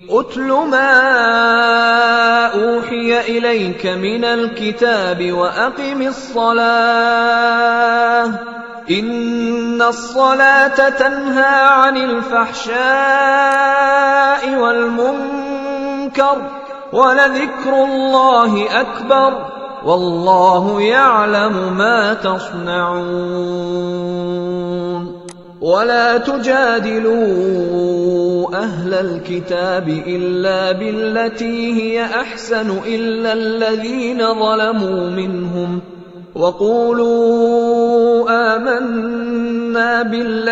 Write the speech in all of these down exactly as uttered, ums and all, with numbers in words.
اتل ما اوحي اليك من الكتاب واقم الصلاه ان الصلاه تنهى عن الفحشاء والمنكر ولذكر الله اكبر والله يعلم ما تصنعون ولا تجادلوا أهل الكتاب إلا بالتي هي أحسن إلا الذين ظلموا منهم وقولوا آمنا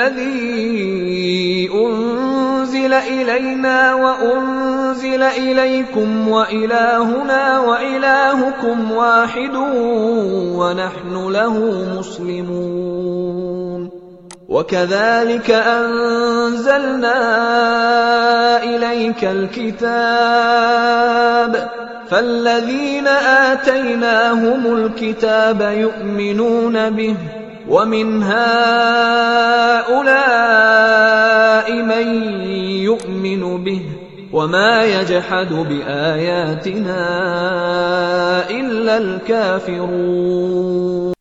بالذي أنزل إلينا وأنزل إليكم وإلهنا وإلهكم واحد ونحن له مسلمون وكذلك أنزلنا إليك الكتاب فالذين آتيناهم الكتاب يؤمنون به ومن هؤلاء من يؤمن به وما يجحد بآياتنا إلا الكافرون.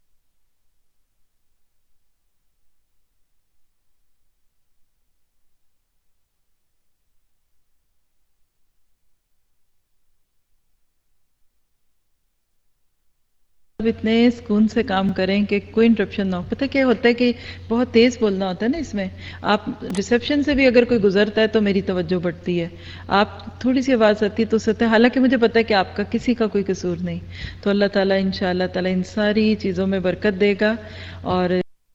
اتنے سکون سے کام کریں کہ کوئی انٹرپشن نہ ہو. پتہ کیا ہوتا ہے کہ بہت تیز بولنا ہوتا ہے نا اس میں. آپ ریسیپشن سے بھی اگر کوئی گزرتا ہے تو میری توجہ بڑھتی ہے. آپ تھوڑی سی آواز آتی ہے تو سکتا ہے، حالانکہ مجھے پتہ ہے کہ آپ کا کسی کا کوئی قصور نہیں. تو اللہ تعالیٰ انشاءاللہ تعالیٰ ان ساری چیزوں میں برکت دے گا. اور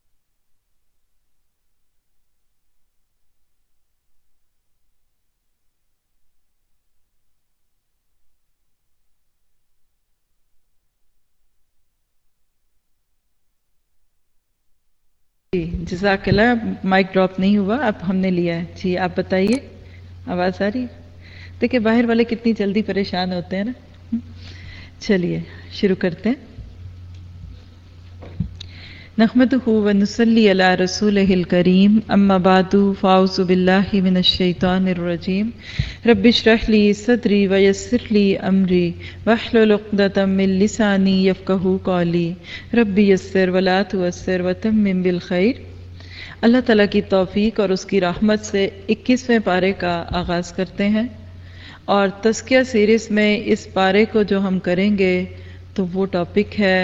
جی جزاک اللہ. مائک ڈراپ نہیں ہوا، اب ہم نے لیا ہے. جی آپ بتائیے، آواز آ رہی ہے؟ دیکھیں باہر والے کتنی جلدی پریشان ہوتے ہیں نا. چلیے شروع کرتے ہیں. نحمدہ ونصلی علی رسولہ الکریم، اما بعد فاعوذ باللہ من الشیطان الرجیم. رب اشرح لی صدری ویسر لی امری واحلل عقدۃ من لسانی یفقہوا قولی رب یسر ولا تعسر وتمم بالخیر. اللہ تعالیٰ کی توفیق اور اس کی رحمت سے اکیسویں پارے کا آغاز کرتے ہیں، اور تزکیہ سیریز میں اس پارے کو جو ہم کریں گے تو وہ ٹاپک ہے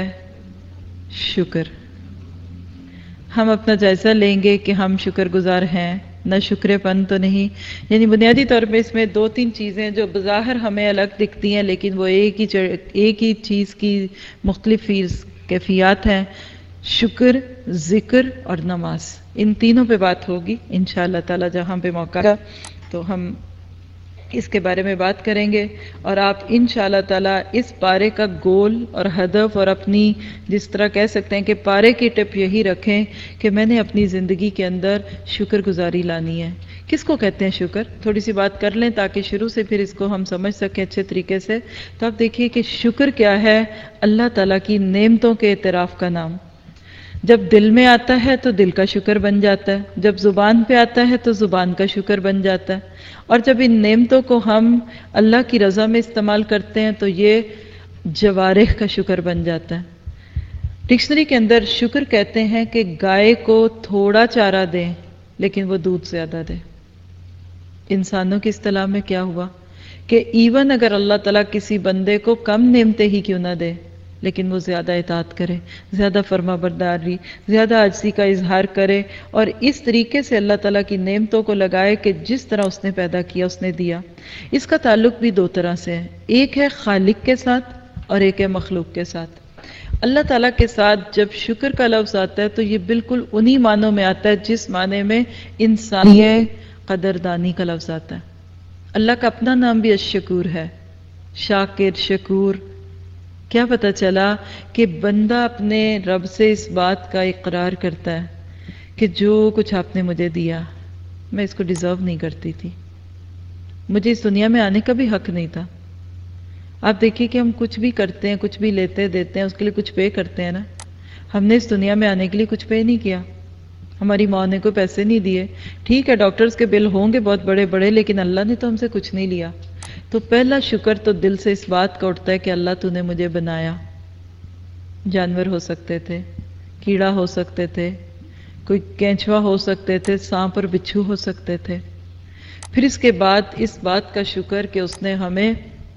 شکر. ہم اپنا جائزہ لیں گے کہ ہم شکر گزار ہیں، نہ شکر پن تو نہیں. یعنی بنیادی طور پہ اس میں دو تین چیزیں جو بظاہر ہمیں الگ دکھتی ہیں لیکن وہ ایک ہی ایک ہی چیز کی مختلف کیفیات ہیں: شکر، ذکر اور نماز. ان تینوں پہ بات ہوگی انشاءاللہ تعالی. جہاں پہ موقع گا تو ہم اس کے بارے میں بات کریں گے، اور آپ انشاءاللہ تعالی اس پارے کا گول اور ہدف اور اپنی جس طرح کہہ سکتے ہیں کہ پارے کی ٹپ یہی رکھیں کہ میں نے اپنی زندگی کے اندر شکر گزاری لانی ہے. کس کو کہتے ہیں شکر؟ تھوڑی سی بات کر لیں تاکہ شروع سے پھر اس کو ہم سمجھ سکیں اچھے طریقے سے. تو آپ دیکھیے کہ شکر کیا ہے؟ اللہ تعالیٰ کی نعمتوں کے اعتراف کا نام. جب دل میں آتا ہے تو دل کا شکر بن جاتا ہے، جب زبان پہ آتا ہے تو زبان کا شکر بن جاتا ہے، اور جب ان نعمتوں کو ہم اللہ کی رضا میں استعمال کرتے ہیں تو یہ جوارح کا شکر بن جاتا ہے. ڈکشنری کے اندر شکر کہتے ہیں کہ گائے کو تھوڑا چارہ دیں لیکن وہ دودھ زیادہ دے. انسانوں کی اصطلاح میں کیا ہوا کہ ایون اگر اللہ تعالیٰ کسی بندے کو کم نعمتیں ہی کیوں نہ دے لیکن وہ زیادہ اطاعت کرے، زیادہ فرما برداری، زیادہ عاجزی کا اظہار کرے، اور اس طریقے سے اللہ تعالیٰ کی نعمتوں کو لگائے کہ جس طرح اس نے پیدا کیا اس نے دیا. اس کا تعلق بھی دو طرح سے ہے، ایک ہے خالق کے ساتھ اور ایک ہے مخلوق کے ساتھ. اللہ تعالیٰ کے ساتھ جب شکر کا لفظ آتا ہے تو یہ بالکل انہی معنوں میں آتا ہے جس معنی میں انسانیت قدردانی کا لفظ آتا ہے. اللہ کا اپنا نام بھی الشکور ہے، شاکر، شکور. کیا پتہ چلا کہ بندہ اپنے رب سے اس بات کا اقرار کرتا ہے کہ جو کچھ آپ نے مجھے دیا میں اس کو ڈیزرو نہیں کرتی تھی، مجھے اس دنیا میں آنے کا بھی حق نہیں تھا. آپ دیکھیے کہ ہم کچھ بھی کرتے ہیں، کچھ بھی لیتے دیتے ہیں، اس کے لیے کچھ پے کرتے ہیں نا. ہم نے اس دنیا میں آنے کے لیے کچھ پے نہیں کیا. ہماری ماں نے کوئی پیسے نہیں دیے، ٹھیک ہے ڈاکٹرز کے بل ہوں گے بہت بڑے بڑے، لیکن اللہ نے تو ہم سے کچھ نہیں لیا. تو پہلا شکر تو دل سے اس بات کا اٹھتا ہے کہ اللہ تو نے مجھے بنایا. جانور ہو سکتے تھے، کیڑا ہو سکتے تھے، کوئی کینچوا ہو سکتے تھے، سانپ اور بچھو ہو سکتے تھے. پھر اس کے بعد اس بات کا شکر کہ اس نے ہمیں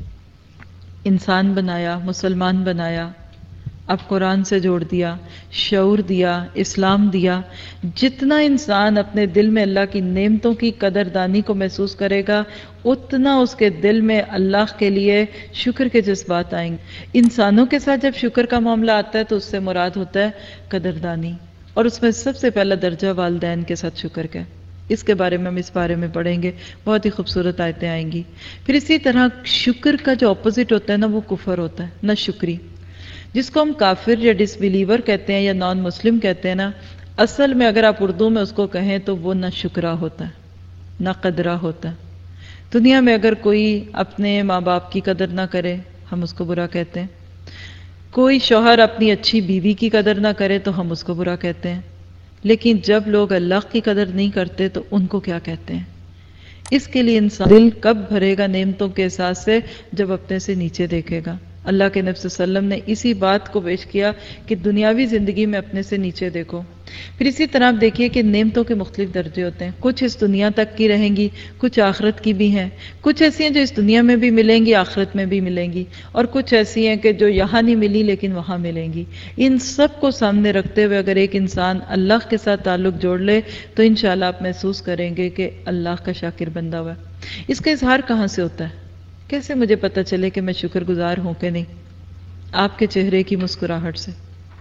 انسان بنایا، مسلمان بنایا، اب قرآن سے جوڑ دیا، شعور دیا، اسلام دیا. جتنا انسان اپنے دل میں اللہ کی نعمتوں کی قدردانی کو محسوس کرے گا، اتنا اس کے دل میں اللہ کے لیے شکر کے جذبات آئیں گے. انسانوں کے ساتھ جب شکر کا معاملہ آتا ہے تو اس سے مراد ہوتا ہے قدردانی، اور اس میں سب سے پہلا درجہ والدین کے ساتھ شکر کا. اس کے بارے میں ہم اس بارے میں پڑھیں گے، بہت ہی خوبصورت آیتیں آئیں گی. پھر اسی طرح شکر کا جو اپوزٹ ہوتا ہے نا، وہ کفر ہوتا ہے، نہ شکری، جس کو ہم کافر یا ڈس بلیور کہتے ہیں یا نان مسلم کہتے ہیں نا. اصل میں اگر آپ اردو میں اس کو کہیں تو وہ نہ شکرا ہوتا ہے، نہ قدرہ ہوتا ہے. دنیا میں اگر کوئی اپنے ماں باپ کی قدر نہ کرے، ہم اس کو برا کہتے ہیں. کوئی شوہر اپنی اچھی بیوی کی قدر نہ کرے تو ہم اس کو برا کہتے ہیں. لیکن جب لوگ اللہ کی قدر نہیں کرتے تو ان کو کیا کہتے ہیں؟ اس کے لیے انسان دل کب بھرے گا نعمتوں کے احساس سے؟ جب اپنے سے نیچے دیکھے گا. اللہ کے نبی صلی اللہ علیہ وسلم نے اسی بات کو پیش کیا کہ دنیاوی زندگی میں اپنے سے نیچے دیکھو. پھر اسی طرح آپ دیکھیے کہ نعمتوں کے مختلف درجے ہوتے ہیں. کچھ اس دنیا تک کی رہیں گی، کچھ آخرت کی بھی ہیں. کچھ ایسی ہیں جو اس دنیا میں بھی ملیں گی، آخرت میں بھی ملیں گی، اور کچھ ایسی ہیں کہ جو یہاں نہیں ملی لیکن وہاں ملیں گی. ان سب کو سامنے رکھتے ہوئے اگر ایک انسان اللہ کے ساتھ تعلق جوڑ لے تو انشاءاللہ آپ محسوس کریں گے کہ اللہ کا شاکر بندہ ہوا ہے. اس کا اظہار کہاں سے ہوتا ہے؟ کیسے مجھے پتہ چلے کہ میں شکر گزار ہوں کہ نہیں؟ آپ کے چہرے کی مسکراہٹ سے.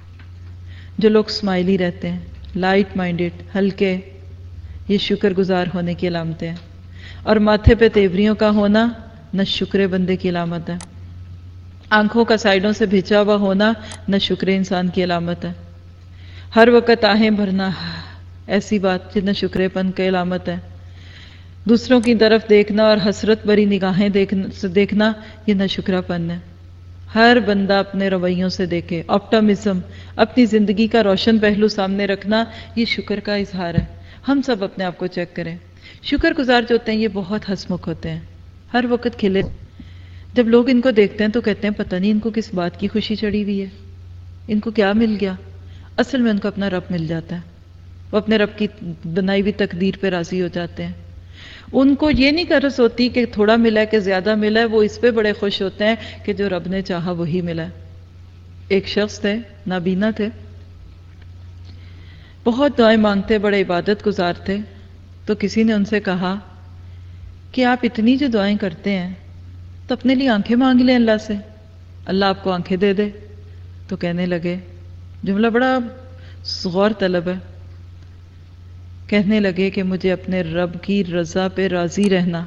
جو لوگ اسمائلی رہتے ہیں، لائٹ مائنڈڈ، ہلکے، یہ شکر گزار ہونے کی علامتیں ہیں. اور ماتھے پہ تیوریوں کا ہونا نہ شکر بندے کی علامت ہے. آنکھوں کا سائیڈوں سے بھیجا ہوا ہونا نہ شکر انسان کی علامت ہے. ہر وقت آہیں بھرنا، ایسی بات جتنا شکر پن کی علامت ہے. دوسروں کی طرف دیکھنا اور حسرت بری نگاہیں دیکھنا دیکھنا یہ نہ شکرا پن ہے. ہر بندہ اپنے رویوں سے دیکھے. آپٹامزم، اپنی زندگی کا روشن پہلو سامنے رکھنا، یہ شکر کا اظہار ہے. ہم سب اپنے آپ کو چیک کریں. شکر گزار جو ہوتے ہیں یہ بہت ہنسمکھ ہوتے ہیں، ہر وقت کھلے. جب لوگ ان کو دیکھتے ہیں تو کہتے ہیں پتہ نہیں ان کو کس بات کی خوشی چڑھی ہوئی ہے، ان کو کیا مل گیا. اصل میں ان کو اپنا رب مل جاتا ہے. وہ اپنے رب کی بنائی ہوئی تقدیر پہ راضی ہو جاتے ہیں. ان کو یہ نہیں غرض ہوتی کہ تھوڑا ملا ہے کہ زیادہ ملا ہے، وہ اس پہ بڑے خوش ہوتے ہیں کہ جو رب نے چاہا وہی ملا ہے. ایک شخص تھے، نابینا تھے، بہت دعائیں مانگتے، بڑے عبادت گزار تھے. تو کسی نے ان سے کہا کہ آپ اتنی جو دعائیں کرتے ہیں تو اپنے لیے آنکھیں مانگ لیں اللہ سے، اللہ آپ کو آنکھیں دے دے. تو کہنے لگے، جملہ بڑا غور طلب ہے، کہنے لگے کہ مجھے اپنے رب کی رضا پہ راضی رہنا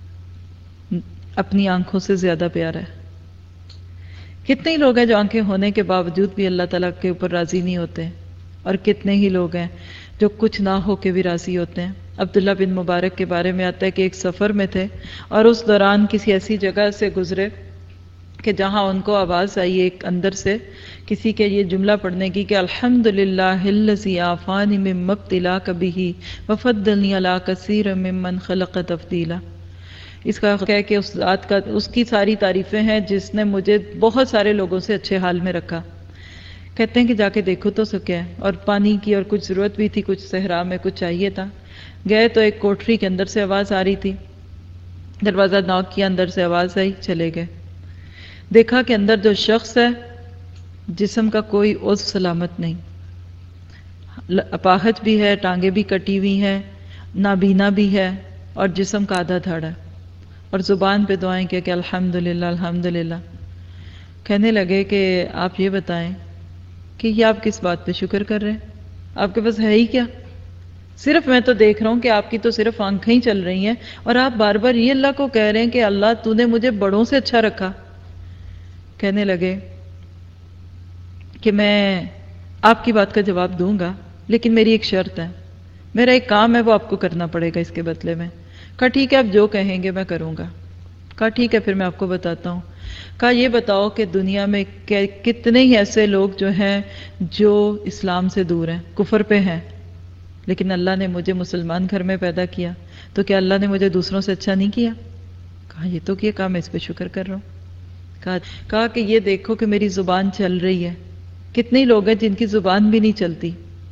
اپنی آنکھوں سے زیادہ پیارا ہے. کتنے ہی لوگ ہیں جو آنکھیں ہونے کے باوجود بھی اللہ تعالیٰ کے اوپر راضی نہیں ہوتے، اور کتنے ہی لوگ ہیں جو کچھ نہ ہو کے بھی راضی ہوتے ہیں. عبداللہ بن مبارک کے بارے میں آتا ہے کہ ایک سفر میں تھے اور اس دوران کسی ایسی جگہ سے گزرے کہ جہاں ان کو آواز آئی ایک اندر سے کسی کے یہ جملہ پڑھنے کی کہ الحمدللہ الذی عافانی مما ابتلاک بہ وفضلنی علی کثیر ممن خلق تفضیلا. اس کا کہہ کہ اس ذات کا، اس کی ساری تعریفیں ہیں جس نے مجھے بہت سارے لوگوں سے اچھے حال میں رکھا. کہتے ہیں کہ جا کے دیکھو تو سکے، اور پانی کی اور کچھ ضرورت بھی تھی، کچھ صحرا میں کچھ چاہیے تھا. گئے تو ایک کوٹری کے اندر سے آواز آ رہی تھی، دروازہ ناک کیا، اندر سے آواز آئی، چلے گئے. دیکھا کہ اندر جو شخص ہے جسم کا کوئی عضو سلامت نہیں، اپاہج بھی ہے، ٹانگیں بھی کٹی ہوئی ہیں، نابینا بھی ہے، اور جسم کا آدھا دھڑ ہے، اور زبان پہ دعائیں کیا کہ الحمدللہ الحمدللہ. کہنے لگے کہ آپ یہ بتائیں کہ یہ آپ کس بات پہ شکر کر رہے ہیں؟ آپ کے پاس ہے ہی کیا؟ صرف میں تو دیکھ رہا ہوں کہ آپ کی تو صرف آنکھیں ہی چل رہی ہیں، اور آپ بار بار یہ اللہ کو کہہ رہے ہیں کہ اللہ تو نے مجھے بڑوں سے اچھا رکھا. کہنے لگے کہ میں آپ کی بات کا جواب دوں گا، لیکن میری ایک شرط ہے، میرا ایک کام ہے وہ آپ کو کرنا پڑے گا اس کے بدلے میں. کہا ٹھیک ہے، آپ جو کہیں گے میں کروں گا. کہا ٹھیک ہے، پھر میں آپ کو بتاتا ہوں. کہا یہ بتاؤ کہ دنیا میں کتنے ہی ایسے لوگ جو ہیں جو اسلام سے دور ہیں، کفر پہ ہیں. لیکن اللہ نے مجھے مسلمان گھر میں پیدا کیا، تو کیا اللہ نے مجھے دوسروں سے اچھا نہیں کیا؟ کہا یہ تو کیا، کہا میں اس پہ شکر کر رہا ہوں۔ کہا کہا کہ یہ دیکھو کہ میری زبان چل رہی ہے، کتنے لوگ ہیں جن کی زبان بھی نہیں چلتی،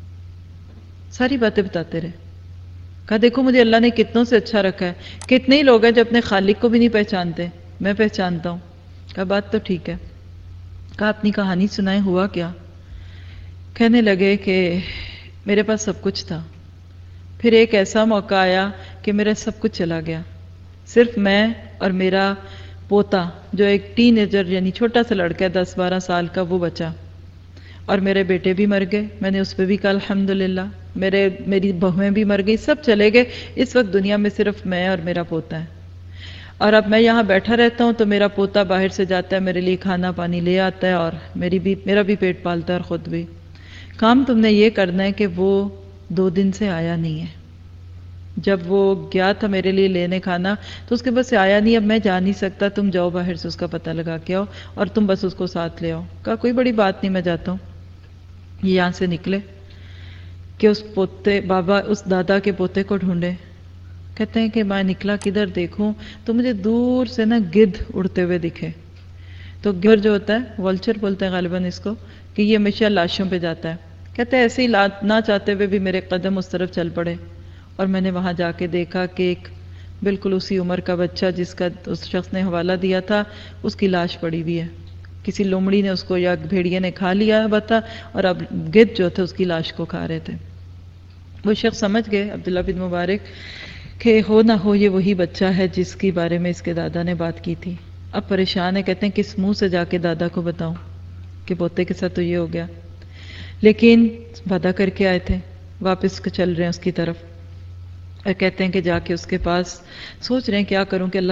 ساری باتیں بتاتے رہے۔ کہا دیکھو مجھے اللہ نے کتنوں سے اچھا رکھا ہے، کتنے ہی لوگ ہیں جو اپنے خالق کو بھی نہیں پہچانتے، میں پہچانتا ہوں۔ کہا بات تو ٹھیک ہے۔ کہا اپنی کہانی سنائیں، ہوا کیا؟ کہنے لگے کہ میرے پاس سب کچھ تھا، پھر ایک ایسا موقع آیا کہ میرا سب کچھ چلا گیا، صرف میں اور میرا پوتا جو ایک ٹین ایجر یعنی چھوٹا سا لڑکا ہے دس بارہ سال کا، وہ بچا، اور میرے بیٹے بھی مر گئے، میں نے اس پہ بھی کہا الحمدللہ، میرے میری بہویں بھی مر گئی، سب چلے گئے، اس وقت دنیا میں صرف میں اور میرا پوتا ہے۔ اور اب میں یہاں بیٹھا رہتا ہوں تو میرا پوتا باہر سے جاتا ہے، میرے لیے کھانا پانی لے آتا ہے، اور میری بھی میرا بھی پیٹ پالتا ہے اور خود بھی۔ کام تم نے یہ کرنا ہے کہ وہ دو دن سے آیا نہیں ہے، جب وہ گیا تھا میرے لیے لینے کھانا تو اس کے بس آیا نہیں، اب میں جا نہیں سکتا، تم جاؤ باہر سے اس کا پتہ لگا کے آؤ اور تم بس اس کو ساتھ لے آؤ۔ کہا کوئی بڑی بات نہیں، میں جاتا ہوں۔ یہ یہاں سے نکلے کہ اس پوتے بابا اس دادا کے پوتے کو ڈھونڈے، کہتے ہیں کہ میں نکلا کدھر دیکھوں تو مجھے دور سے نا گدھ اڑتے ہوئے دکھے۔ تو گدھ جو ہوتا ہے ولچر بولتے ہیں غالباً اس کو، کہ یہ ہمیشہ لاشوں پہ جاتا ہے۔ کہتے ہیں ایسے ہی نہ چاہتے ہوئے بھی میرے قدم اس طرف چل پڑے، اور میں نے وہاں جا کے دیکھا کہ ایک بالکل اسی عمر کا بچہ جس کا اس شخص نے حوالہ دیا تھا، اس کی لاش پڑی ہوئی ہے، کسی لومڑی نے اس کو یا بھیڑیے نے کھا لیا بتا، اور اب گدھ جو تھے اس کی لاش کو کھا رہے تھے۔ وہ شخص سمجھ گئے عبداللہ بن مبارک کہ ہو نہ ہو یہ وہی بچہ ہے جس کے بارے میں اس کے دادا نے بات کی تھی۔ اب پریشان ہے، کہتے ہیں کس منہ سے جا کے دادا کو بتاؤں کہ پوتے کے ساتھ تو یہ ہو گیا، لیکن وعدہ کر کے آئے تھے، واپس چل رہے ہیں اس کی طرف، اور کہتے ہیں کہ جا کے اس کے پاس سوچ رہے ہیں کیا کروں کہ اللہ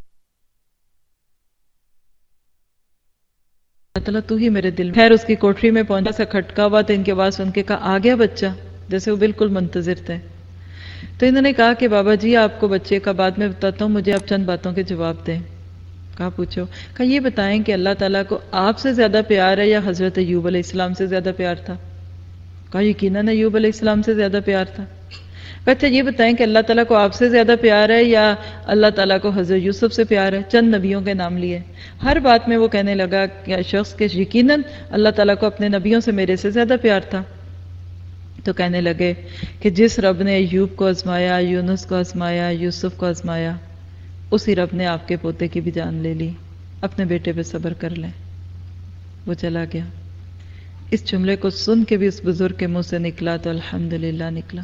تعالیٰ تو ہی میرے دل میں۔ خیر اس کی کوٹری میں پہنچا، سا کھٹکا ہوا تو ان کے پاس ان کے کہا آ گیا بچہ، جیسے وہ بالکل منتظر تھے۔ تو انہوں نے کہا کہ بابا جی آپ کو بچے کا بعد میں بتاتا ہوں، مجھے آپ چند باتوں کے جواب دیں۔ کہا پوچھو۔ کہا یہ بتائیں کہ اللہ تعالیٰ کو آپ سے زیادہ پیار ہے یا حضرت ایوب علیہ السلام سے زیادہ پیار تھا؟ کہا یقیناً ایوب علیہ السلام سے زیادہ پیار تھا۔ اچھا یہ بتائیں کہ اللہ تعالیٰ کو آپ سے زیادہ پیار ہے یا اللہ تعالیٰ کو حضرت یوسف سے پیار ہے؟ چند نبیوں کے نام لیے، ہر بات میں وہ کہنے لگا کہ شخص کہ یقیناً اللہ تعالیٰ کو اپنے نبیوں سے میرے سے زیادہ پیار تھا۔ تو کہنے لگے کہ جس رب نے ایوب کو آزمایا، یونس کو آزمایا، یوسف کو آزمایا، اسی رب نے آپ کے پوتے کی بھی جان لے لی، اپنے بیٹے پہ صبر کر لیں۔ وہ چلا گیا۔ اس جملے کو سن کے بھی اس بزرگ کے منہ سے نکلا تو الحمدللہ نکلا،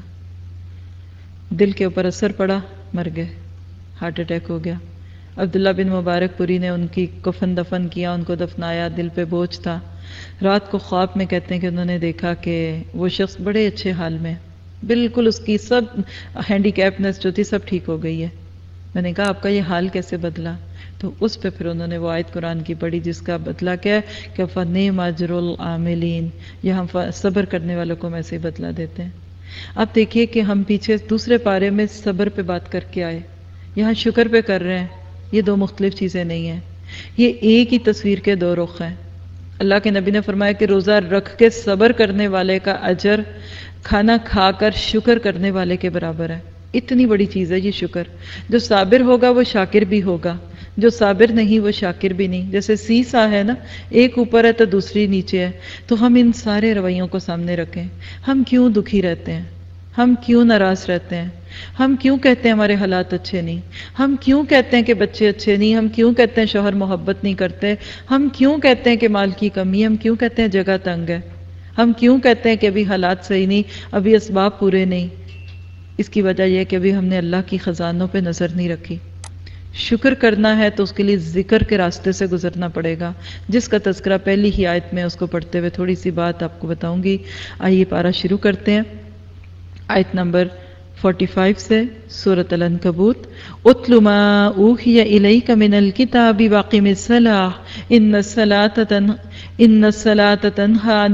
دل کے اوپر اثر پڑا، مر گئے، ہارٹ اٹیک ہو گیا۔ عبداللہ بن مبارک پوری نے ان کی کفن دفن کیا، ان کو دفنایا، دل پہ بوجھ تھا۔ رات کو خواب میں کہتے ہیں کہ انہوں نے دیکھا کہ وہ شخص بڑے اچھے حال میں، بالکل اس کی سب ہینڈی کیپنس جو تھی سب ٹھیک ہو گئی ہے۔ میں نے کہا آپ کا یہ حال کیسے بدلا؟ تو اس پہ پھر انہوں نے وہ آیت قرآن کی پڑھی جس کا بدلہ کیا ہے کہ فَنِعْمَ أَجْرُ الْعَامِلِينَ، یہ ہم صبر کرنے والوں کو ہم ایسے ہی بدلہ دیتے ہیں۔ اب دیکھیے کہ ہم پیچھے دوسرے پارے میں صبر پہ بات کر کے آئے، یہاں شکر پہ کر رہے ہیں، یہ دو مختلف چیزیں نہیں ہیں، یہ ایک ہی تصویر کے دو رخ ہیں۔ اللہ کے نبی نے فرمایا کہ روزہ رکھ کے صبر کرنے والے کا اجر کھانا کھا کر شکر کرنے والے کے برابر ہے۔ اتنی بڑی چیز ہے یہ شکر۔ جو صابر ہوگا وہ شاکر بھی ہوگا، جو صابر نہیں وہ شاکر بھی نہیں۔ جیسے سیسا ہے نا، ایک اوپر ہے تو دوسری نیچے ہے، تو ہم ان سارے رویوں کو سامنے رکھیں۔ ہم کیوں دکھی رہتے ہیں؟ ہم کیوں ناراض رہتے ہیں؟ ہم کیوں کہتے ہیں ہمارے حالات اچھے نہیں؟ ہم کیوں کہتے ہیں کہ بچے اچھے نہیں؟ ہم کیوں کہتے ہیں شوہر محبت نہیں کرتے؟ ہم کیوں کہتے ہیں کہ مال کی کمی؟ ہم کیوں کہتے ہیں جگہ تنگ ہے؟ ہم کیوں کہتے ہیں کہ ابھی حالات صحیح نہیں، ابھی اسباب پورے نہیں؟ اس کی وجہ یہ کہ ابھی ہم نے اللہ کی خزانوں پہ نظر نہیں رکھی۔ شکر کرنا ہے تو اس کے لیے ذکر کے راستے سے گزرنا پڑے گا، جس کا تذکرہ پہلی ہی آیت میں اس کو پڑھتے ہوئے تھوڑی سی بات آپ کو بتاؤں گی۔ آئیے پارہ شروع کرتے ہیں، آیت نمبر پینتالیس سے، سورۃ العنکبوت۔ اتل ما اوحی الیک من الکتاب واقم الصلاۃ ان الصلاۃ ان الصلاۃ تنہی عن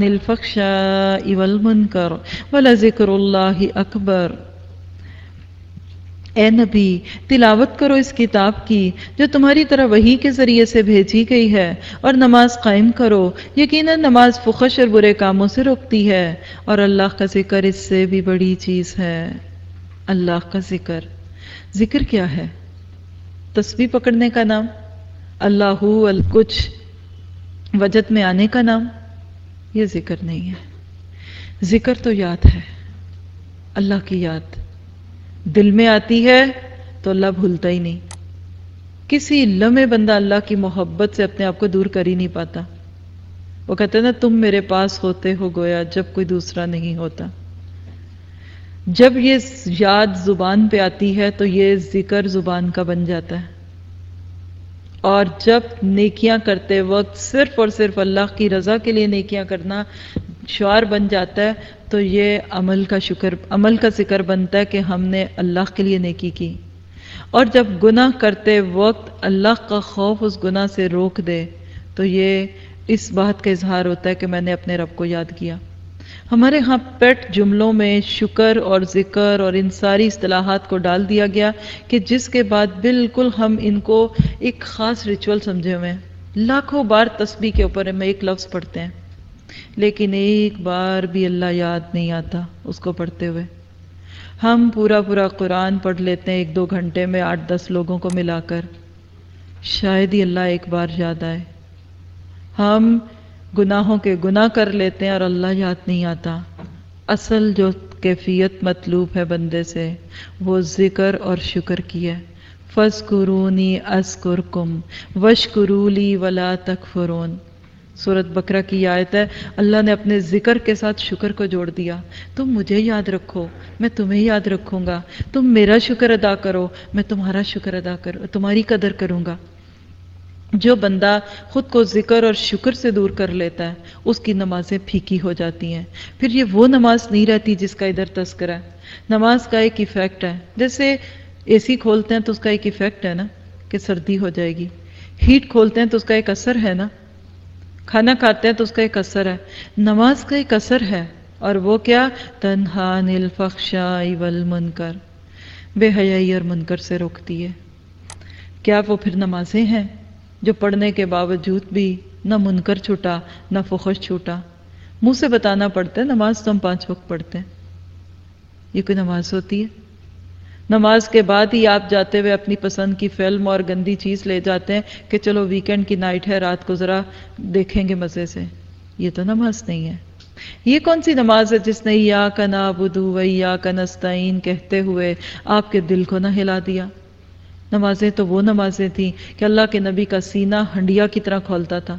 الفحشاء والمنکر ولذکر اللہ اکبر۔ اے نبی تلاوت کرو اس کتاب کی جو تمہاری طرح وحی کے ذریعے سے بھیجی گئی ہے، اور نماز قائم کرو، یقیناً نماز فحش اور برے کاموں سے روکتی ہے، اور اللہ کا ذکر اس سے بھی بڑی چیز ہے۔ اللہ کا ذکر، ذکر کیا ہے؟ تسبیح پکڑنے کا نام؟ اللہ کچھ وجد میں آنے کا نام؟ یہ ذکر نہیں ہے۔ ذکر تو یاد ہے، اللہ کی یاد دل میں آتی ہے تو اللہ بھولتا ہی نہیں۔ کسی لمحے بندہ اللہ کی محبت سے اپنے آپ کو دور کر ہی نہیں پاتا۔ وہ کہتے ہیں نا، تم میرے پاس ہوتے ہو گویا جب کوئی دوسرا نہیں ہوتا۔ جب یہ یاد زبان پہ آتی ہے تو یہ ذکر زبان کا بن جاتا ہے، اور جب نیکیاں کرتے وقت صرف اور صرف اللہ کی رضا کے لیے نیکیاں کرنا شعار بن جاتا ہے تو یہ عمل کا شکر عمل کا ذکر بنتا ہے کہ ہم نے اللہ کے لیے نیکی کی۔ اور جب گناہ کرتے وقت اللہ کا خوف اس گناہ سے روک دے تو یہ اس بات کا اظہار ہوتا ہے کہ میں نے اپنے رب کو یاد کیا۔ ہمارے ہاں پیٹ جملوں میں شکر اور ذکر اور ان ساری اصطلاحات کو ڈال دیا گیا کہ جس کے بعد بالکل ہم ان کو ایک خاص ریچول سمجھے ہوئے ہیں۔ لاکھوں بار تسبیح کے اوپر ہم ایک لفظ پڑھتے ہیں، لیکن ایک بار بھی اللہ یاد نہیں آتا اس کو پڑھتے ہوئے۔ ہم پورا پورا قرآن پڑھ لیتے ہیں ایک دو گھنٹے میں آٹھ دس لوگوں کو ملا کر، شاید ہی اللہ ایک بار یاد آئے۔ ہم گناہوں کے گناہ کر لیتے ہیں اور اللہ یاد نہیں آتا۔ اصل جو کیفیت مطلوب ہے بندے سے وہ ذکر اور شکر کی ہے۔ فَاذْكُرُونِي أَذْكُرْكُمْ وَاشْكُرُوا لِي وَلَا تَكْفُرُونَ۔ سورۃ بقرہ کی آیت ہے، اللہ نے اپنے ذکر کے ساتھ شکر کو جوڑ دیا۔ تم مجھے یاد رکھو، میں تمہیں یاد رکھوں گا۔ تم میرا شکر ادا کرو، میں تمہارا شکر ادا کروں، تمہاری قدر کروں گا۔ جو بندہ خود کو ذکر اور شکر سے دور کر لیتا ہے اس کی نمازیں پھیکی ہو جاتی ہیں، پھر یہ وہ نماز نہیں رہتی جس کا ادھر تذکرہ ہے۔ نماز کا ایک ایفیکٹ ہے، جیسے اے سی کھولتے ہیں تو اس کا ایک ایفیکٹ ہے نا کہ سردی ہو جائے گی، ہیٹ کھولتے ہیں تو اس کا ایک اثر ہے نا، کھانا کھاتے ہیں تو اس کا ایک اثر ہے۔ نماز کا ایک اثر ہے، اور وہ کیا؟ تنہا عن الفحشاء والمنکر، بے حیائی اور منکر سے روکتی ہے۔ کیا وہ پھر نمازیں ہیں جو پڑھنے کے باوجود بھی نہ منکر چھوٹا نہ فحش چھوٹا؟ منہ سے بتانا پڑتا ہے نماز تو ہم پانچ وقت پڑھتے ہیں، یہ کوئی نماز ہوتی ہے؟ نماز کے بعد ہی آپ جاتے ہوئے اپنی پسند کی فلم اور گندی چیز لے جاتے ہیں کہ چلو ویکینڈ کی نائٹ ہے، رات کو ذرا دیکھیں گے مزے سے۔ یہ تو نماز نہیں ہے۔ یہ کون سی نماز ہے جس نے ایاک نعبد و ایاک نستعین کہتے ہوئے آپ کے دل کو نہ ہلا دیا؟ نمازیں تو وہ نمازیں تھیں کہ اللہ کے نبی کا سینہ ہنڈیا کی طرح کھولتا تھا،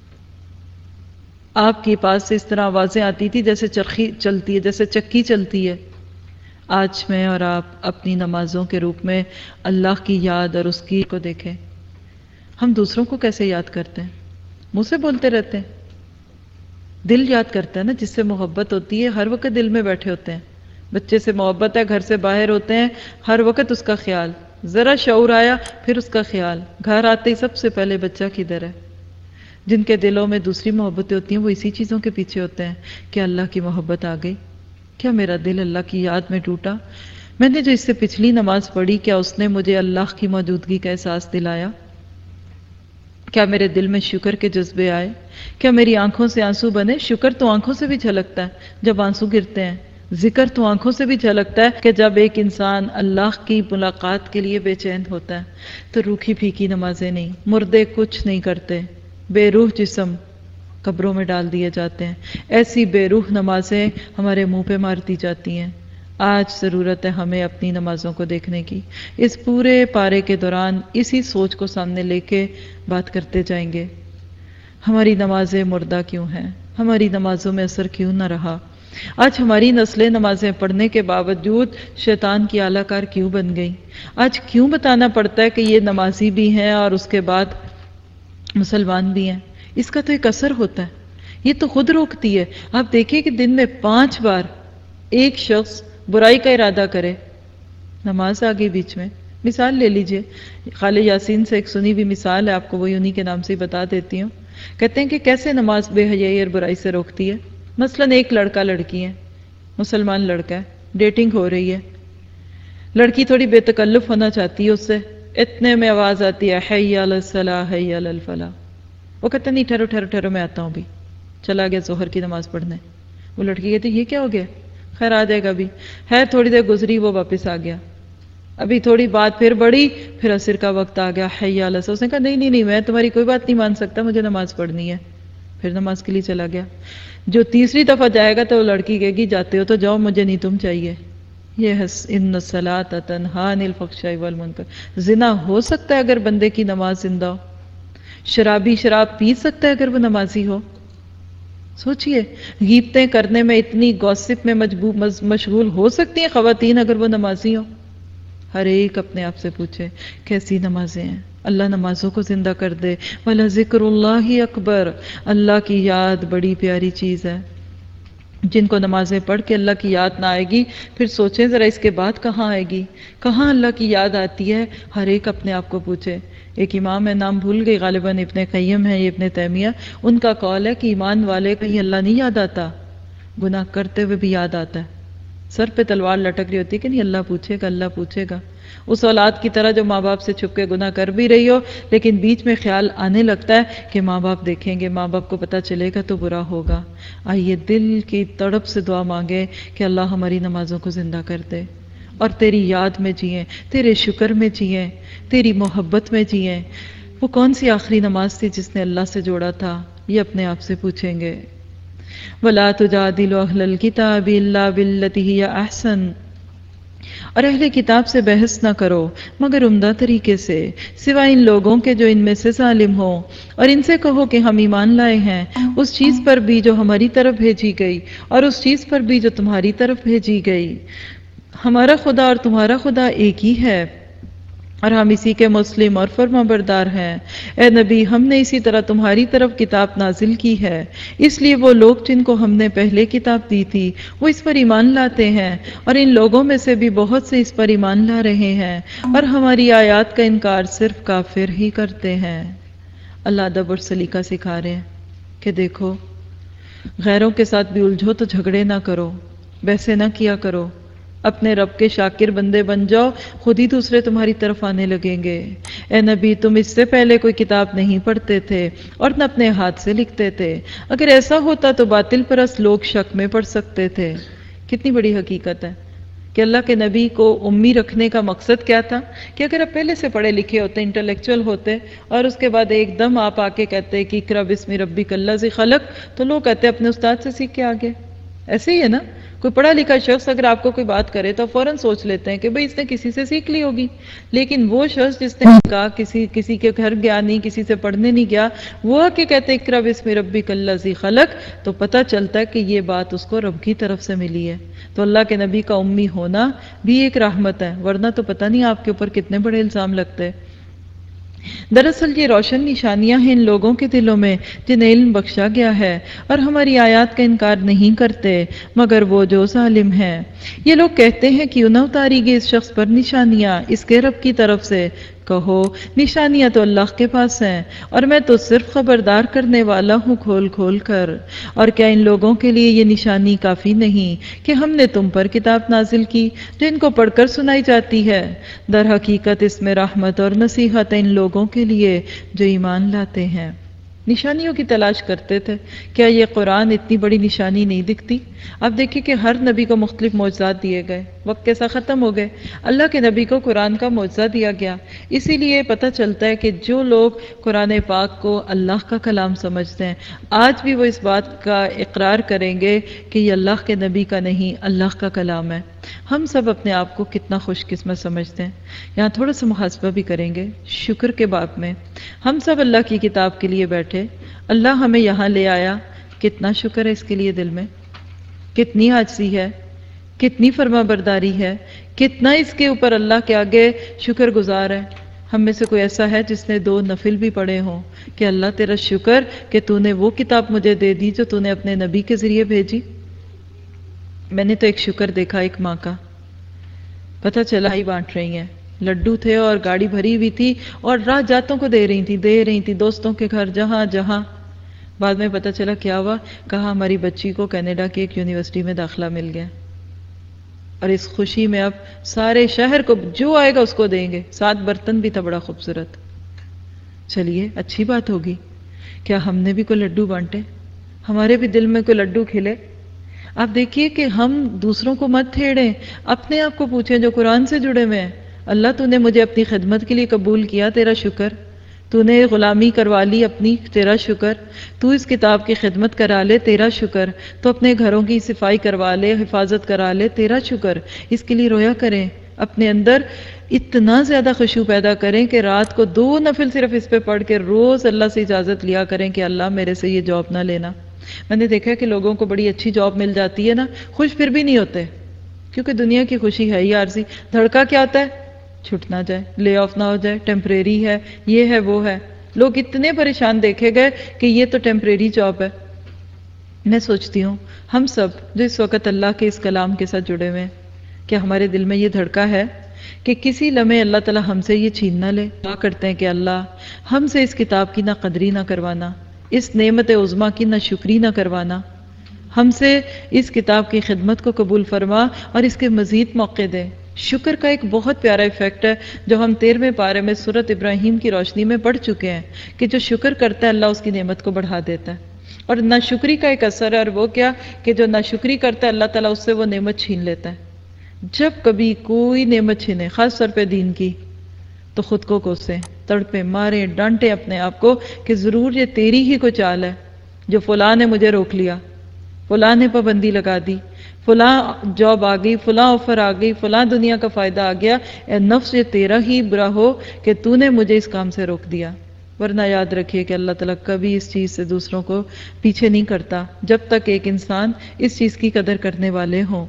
آپ کے پاس سے اس طرح آوازیں آتی تھی جیسے چرخی چلتی ہے، جیسے چکی چلتی ہے۔ آج میں اور آپ اپنی نمازوں کے روپ میں اللہ کی یاد اور اس کی کو دیکھیں۔ ہم دوسروں کو کیسے یاد کرتے ہیں؟ منہ سے بولتے رہتے ہیں، دل یاد کرتا ہے نا، جس سے محبت ہوتی ہے ہر وقت دل میں بیٹھے ہوتے ہیں۔ بچے سے محبت ہے، گھر سے باہر ہوتے ہیں، ہر وقت اس کا خیال، ذرا شعور آیا پھر اس کا خیال، گھر آتے ہی سب سے پہلے بچہ کدھر ہے۔ جن کے دلوں میں دوسری محبتیں ہوتی ہیں وہ اسی چیزوں کے پیچھے ہوتے ہیں کہ اللہ کی محبت آ گئی، کیا میرا دل اللہ کی یاد میں ٹوٹا؟ میں نے جو اس سے پچھلی نماز پڑھی کیا اس نے مجھے اللہ کی موجودگی کا احساس دلایا؟ کیا میرے دل میں شکر کے جذبے آئے؟ کیا میری آنکھوں سے آنسو بنے؟ شکر تو آنکھوں سے بھی جھلکتا ہے جب آنسو گرتے ہیں، ذکر تو آنکھوں سے بھی جھلکتا ہے کہ جب ایک انسان اللہ کی ملاقات کے لیے بے چین ہوتا ہے۔ تو روکھی پھیکی نمازیں نہیں، مردے کچھ نہیں کرتے، بے روح جسم قبروں میں ڈال دیے جاتے ہیں، ایسی بے روح نمازیں ہمارے منہ پہ مار دی جاتی ہیں۔ آج ضرورت ہے ہمیں اپنی نمازوں کو دیکھنے کی۔ اس پورے پارے کے دوران اسی سوچ کو سامنے لے کے بات کرتے جائیں گے۔ ہماری نمازیں مردہ کیوں ہیں؟ ہماری نمازوں میں اثر کیوں نہ رہا؟ آج ہماری نسلیں نمازیں پڑھنے کے باوجود شیطان کی اعلی کار کیوں بن گئی؟ آج کیوں بتانا پڑتا ہے کہ یہ نمازی بھی ہیں اور اس کے بعد مسلمان بھی ہیں؟ اس کا تو ایک اثر ہوتا ہے، یہ تو خود روکتی ہے۔ آپ دیکھیں کہ دن میں پانچ بار ایک شخص برائی کا ارادہ کرے، نماز آ گئی بیچ میں۔ مثال لے لیجئے، خالد یاسین سے ایک سنی ہوئی مثال ہے، آپ کو وہی انہی کے نام سے بتا دیتی ہوں۔ کہتے ہیں کہ کیسے نماز بے حیائی اور برائی سے روکتی ہے۔ مثلاً ایک لڑکا لڑکی ہے، مسلمان لڑکا ہے، ڈیٹنگ ہو رہی ہے، لڑکی تھوڑی بے تکلف ہونا چاہتی ہے اس سے، اتنے میں آواز آتی ہے حی علی الصلاح حی علی الفلاح، وہ کہتا نہیں ٹھہرو ٹھہرو ٹھہرو میں آتا ہوں بھی، چلا گیا ظہر کی نماز پڑھنے۔ وہ لڑکی کہتی یہ کیا ہو گیا؟ خیر آ جائے گا بھی، ہے تھوڑی دیر گزری وہ واپس آ گیا، ابھی تھوڑی بات پھر بڑھی، پھر عصر کا وقت آ گیا حی علی الصلاح، اس نے کہا نہیں نہیں نہیں میں تمہاری کوئی بات نہیں مان سکتا، مجھے نماز پڑھنی ہے، پھر نماز کے لیے چلا گیا۔ جو تیسری دفعہ جائے گا تو وہ لڑکی کہے گی جاتے ہو تو جاؤ مجھے نہیں تم چاہیے۔ یہ ہے ان الصلاۃ تنہی عن الفحشاء والمنکر۔ زنا ہو سکتا ہے اگر بندے کی نماز زندہ ہو، شرابی شراب پی سکتا ہے اگر وہ نمازی ہو۔ سوچئے غیبتیں کرنے میں، اتنی گوسپ میں مشغول ہو سکتی ہیں خواتین اگر وہ نمازی ہو۔ ہر ایک اپنے آپ سے پوچھے کیسی نمازیں ہیں، اللہ نمازوں کو زندہ کر دے۔ وَلَذِكْرُ اللَّهِ اکبر، اللہ کی یاد بڑی پیاری چیز ہے۔ جن کو نمازیں پڑھ کے اللہ کی یاد نہ آئے گی، پھر سوچیں ذرا اس کے بعد کہاں آئے گی، کہاں اللہ کی یاد آتی ہے۔ ہر ایک اپنے آپ کو پوچھے۔ ایک امام ہے، نام بھول گئی، غالباً ابن قیم ہے، یہ ابن تیمیہ، ان کا قول ہے کہ ایمان والے کہیں اللہ نہیں یاد آتا، گناہ کرتے ہوئے بھی یاد آتا ہے، سر پہ تلوار لٹک رہی ہوتی ہے کہ نہیں اللہ پوچھے گا اللہ پوچھے گا۔ اس اولاد کی طرح جو ماں باپ سے چھپ کے گناہ کر بھی رہی ہو، لیکن بیچ میں خیال آنے لگتا ہے کہ ماں باپ دیکھیں گے، ماں باپ کو پتہ چلے گا تو برا ہوگا۔ آئیے دل کی تڑپ سے دعا مانگے کہ اللہ ہماری نمازوں کو زندہ کر دے، اور تیری یاد میں جئیں، تیرے شکر میں جئیں، تیری محبت میں جئیں۔ وہ کون سی آخری نماز تھی جس نے اللہ سے جوڑا تھا؟ یہ اپنے آپ سے پوچھیں گے۔ وَلَا تُجَادِلُوا أَهْلَ الْكِتَابِ إِلَّا بِالَّتِي هِيَ أَحْسَنُ، اور اہل کتاب سے بحث نہ کرو مگر عمدہ طریقے سے، سوائے ان لوگوں کے جو ان میں سے ظالم ہوں، اور ان سے کہو کہ ہم ایمان لائے ہیں اس چیز پر بھی جو ہماری طرف بھیجی گئی، اور اس چیز پر بھی جو تمہاری طرف بھیجی گئی، ہمارا خدا اور تمہارا خدا ایک ہی ہے، اور ہم اسی کے مسلم اور فرمانبردار ہیں۔ اے نبی، ہم نے اسی طرح تمہاری طرف کتاب نازل کی ہے، اس لیے وہ لوگ جن کو ہم نے پہلے کتاب دی تھی وہ اس پر ایمان لاتے ہیں، اور ان لوگوں میں سے بھی بہت سے اس پر ایمان لا رہے ہیں، اور ہماری آیات کا انکار صرف کافر ہی کرتے ہیں۔ اللہ ادب اور سلیقہ سکھا رہے ہیں کہ دیکھو غیروں کے ساتھ بھی الجھو تو جھگڑے نہ کرو، بحثیں نہ کیا کرو، اپنے رب کے شاکر بندے بن جاؤ، خود ہی دوسرے تمہاری طرف آنے لگیں گے۔ اے نبی، تم اس سے پہلے کوئی کتاب نہیں پڑھتے تھے اور نہ اپنے ہاتھ سے لکھتے تھے، اگر ایسا ہوتا تو باطل پرست لوگ شک میں پڑ سکتے تھے۔ کتنی بڑی حقیقت ہے کہ اللہ کے نبی کو امی رکھنے کا مقصد کیا تھا کہ اگر آپ پہلے سے پڑھے لکھے ہوتے، انٹلیکچوئل ہوتے، اور اس کے بعد ایک دم آپ آ کے کہتے کہ اقرا بسم ربک الذی خلق، تو لوگ کہتے اپنے استاد سے سیکھ کے آگے۔ ایسے ہی ہے نا، کوئی پڑھا لکھا شخص اگر آپ کو کوئی بات کرے تو فوراً سوچ لیتے ہیں کہ بھئی اس نے کسی سے سیکھ لی ہوگی، لیکن وہ شخص جس نے کہا کسی کسی کے گھر گیا نہیں، کسی سے پڑھنے نہیں گیا، وہ آ کے کہتے اقرا بسم ربک الذی خلق، تو پتہ چلتا ہے کہ یہ بات اس کو رب کی طرف سے ملی ہے۔ تو اللہ کے نبی کا امی ہونا بھی ایک رحمت ہے، ورنہ تو پتہ نہیں آپ کے اوپر کتنے بڑے الزام لگتے۔ دراصل یہ روشن نشانیاں ہیں ان لوگوں کے دلوں میں جنہیں علم بخشا گیا ہے، اور ہماری آیات کا انکار نہیں کرتے مگر وہ جو ظالم ہیں۔ یہ لوگ کہتے ہیں کہ نہ اتاری گئی اس شخص پر نشانیاں اس کے رب کی طرف سے، کہو نشانیاں تو اللہ کے پاس ہیں، اور میں تو صرف خبردار کرنے والا ہوں کھول کھول کر۔ اور کیا ان لوگوں کے لیے یہ نشانی کافی نہیں کہ ہم نے تم پر کتاب نازل کی جو ان کو پڑھ کر سنائی جاتی ہے؟ در حقیقت اس میں رحمت اور نصیحت ہے ان لوگوں کے لیے جو ایمان لاتے ہیں۔ نشانیوں کی تلاش کرتے تھے، کیا یہ قرآن اتنی بڑی نشانی نہیں دکھتی؟ آپ دیکھیں کہ ہر نبی کو مختلف معجزات دیے گئے، وقت کیسا ختم ہو گئے، اللہ کے نبی کو قرآن کا معجزہ دیا گیا۔ اسی لیے پتہ چلتا ہے کہ جو لوگ قرآن پاک کو اللہ کا کلام سمجھتے ہیں، آج بھی وہ اس بات کا اقرار کریں گے کہ یہ اللہ کے نبی کا نہیں، اللہ کا کلام ہے۔ ہم سب اپنے آپ کو کتنا خوش قسمت سمجھتے ہیں۔ یہاں تھوڑا سا محاسبہ بھی کریں گے شکر کے باب میں۔ ہم سب اللہ کی کتاب کے لیے بیٹھے، اللہ ہمیں یہاں لے آیا، کتنا شکر ہے اس کے لیے دل میں، کتنی عاجزی ہے، کتنی فرما برداری ہے، کتنا اس کے اوپر اللہ کے آگے شکر گزار ہے۔ ہم میں سے کوئی ایسا ہے جس نے دو نفل بھی پڑھے ہوں کہ اللہ تیرا شکر کہ تو نے وہ کتاب مجھے دے دی جو تو نے اپنے نبی کے ذریعے بھیجی۔ میں نے تو ایک شکر دیکھا ایک ماں کا، پتہ چلا ہی بانٹ رہی ہیں، لڈو تھے اور گاڑی بھری ہوئی تھی اور راہ جاتوں کو دے رہی تھی دے رہی تھی دوستوں کے گھر، جہاں جہاں۔ بعد میں پتہ چلا کیا ہوا، کہا ہماری بچی کو کینیڈا کی ایک یونیورسٹی میں داخلہ مل گیا۔ اور اس خوشی میں اب سارے شہر کو جو آئے گا اس کو دیں گے. ساتھ برتن بھی تھا بڑا خوبصورت. چلیے اچھی بات ہوگی. کیا ہم نے بھی کوئی لڈو بانٹے؟ ہمارے بھی دل میں کوئی لڈو کھلے؟ آپ دیکھیے کہ ہم دوسروں کو مت تھیڑیں، اپنے آپ کو پوچھیں جو قرآن سے جڑے ہوئے ہیں. اللہ تو نے مجھے اپنی خدمت کے لیے قبول کیا، تیرا شکر. تو نے غلامی کروا لی اپنی، تیرا شکر. تو اس کتاب کی خدمت کرا لے، تیرا شکر. تو اپنے گھروں کی صفائی کروا لے، حفاظت کرا لے، تیرا شکر. اس کے لیے رویا کریں، اپنے اندر اتنا زیادہ خشوع پیدا کریں کہ رات کو دو نفل صرف اس پہ پڑھ کے روز اللہ سے اجازت لیا کریں کہ اللہ میرے سے یہ جاب نہ لینا. میں نے دیکھا کہ لوگوں کو بڑی اچھی جاب مل جاتی ہے نا، خوش پھر بھی نہیں ہوتے، کیونکہ دنیا کی خوشی ہے ہی عارضی. دھڑکا کیا ہوتا ہے؟ چھٹ نہ جائے، لے آف نہ ہو جائے، ٹیمپریری ہے، یہ ہے وہ ہے. لوگ اتنے پریشان دیکھے گئے کہ یہ تو ٹیمپریری جاب ہے. میں سوچتی ہوں ہم سب جو اس وقت اللہ کے اس کلام کے ساتھ جڑے ہوئے ہیں، کیا ہمارے دل میں یہ دھڑکا ہے کہ کسی لمحے اللہ تعالیٰ ہم سے یہ چھین نہ لے؟ دعا کرتے ہیں کہ اللہ ہم سے اس کتاب کی نہ قدری نہ کروانا، اس نعمت عظمیٰ کی نہ شکری نہ کروانا. ہم سے اس کتاب کی خدمت کو قبول فرما اور اس کے مزید موقع دے. شکر کا ایک بہت پیارا ایفیکٹ ہے جو ہم تیرہویں پارے میں سورۃ ابراہیم کی روشنی میں پڑھ چکے ہیں کہ جو شکر کرتا ہے اللہ اس کی نعمت کو بڑھا دیتا ہے. اور ناشکری کا ایک اثر ہے، اور وہ کیا کہ جو ناشکری کرتا ہے اللہ تعالیٰ اس سے وہ نعمت چھین لیتا ہے. جب کبھی کوئی نعمت چھینے، خاص طور پہ دین کی، تو خود کو کوسیں، تڑپے، مارے، ڈانٹے اپنے آپ کو کہ ضرور یہ تیری ہی کوئی چال ہے. جو فلاں نے مجھے روک لیا، فلاں نے پابندی لگا دی، فلاں جاب آ گئی، فلاں آفر آ گئی، فلاں دنیا کا فائدہ آ گیا، اے نفس یہ تیرا ہی برا ہو کہ تو نے مجھے اس کام سے روک دیا. ورنہ یاد رکھیے کہ اللہ تعالیٰ کبھی اس چیز سے دوسروں کو پیچھے نہیں کرتا جب تک ایک انسان اس چیز کی قدر کرنے والے ہوں.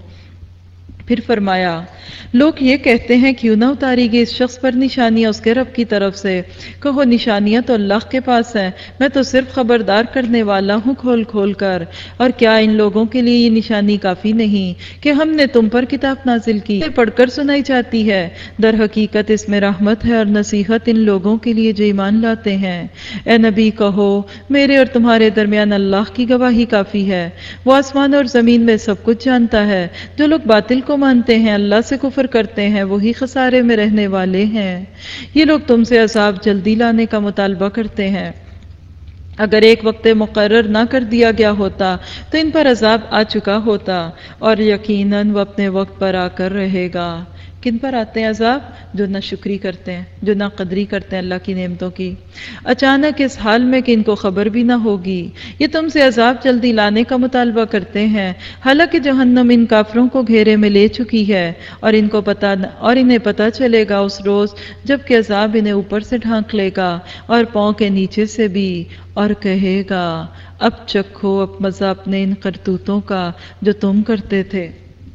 پھر فرمایا لوگ یہ کہتے ہیں کیوں نہ اتاری گئی اس شخص پر نشانیاں اس کے رب کی طرف سے. کہو نشانیاں تو اللہ کے پاس ہیں، میں تو صرف خبردار کرنے والا ہوں کھول کھول کر. اور کیا ان لوگوں کے لیے یہ نشانی کافی نہیں کہ ہم نے تم پر کتاب نازل کی پڑھ کر سنائی جاتی ہے؟ در حقیقت اس میں رحمت ہے اور نصیحت ان لوگوں کے لیے جو ایمان لاتے ہیں. اے نبی کہو میرے اور تمہارے درمیان اللہ کی گواہی کافی ہے، وہ آسمان اور زمین میں سب کچھ جانتا ہے. جو لوگ باطل کو مانتے ہیں، اللہ سے کفر کرتے ہیں، وہی خسارے میں رہنے والے ہیں. یہ لوگ تم سے عذاب جلدی لانے کا مطالبہ کرتے ہیں. اگر ایک وقت مقرر نہ کر دیا گیا ہوتا تو ان پر عذاب آ چکا ہوتا، اور یقیناً وہ اپنے وقت پر آ کر رہے گا. کن پر آتے ہیں عذاب؟ جو نہ شکری کرتے ہیں، جو نہ قدری کرتے ہیں اللہ کی نعمتوں کی. اچانک اس حال میں کہ ان کو خبر بھی نہ ہوگی. یہ تم سے عذاب جلدی لانے کا مطالبہ کرتے ہیں، حالانکہ جہنم ان کافروں کو گھیرے میں لے چکی ہے، اور ان کو پتہ اور انہیں پتہ چلے گا اس روز جب کہ عذاب انہیں اوپر سے ڈھانک لے گا اور پاؤں کے نیچے سے بھی، اور کہے گا اب چکھو اب مزہ اپنے ان کرتوتوں کا جو تم کرتے تھے.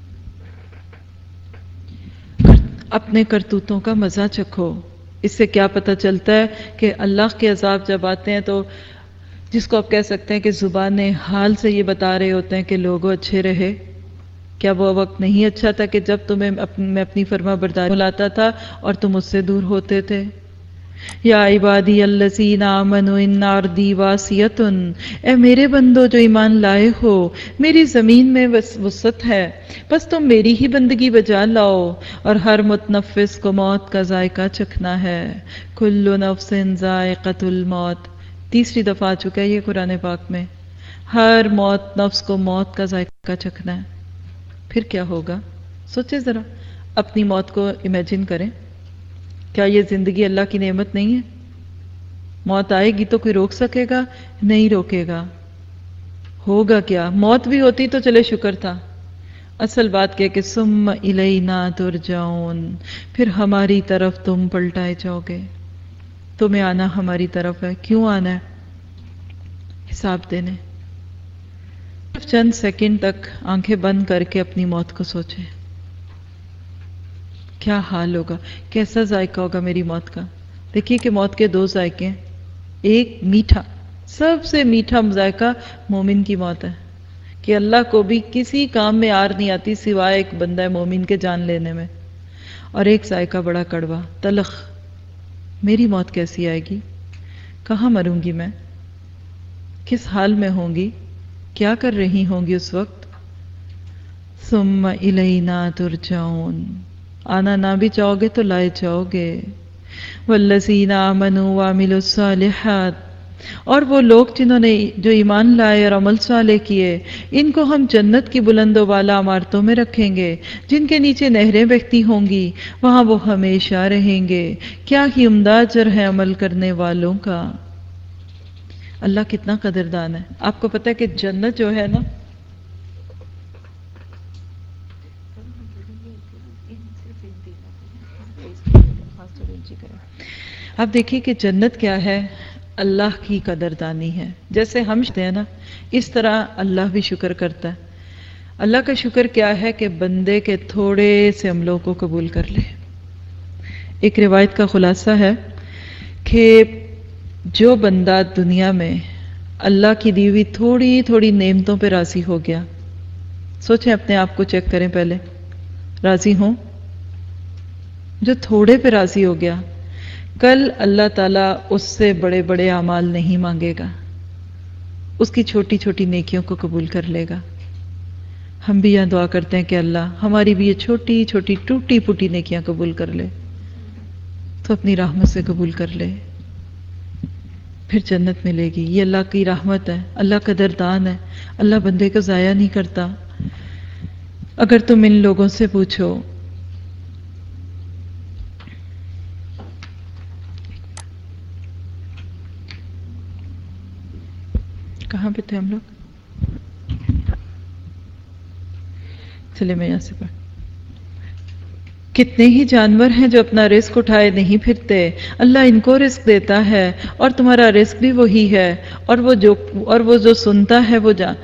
اپنے کرتوتوں کا مزہ چکھو. اس سے کیا پتہ چلتا ہے کہ اللہ کے عذاب جب آتے ہیں تو جس کو آپ کہہ سکتے ہیں کہ زبان حال سے یہ بتا رہے ہوتے ہیں کہ لوگوں اچھے رہے. کیا وہ وقت نہیں اچھا تھا کہ جب تمہیں میں اپنی فرما برداری بلاتا تھا اور تم اس سے دور ہوتے تھے؟ یا عبادی الذین آمنوا ان ارضی واسعۃ، اے میرے بندو جو ایمان لائے ہو، میری زمین میں وسعت ہے، بس تم میری ہی بندگی بجا لاؤ. اور ہر متنفس کو موت کا ذائقہ چکھنا ہے. کل نفس ذائقۃ الموت، تیسری دفعہ آ چکا ہے یہ قرآن پاک میں. ہر موت نفس کو موت کا ذائقہ چکھنا ہے. پھر کیا ہوگا؟ سوچے ذرا، اپنی موت کو امیجن کریں. کیا یہ زندگی اللہ کی نعمت نہیں ہے؟ موت آئے گی تو کوئی روک سکے گا؟ نہیں روکے گا. ہوگا کیا؟ موت بھی ہوتی تو چلے شکر تھا. اصل بات کیا کہ ثم الینا ترجعون، پھر ہماری طرف تم پلٹائے جاؤ گے. تمہیں آنا ہماری طرف ہے. کیوں آنا ہے؟ حساب دینے. چند سیکنڈ تک آنکھیں بند کر کے اپنی موت کو سوچیں. کیا حال ہوگا، کیسا ذائقہ ہوگا میری موت کا. دیکھیے کہ موت کے دو ذائقے ہیں. ایک میٹھا، سب سے میٹھا ذائقہ مومن کی موت ہے کہ اللہ کو بھی کسی کام میں آر نہیں آتی سوائے ایک بندہ مومن کے جان لینے میں. اور ایک ذائقہ بڑا کڑوا، تلخ. میری موت کیسی آئے گی؟ کہاں مروں گی میں؟ کس حال میں ہوں گی؟ کیا کر رہی ہوں گی اس وقت؟ ثم الینا ترجعون، آنا نہ بھی چاہو گے تو لائے جاؤ گے۔ والذین آمنوا وعملوا الصالحات، اور وہ لوگ جنہوں نے جو ایمان لائے اور عمل صالح کیے، ان کو ہم جنت کی بلند و بالا عمارتوں میں رکھیں گے جن کے نیچے نہریں بہتی ہوں گی، وہاں وہ ہمیشہ رہیں گے۔ کیا ہی عمدہ اجر ہے عمل کرنے والوں کا۔ اللہ کتنا قدردان ہے۔ آپ کو پتہ ہے کہ جنت جو ہے نا، آپ دیکھیے کہ جنت کیا ہے، اللہ کی قدردانی ہے۔ جیسے ہم شکر ہیں نا، اس طرح اللہ بھی شکر کرتا ہے۔ اللہ کا شکر کیا ہے کہ بندے کے تھوڑے سے عملوں کو قبول کر لے۔ ایک روایت کا خلاصہ ہے کہ جو بندہ دنیا میں اللہ کی دی ہوئی تھوڑی تھوڑی نعمتوں پہ راضی ہو گیا، سوچیں اپنے آپ کو چیک کریں، پہلے راضی ہوں؟ جو تھوڑے پہ راضی ہو گیا، کل اللہ تعالیٰ اس سے بڑے بڑے اعمال نہیں مانگے گا، اس کی چھوٹی چھوٹی نیکیوں کو قبول کر لے گا۔ ہم بھی یہاں دعا کرتے ہیں کہ اللہ ہماری بھی یہ چھوٹی چھوٹی ٹوٹی پھوٹی نیکیاں قبول کر لے، تو اپنی رحمت سے قبول کر لے، پھر جنت ملے گی۔ یہ اللہ کی رحمت ہے، اللہ قدردان ہے، اللہ بندے کو ضائع نہیں کرتا۔ اگر تم ان لوگوں سے پوچھو کہاں پہ تھے ہم لوگ؟ چلے میں یہاں سے پڑھ۔ کتنے ہی جانور ہیں جو اپنا رزق اٹھائے نہیں پھرتے، اللہ ان کو رزق دیتا ہے اور تمہارا رزق بھی وہی ہے، اور وہ جو اور وہ جو سنتا ہے وہ جان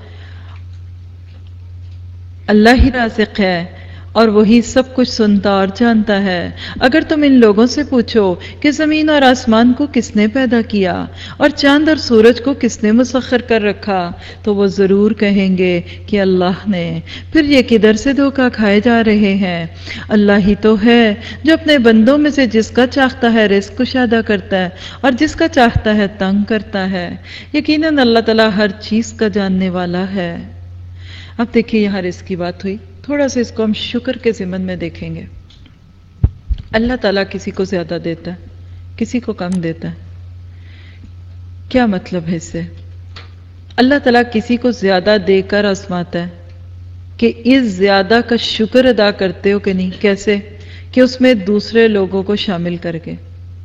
اللہ ہی رازق ہے اور وہی سب کچھ سنتا اور جانتا ہے۔ اگر تم ان لوگوں سے پوچھو کہ زمین اور آسمان کو کس نے پیدا کیا اور چاند اور سورج کو کس نے مسخر کر رکھا، تو وہ ضرور کہیں گے کہ اللہ نے۔ پھر یہ کدھر سے دھوکہ کھائے جا رہے ہیں؟ اللہ ہی تو ہے جو اپنے بندوں میں سے جس کا چاہتا ہے رزق کشادہ کرتا ہے اور جس کا چاہتا ہے تنگ کرتا ہے۔ یقیناً اللہ تعالیٰ ہر چیز کا جاننے والا ہے۔ اب دیکھیے یہاں رزق کی بات ہوئی، تھوڑا سا اس کو ہم شکر کے ضمن میں دیکھیں گے۔ اللہ تعالیٰ کسی کو زیادہ دیتا ہے، کسی کو کم دیتا ہے۔ کیا مطلب ہے اس سے؟ اللہ تعالیٰ کسی کو زیادہ دے کر آزماتا ہے کہ اس زیادہ کا شکر ادا کرتے ہو کہ نہیں۔ کیسے؟ کہ اس میں دوسرے لوگوں کو شامل کر کے۔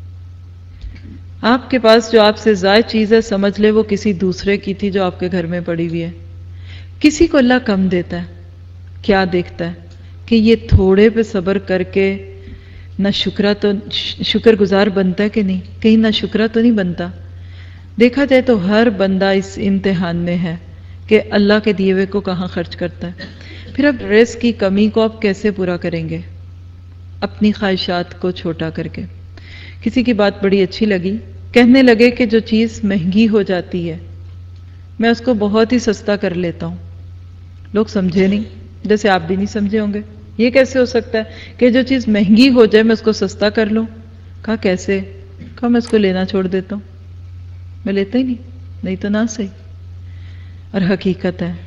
آپ کے پاس جو آپ سے زائد چیز ہے، سمجھ لے وہ کسی دوسرے کی تھی جو آپ کے گھر میں پڑی ہوئی ہے۔ کسی کو اللہ کم دیتا ہے، کیا دیکھتا ہے کہ یہ تھوڑے پہ صبر کر کے نہ شکرہ تو شکر گزار بنتا ہے کہ نہیں، کہیں نہ شکرہ تو نہیں بنتا۔ دیکھا جائے تو ہر بندہ اس امتحان میں ہے کہ اللہ کے دیے ہوئے کو کہاں خرچ کرتا ہے۔ پھر اب رزق کی کمی کو آپ کیسے پورا کریں گے؟ اپنی خواہشات کو چھوٹا کر کے۔ کسی کی بات بڑی اچھی لگی، کہنے لگے کہ جو چیز مہنگی ہو جاتی ہے میں اس کو بہت ہی سستا کر لیتا ہوں۔ لوگ سمجھے نہیں، جیسے آپ بھی نہیں سمجھے ہوں گے۔ یہ کیسے ہو سکتا ہے کہ جو چیز مہنگی ہو جائے میں اس کو سستا کر لوں؟ کہا کیسے؟ کہا میں اس کو لینا چھوڑ دیتا ہوں، میں لیتا ہی نہیں، نہیں تو نہ صحیح۔ اور حقیقت ہے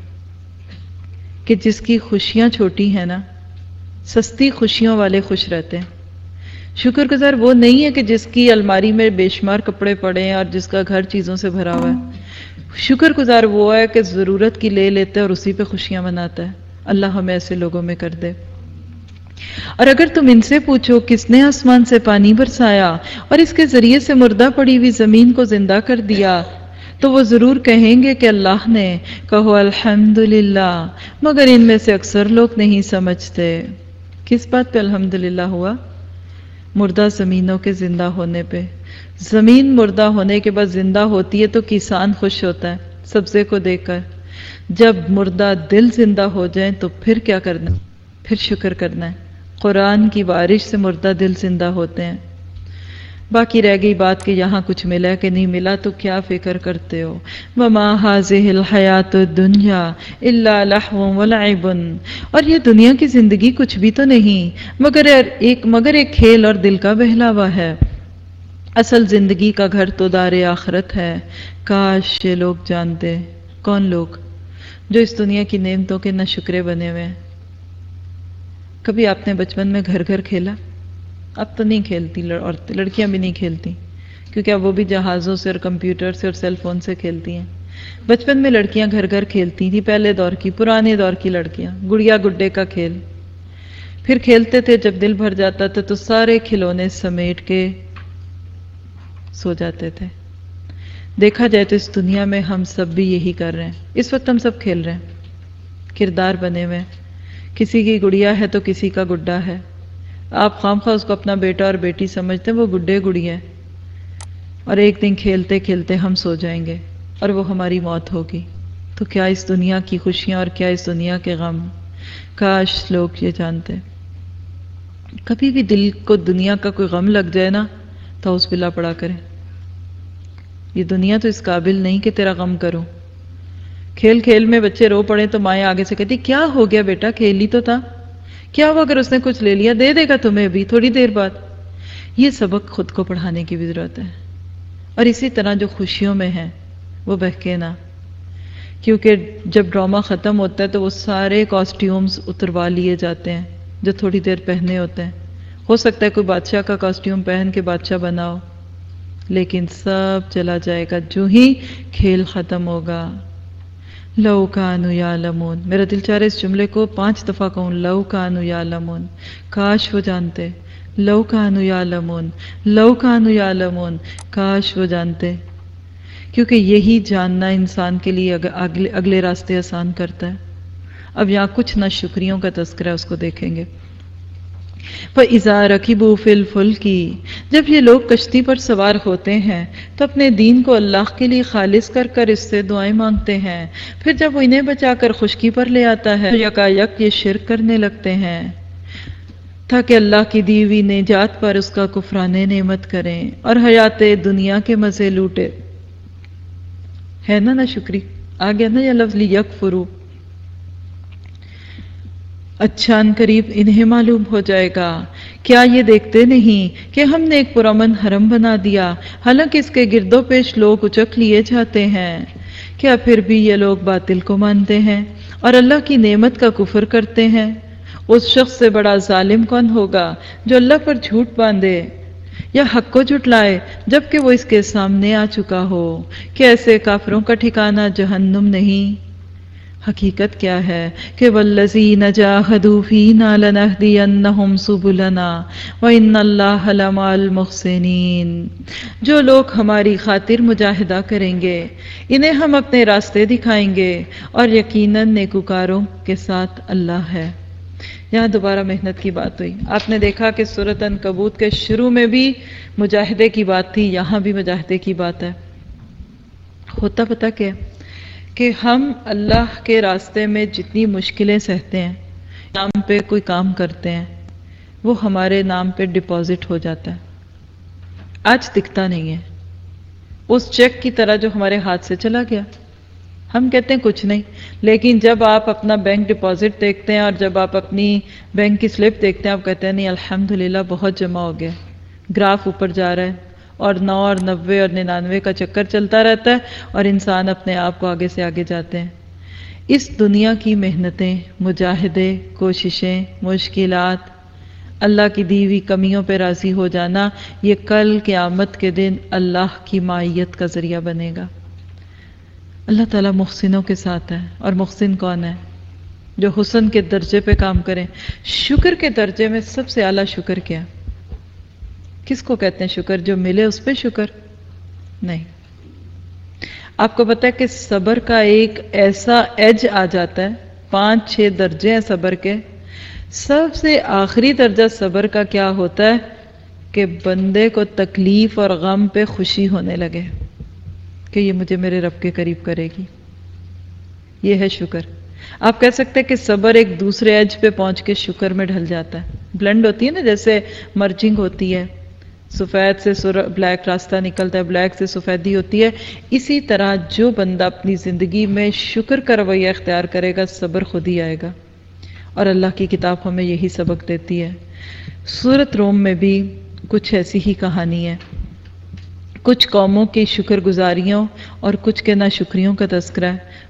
کہ جس کی خوشیاں چھوٹی ہیں نا، سستی خوشیوں والے خوش رہتے ہیں۔ شکر گزار وہ نہیں ہے کہ جس کی الماری میں بے شمار کپڑے پڑے ہیں اور جس کا گھر چیزوں سے بھرا ہوا ہے۔ شکر گزار وہ ہے کہ ضرورت کی لے لیتا ہے اور اسی پہ خوشیاں مناتا ہے۔ اللہ ہمیں ایسے لوگوں میں کر دے۔ اور اگر تم ان سے پوچھو کس نے آسمان سے پانی برسایا اور اس کے ذریعے سے مردہ پڑی ہوئی زمین کو زندہ کر دیا، تو وہ ضرور کہیں گے کہ اللہ نے۔ کہو الحمدللہ، مگر ان میں سے اکثر لوگ نہیں سمجھتے۔ کس بات پہ الحمدللہ ہوا؟ مردہ زمینوں کے زندہ ہونے پہ۔ زمین مردہ ہونے کے بعد زندہ ہوتی ہے تو کسان خوش ہوتا ہے سبزے کو دیکھ کر۔ جب مردہ دل زندہ ہو جائیں تو پھر کیا کرنا ہے؟ پھر شکر کرنا ہے۔ قرآن کی بارش سے مردہ دل زندہ ہوتے ہیں۔ باقی رہ گئی بات کہ یہاں کچھ ملا کہ نہیں ملا تو کیا فکر کرتے ہو؟ وَمَا هَذِهِ الْحَيَاةُ الدُّنْيَا إِلَّا لَهْوٌ وَلَعِبٌ، اور یہ دنیا کی زندگی کچھ بھی تو نہیں مگر ایک مگر ایک کھیل اور دل کا بہلاوا ہے۔ اصل زندگی کا گھر تو دار آخرت ہے۔ کاش یہ لوگ جانتے۔ کون لوگ؟ جو اس دنیا کی نعمتوں کے نہ شکرے بنے ہوئے ہیں۔ کبھی آپ نے بچپن میں گھر گھر کھیلا؟ اب تو نہیں کھیلتی عورتیں، لڑکیاں بھی نہیں کھیلتی، کیونکہ اب وہ بھی جہازوں سے اور کمپیوٹر سے اور سیل فون سے کھیلتی ہیں۔ بچپن میں لڑکیاں گھر گھر کھیلتی تھیں، پہلے دور کی، پرانے دور کی لڑکیاں، گڑیا گڈے کا کھیل۔ پھر کھیلتے تھے، جب دل بھر جاتا تھا تو سارے کھلونے سمیٹ کے سو جاتے تھے۔ دیکھا جائے تو اس دنیا میں ہم سب بھی یہی کر رہے ہیں۔ اس وقت ہم سب کھیل رہے ہیں، کردار بنے ہوئے، کسی کی گڑیا ہے تو کسی کا گڈا ہے۔ آپ خام خواہ اس کو اپنا بیٹا اور بیٹی سمجھتے ہیں، وہ گڈے گڑیا ہے، اور ایک دن کھیلتے کھیلتے ہم سو جائیں گے اور وہ ہماری موت ہوگی۔ تو کیا اس دنیا کی خوشیاں اور کیا اس دنیا کے غم؟ کاش لوگ یہ جانتے۔ کبھی بھی دل کو دنیا کا کوئی غم لگ جائے نا تو اعوذ باللہ پڑا کریں، یہ دنیا تو اس قابل نہیں کہ تیرا غم کروں۔ کھیل کھیل میں بچے رو پڑے تو مائیں آگے سے کہتی کیا ہو گیا بیٹا، کھیل ہی تو تھا، کیا ہوا اگر اس نے کچھ لے لیا، دے دے گا تمہیں بھی تھوڑی دیر بعد۔ یہ سبق خود کو پڑھانے کی بھی ضرورت ہے۔ اور اسی طرح جو خوشیوں میں ہیں وہ بہکے نہ، کیونکہ جب ڈرامہ ختم ہوتا ہے تو وہ سارے کاسٹیومز اتروا لیے جاتے ہیں جو تھوڑی دیر پہنے ہوتے ہیں۔ ہو سکتا ہے کوئی بادشاہ کا کاسٹیوم پہن کے بادشاہ بنا ہو، لیکن سب چلا جائے گا جو ہی کھیل ختم ہوگا۔ لو کانوا یعلمون، میرا دل چاہ رہا ہے اس جملے کو پانچ دفعہ کہوں، لو کانوا یعلمون، کاش وہ جانتے، لو کانوا یعلمون، لو کانوا یعلمون، کاش وہ جانتے، کیونکہ یہی جاننا انسان کے لیے اگلے اگلے راستے آسان کرتا ہے۔ اب یہاں کچھ نہ شکریوں کا تذکرہ اس کو دیکھیں گے۔ فَإِذَا رَكِبُوا فِي الْفُلْكِ، جب یہ لوگ کشتی پر سوار ہوتے ہیں تو اپنے دین کو اللہ کے لیے خالص کر کر اس سے دعائیں مانگتے ہیں، پھر جب وہ انہیں بچا کر خشکی پر لے آتا ہے تو یکا یک یہ شرک کرنے لگتے ہیں، تاکہ اللہ کی دی ہوئی نجات پر اس کا کفران نعمت کریں اور حیات دنیا کے مزے لوٹے۔ ہے نا نا شکری، آ گیا نا یہ لفظ لیکفروا۔ اچھا ان قریب انہیں معلوم ہو جائے گا، کیا یہ دیکھتے نہیں کہ ہم نے ایک پرامن حرم بنا دیا، حالانکہ اس کے گرد و پیش لوگ اچک لیے جاتے ہیں، کیا پھر بھی یہ لوگ باطل کو مانتے ہیں اور اللہ کی نعمت کا کفر کرتے ہیں؟ اس شخص سے بڑا ظالم کون ہوگا جو اللہ پر جھوٹ باندھے یا حق کو جھٹلائے جبکہ وہ اس کے سامنے آ چکا ہو، کہ ایسے کافروں کا ٹھکانہ جہنم نہیں؟ حقیقت کیا ہے کہ والذین جاہدوا فینا لنہدینہم سبلنا وان اللہ لمع المحسنین، جو لوگ ہماری خاطر مجاہدہ کریں گے انہیں ہم اپنے راستے دکھائیں گے، اور یقیناً نیکوکاروں کے ساتھ اللہ ہے۔ یہاں دوبارہ محنت کی بات ہوئی۔ آپ نے دیکھا کہ سورۃ عنکبوت کے شروع میں بھی مجاہدے کی بات تھی، یہاں بھی مجاہدے کی بات ہے۔ ہوتا پتہ کیا کہ ہم اللہ کے راستے میں جتنی مشکلیں سہتے ہیں، نام پہ کوئی کام کرتے ہیں، وہ ہمارے نام پہ ڈپازٹ ہو جاتا ہے، آج دکھتا نہیں ہے، اس چیک کی طرح جو ہمارے ہاتھ سے چلا گیا۔ ہم کہتے ہیں کچھ نہیں، لیکن جب آپ اپنا بینک ڈپازٹ دیکھتے ہیں اور جب آپ اپنی بینک کی سلپ دیکھتے ہیں، آپ کہتے ہیں نہیں الحمدللہ بہت جمع ہو گیا، گراف اوپر جا رہا ہے، اور نو اور نوے اور ننانوے کا چکر چلتا رہتا ہے اور انسان اپنے آپ کو آگے سے آگے جاتے ہیں۔ اس دنیا کی محنتیں، مجاہدے، کوششیں، مشکلات، اللہ کی دی ہوئی کمیوں پہ راضی ہو جانا، یہ کل قیامت کے دن اللہ کی معیت کا ذریعہ بنے گا۔ اللہ تعالیٰ محسنوں کے ساتھ ہے، اور محسن کون ہے؟ جو حسن کے درجے پہ کام کریں۔ شکر کے درجے میں سب سے اعلیٰ شکر کیا؟ کس کو کہتے ہیں شکر؟ جو ملے اس پہ شکر نہیں۔ آپ کو پتہ ہے کہ صبر کا ایک ایسا ایج آ جاتا ہے، پانچ چھ درجے ہیں صبر کے، سب سے آخری درجہ صبر کا کیا ہوتا ہے کہ بندے کو تکلیف اور غم پہ خوشی ہونے لگے کہ یہ مجھے میرے رب کے قریب کرے گی، یہ ہے شکر۔ آپ کہہ سکتے ہیں کہ صبر ایک دوسرے ایج پہ پہنچ کے شکر میں ڈھل جاتا ہے، بلینڈ ہوتی ہے نا، جیسے مرجنگ ہوتی ہے، سفید سے بلیک راستہ نکلتا ہے، بلیک سے سفیدی ہوتی ہے، اسی طرح جو بندہ اپنی زندگی میں شکر کا رویہ اختیار کرے گا صبر خود ہی آئے گا، اور اللہ کی کتاب ہمیں یہی سبق دیتی ہے۔ سورۃ روم میں بھی کچھ ایسی ہی کہانی ہے، کچھ قوموں کی شکر گزاریوں اور کچھ کے ناشکریوں کا تذکرہ ہے۔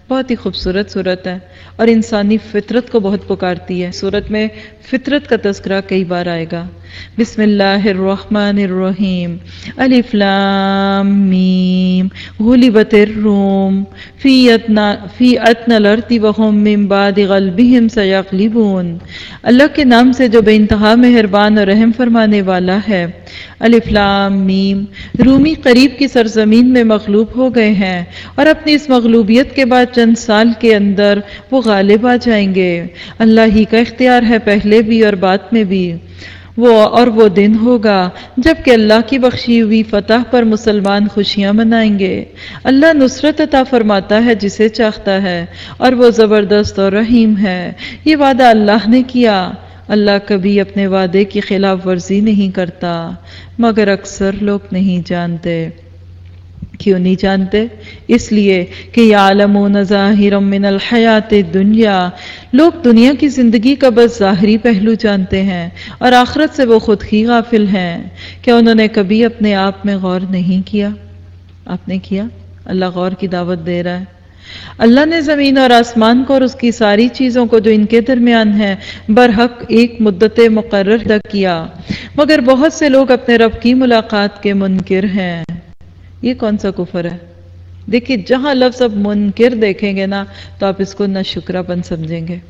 بہت ہی خوبصورت صورت ہے اور انسانی فطرت کو بہت پکارتی ہے. صورت میں فطرت کا تذکرہ کئی بار آئے گا. بسم اللہ الرحمن الرحیم. الف لام میم غلبت الروم فی ادنی فی ادنی الارض وهم من بعد غلبهم سیغلبون. اللہ کے نام سے جو بے انتہا مہربان اور رحم فرمانے والا ہے. الف لام میم. رومی قریب کی سرزمین میں مغلوب ہو گئے ہیں اور اپنی اس مغلوبیت کے بعد چند سال کے اندر وہ غالب آ جائیں گے. اللہ ہی کا اختیار ہے پہلے بھی اور بعد میں بھی. وہ اور وہ دن ہوگا جب کہ اللہ کی بخشی ہوئی فتح پر مسلمان خوشیاں منائیں گے. اللہ نصرت عطا فرماتا ہے جسے چاہتا ہے اور وہ زبردست اور رحیم ہے. یہ وعدہ اللہ نے کیا. اللہ کبھی اپنے وعدے کی خلاف ورزی نہیں کرتا مگر اکثر لوگ نہیں جانتے. کیوں نہیں جانتے؟ اس لیے کہ یعلمون ظاہرا من الحیات الدنیا، لوگ دنیا کی زندگی کا بس ظاہری پہلو جانتے ہیں اور آخرت سے وہ خود ہی غافل ہیں. کیا انہوں نے کبھی اپنے آپ میں غور نہیں کیا؟ آپ نے کیا؟ اللہ غور کی دعوت دے رہا ہے. اللہ نے زمین اور آسمان کو اور اس کی ساری چیزوں کو جو ان کے درمیان ہے برحق ایک مدت مقرر کیا، مگر بہت سے لوگ اپنے رب کی ملاقات کے منکر ہیں. یہ کون سا کفر ہے؟ دیکھیے جہاں لفظ اب منکر دیکھیں گے نا تو آپ اس کو نہ شکرہ بن سمجھیں گے.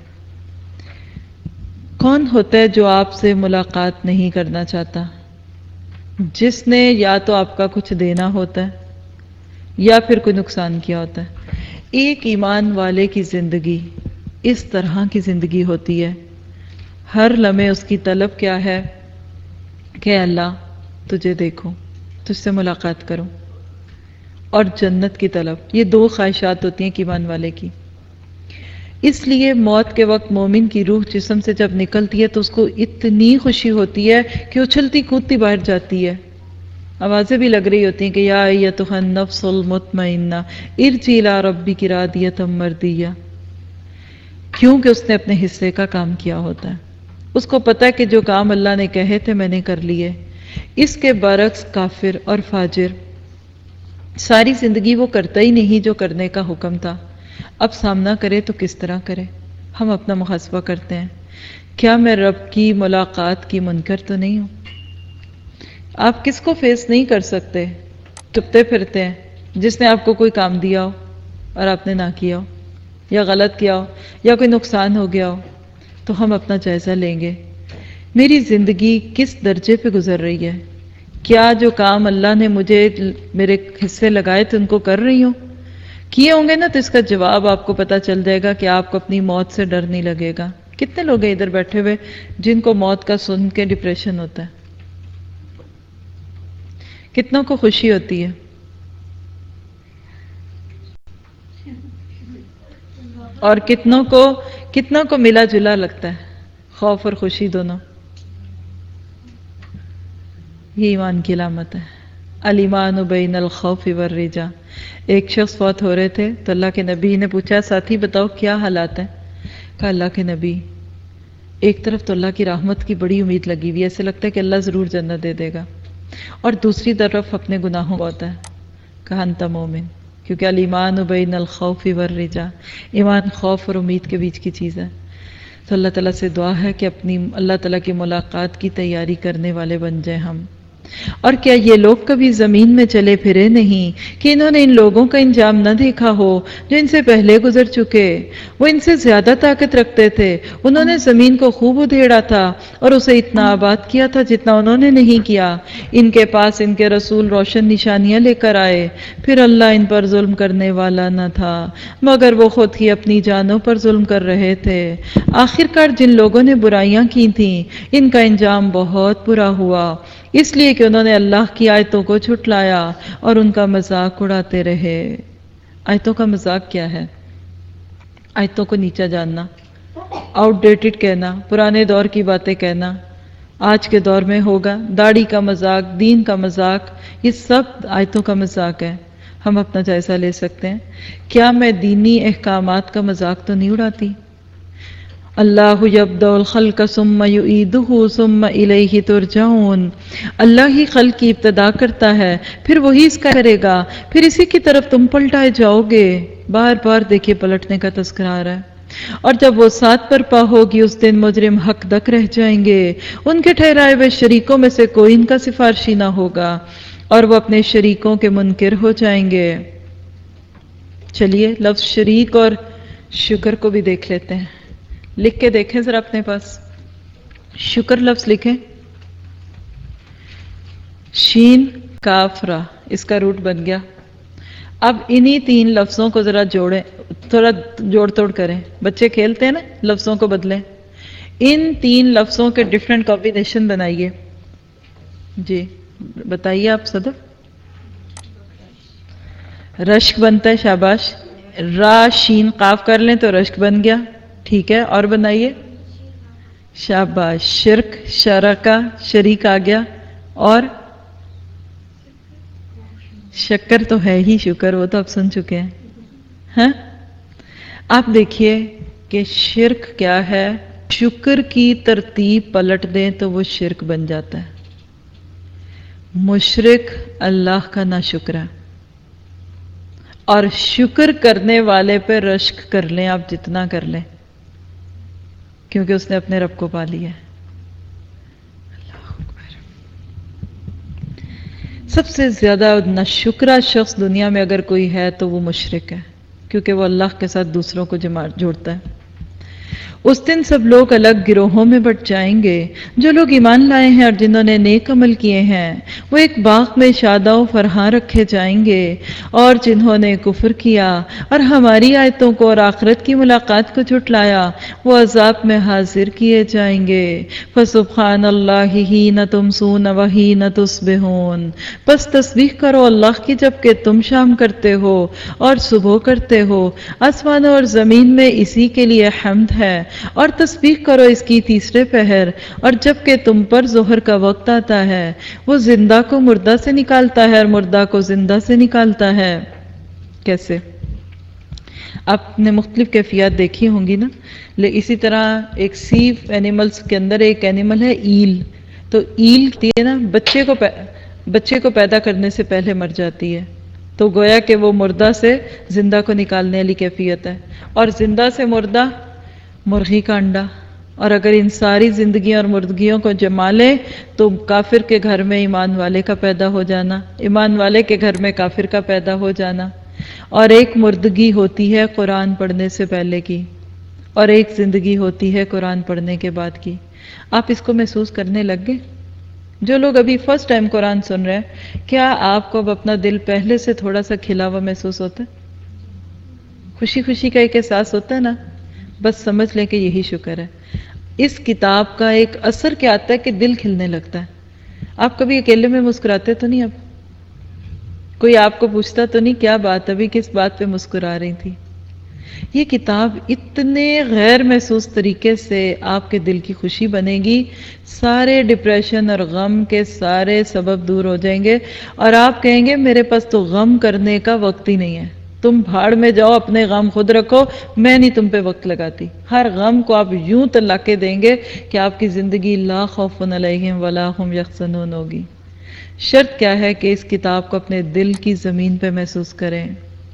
کون ہوتا ہے جو آپ سے ملاقات نہیں کرنا چاہتا؟ جس نے یا تو آپ کا کچھ دینا ہوتا ہے یا پھر کوئی نقصان کیا ہوتا ہے. ایک ایمان والے کی زندگی اس طرح کی زندگی ہوتی ہے. ہر لمحے اس کی طلب کیا ہے کہ اللہ تجھے دیکھوں، تجھ سے ملاقات کروں، اور جنت کی طلب. یہ دو خواہشات ہوتی ہیں ایمان والے کی. اس لیے موت کے وقت مومن کی روح جسم سے جب نکلتی ہے تو اس کو اتنی خوشی ہوتی ہے کہ اچھلتی کودتی باہر جاتی ہے. آوازیں بھی لگ رہی ہوتی ہیں کہ یا ایتھا النفس المطمئنہ ارجعی الی ربک راضیۃ مرضیہ. کیوں کہ اس نے اپنے حصے کا کام کیا ہوتا ہے. اس کو پتہ ہے کہ جو کام اللہ نے کہے تھے میں نے کر لیے. اس کے برعکس کافر اور فاجر ساری زندگی وہ کرتا ہی نہیں جو کرنے کا حکم تھا. اب سامنا کرے تو کس طرح کرے؟ ہم اپنا محاسبہ کرتے ہیں. کیا میں رب کی ملاقات کی منکر تو نہیں ہوں؟ آپ کس کو فیس نہیں کر سکتے؟ چپتے پھرتے ہیں جس نے آپ کو کوئی کام دیا ہو اور آپ نے نہ کیا ہو، یا غلط کیا ہو، یا کوئی نقصان ہو گیا ہو. تو ہم اپنا جائزہ لیں گے. میری زندگی کس درجے پہ گزر رہی ہے؟ کیا جو کام اللہ نے مجھے میرے حصے لگائے تھے ان کو کر رہی ہوں؟ کیے ہوں گے نا تو اس کا جواب آپ کو پتہ چل جائے گا کہ آپ کو اپنی موت سے ڈر نہیں لگے گا. کتنے لوگ ہیں ادھر بیٹھے ہوئے جن کو موت کا سن کے ڈپریشن ہوتا ہے؟ کتنوں کو خوشی ہوتی ہے؟ اور کتنوں کو کتنوں کو ملا جلا لگتا ہے، خوف اور خوشی دونوں. یہ ایمان کی علامت ہے. الایمان بین الخوف والرجا. ایک شخص فوت ہو رہے تھے تو اللہ کے نبی نے پوچھا ساتھی بتاؤ کیا حالات ہیں؟ کہا اللہ کے نبی ایک طرف تو اللہ کی رحمت کی بڑی امید لگی ہوئی ہے، ایسے لگتا ہے کہ اللہ ضرور جنت دے دے گا، اور دوسری طرف اپنے گناہوں کا ہوتا ہے. کہا انت مومن، کیونکہ الایمان بین الخوف والرجا، ایمان خوف اور امید کے بیچ کی چیز ہے. تو اللہ تعالیٰ سے دعا ہے کہ اپنی اللہ تعالیٰ کی ملاقات کی تیاری کرنے والے بن جائیں ہم. اور کیا یہ لوگ کبھی زمین میں چلے پھرے نہیں کہ انہوں نے ان لوگوں کا انجام نہ دیکھا ہو جو ان سے پہلے گزر چکے؟ وہ ان سے زیادہ طاقت رکھتے تھے، انہوں نے زمین کو خوب ادھیڑا تھا اور اسے اتنا آباد کیا تھا جتنا انہوں نے نہیں کیا. ان کے پاس ان کے رسول روشن نشانیاں لے کر آئے، پھر اللہ ان پر ظلم کرنے والا نہ تھا مگر وہ خود ہی اپنی جانوں پر ظلم کر رہے تھے. آخرکار جن لوگوں نے برائیاں کی تھیں ان کا انجام بہت برا ہوا، اس لیے کہ انہوں نے اللہ کی آیتوں کو جھٹلایا اور ان کا مذاق اڑاتے رہے. آیتوں کا مذاق کیا ہے؟ آیتوں کو نیچا جاننا، آؤٹ ڈیٹڈ کہنا، پرانے دور کی باتیں کہنا. آج کے دور میں ہوگا داڑھی کا مذاق، دین کا مذاق، یہ سب آیتوں کا مذاق ہے. ہم اپنا جائزہ لے سکتے ہیں. کیا میں دینی احکامات کا مذاق تو نہیں اڑاتی؟ اللہ یبدأ الخلق ثم یعیدہ ثم الیہ ترجعون. اللہ ہی خلق کی ابتدا کرتا ہے پھر وہی اس کا کرے گا، پھر اسی کی طرف تم پلٹائے جاؤ گے. بار بار دیکھیے پلٹنے کا تذکرہ آ رہا ہے. اور جب وہ سات پر پا ہوگی اس دن مجرم حق دک رہ جائیں گے، ان کے ٹھہرائے ہوئے شریکوں میں سے کوئی ان کا سفارشی نہ ہوگا اور وہ اپنے شریکوں کے منکر ہو جائیں گے. چلیے لفظ شریک اور شکر کو بھی دیکھ لیتے ہیں. لکھ کے دیکھیں ذرا اپنے پاس. شکر لفظ لکھیں، شین کاف را، اس کا روٹ بن گیا. اب انہی تین لفظوں کو ذرا جوڑیں، تھوڑا جوڑ توڑ کریں. بچے کھیلتے ہیں نا، لفظوں کو بدلیں. ان تین لفظوں کے ڈیفرنٹ کمبینیشن بنائیے. جی بتائیے آپ صدف. رشک بنتا ہے، شاباش. را شین قاف کر لیں تو رشک بن گیا. ٹھیک ہے، اور بنائیے. شاباش. شرک، شرکا، شریک آ گیا. اور شکر تو ہے ہی، شکر وہ تو آپ سن چکے ہیں. ہاں آپ دیکھیے کہ شرک کیا ہے. شکر کی ترتیب پلٹ دیں تو وہ شرک بن جاتا ہے. مشرک اللہ کا ناشکر ہے. اور شکر کرنے والے پہ رشک کر لیں آپ جتنا کر لیں، کیونکہ اس نے اپنے رب کو پا لیا ہے. سب سے زیادہ ناشکرا شخص دنیا میں اگر کوئی ہے تو وہ مشرک ہے، کیونکہ وہ اللہ کے ساتھ دوسروں کو جمع جوڑتا ہے. اس دن سب لوگ الگ گروہوں میں بٹ جائیں گے. جو لوگ ایمان لائے ہیں اور جنہوں نے نیک عمل کیے ہیں وہ ایک باغ میں شادہ و فرحاں رکھے جائیں گے، اور جنہوں نے کفر کیا اور ہماری آیتوں کو اور آخرت کی ملاقات کو جھٹلایا وہ عذاب میں حاضر کیے جائیں گے. فسبحان اللہ حین تمسون و حین تصبحون، پس تسبیح کرو اللہ کی جب کہ تم شام کرتے ہو اور صبح کرتے ہو. آسمانوں اور زمین میں اسی کے لیے حمد ہے، اور تسبیح کرو اس کی تیسرے پہر اور جب کہ تم پر ظہر کا وقت آتا ہے. وہ زندہ کو مردہ سے نکالتا ہے اور مردہ کو زندہ سے نکالتا ہے. کیسے؟ آپ نے مختلف کیفیات دیکھی ہوں گی نا. اسی طرح ایک سی اینیملز کے اندر ایک اینیمل ہے ایل. تو ایل ہے نا، بچے کو بچے کو پیدا کرنے سے پہلے مر جاتی ہے. تو گویا کہ وہ مردہ سے زندہ کو نکالنے والی کیفیت ہے. اور زندہ سے مردہ مرغی کا انڈا. اور اگر ان ساری زندگیوں اور مردگیوں کو جما لیں تو کافر کے گھر میں ایمان والے کا پیدا ہو جانا، ایمان والے کے گھر میں کافر کا پیدا ہو جانا. اور ایک مردگی ہوتی ہے قرآن پڑھنے سے پہلے کی، اور ایک زندگی ہوتی ہے قرآن پڑھنے کے بعد کی. آپ اس کو محسوس کرنے لگ گئے؟ جو لوگ ابھی فرسٹ ٹائم قرآن سن رہے ہیں، کیا آپ کو اب اپنا دل پہلے سے تھوڑا سا کھلا ہوا محسوس ہوتا ہے؟ خوشی خوشی کا ایک احساس ہوتا ہے نا؟ بس سمجھ لیں کہ یہی شکر ہے. اس کتاب کا ایک اثر کیا آتا ہے کہ دل کھلنے لگتا ہے. آپ کبھی اکیلے میں مسکراتے تو نہیں؟ اب کوئی آپ کو پوچھتا تو نہیں کیا بات، ابھی کس بات پہ مسکرا رہی تھی؟ یہ کتاب اتنے غیر محسوس طریقے سے آپ کے دل کی خوشی بنے گی، سارے ڈپریشن اور غم کے سارے سبب دور ہو جائیں گے، اور آپ کہیں گے میرے پاس تو غم کرنے کا وقت ہی نہیں ہے. تم بھاڑ میں جاؤ، اپنے غم خود رکھو، میں نہیں تم پہ وقت لگاتی. ہر غم کو آپ یوں تلا کے دیں گے کہ آپ کی زندگی لا خوف علیہم ولا ہم یحزنون ہوگی. شرط کیا ہے کہ اس کتاب کو اپنے دل کی زمین پہ محسوس کریں.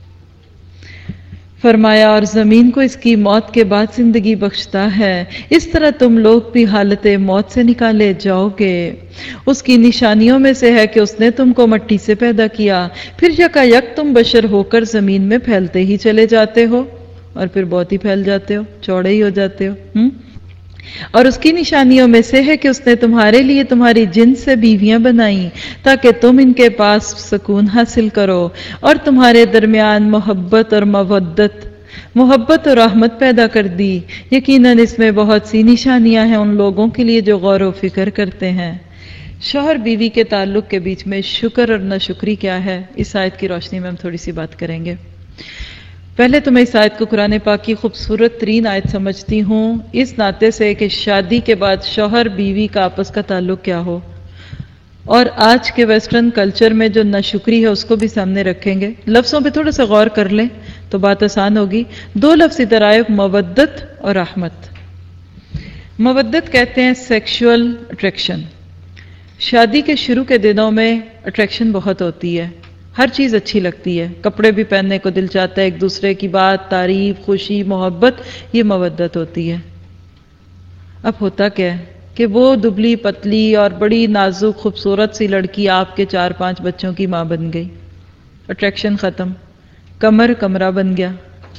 فرمایا اور زمین کو اس کی موت کے بعد زندگی بخشتا ہے، اس طرح تم لوگ بھی حالت موت سے نکالے جاؤ گے. اس کی نشانیوں میں سے ہے کہ اس نے تم کو مٹی سے پیدا کیا، پھر یکا یک تم بشر ہو کر زمین میں پھیلتے ہی چلے جاتے ہو، اور پھر بہت ہی پھیل جاتے ہو، چوڑے ہی ہو جاتے ہو. ہم اور اس کی نشانیوں میں سے ہے کہ اس نے تمہارے لیے تمہاری جنس سے بیویاں بنائیں تاکہ تم ان کے پاس سکون حاصل کرو، اور تمہارے درمیان محبت اور مودت محبت اور رحمت پیدا کر دی. یقیناً اس میں بہت سی نشانیاں ہیں ان لوگوں کے لیے جو غور و فکر کرتے ہیں. شوہر بیوی کے تعلق کے بیچ میں شکر اور ناشکری کیا ہے، اس آیت کی روشنی میں ہم تھوڑی سی بات کریں گے. پہلے تو میں اس آیت کو قرآن پاک کی خوبصورت ترین آیت سمجھتی ہوں اس ناطے سے کہ شادی کے بعد شوہر بیوی کا آپس کا تعلق کیا ہو، اور آج کے ویسٹرن کلچر میں جو ناشکری ہے اس کو بھی سامنے رکھیں گے. لفظوں پہ تھوڑا سا غور کر لیں تو بات آسان ہوگی. دو لفظ ادھر آئے، مودت اور رحمت. مودت کہتے ہیں سیکشول اٹریکشن. شادی کے شروع کے دنوں میں اٹریکشن بہت ہوتی ہے، ہر چیز اچھی لگتی ہے، کپڑے بھی پہننے کو دل چاہتا ہے، ایک دوسرے کی بات، تعریف، خوشی، محبت، یہ مودت ہوتی ہے۔ اب ہوتا کیا ہے کہ وہ دبلی پتلی اور بڑی نازک خوبصورت سی لڑکی آپ کے چار پانچ بچوں کی ماں بن گئی، اٹریکشن ختم، کمر کمرہ بن گیا،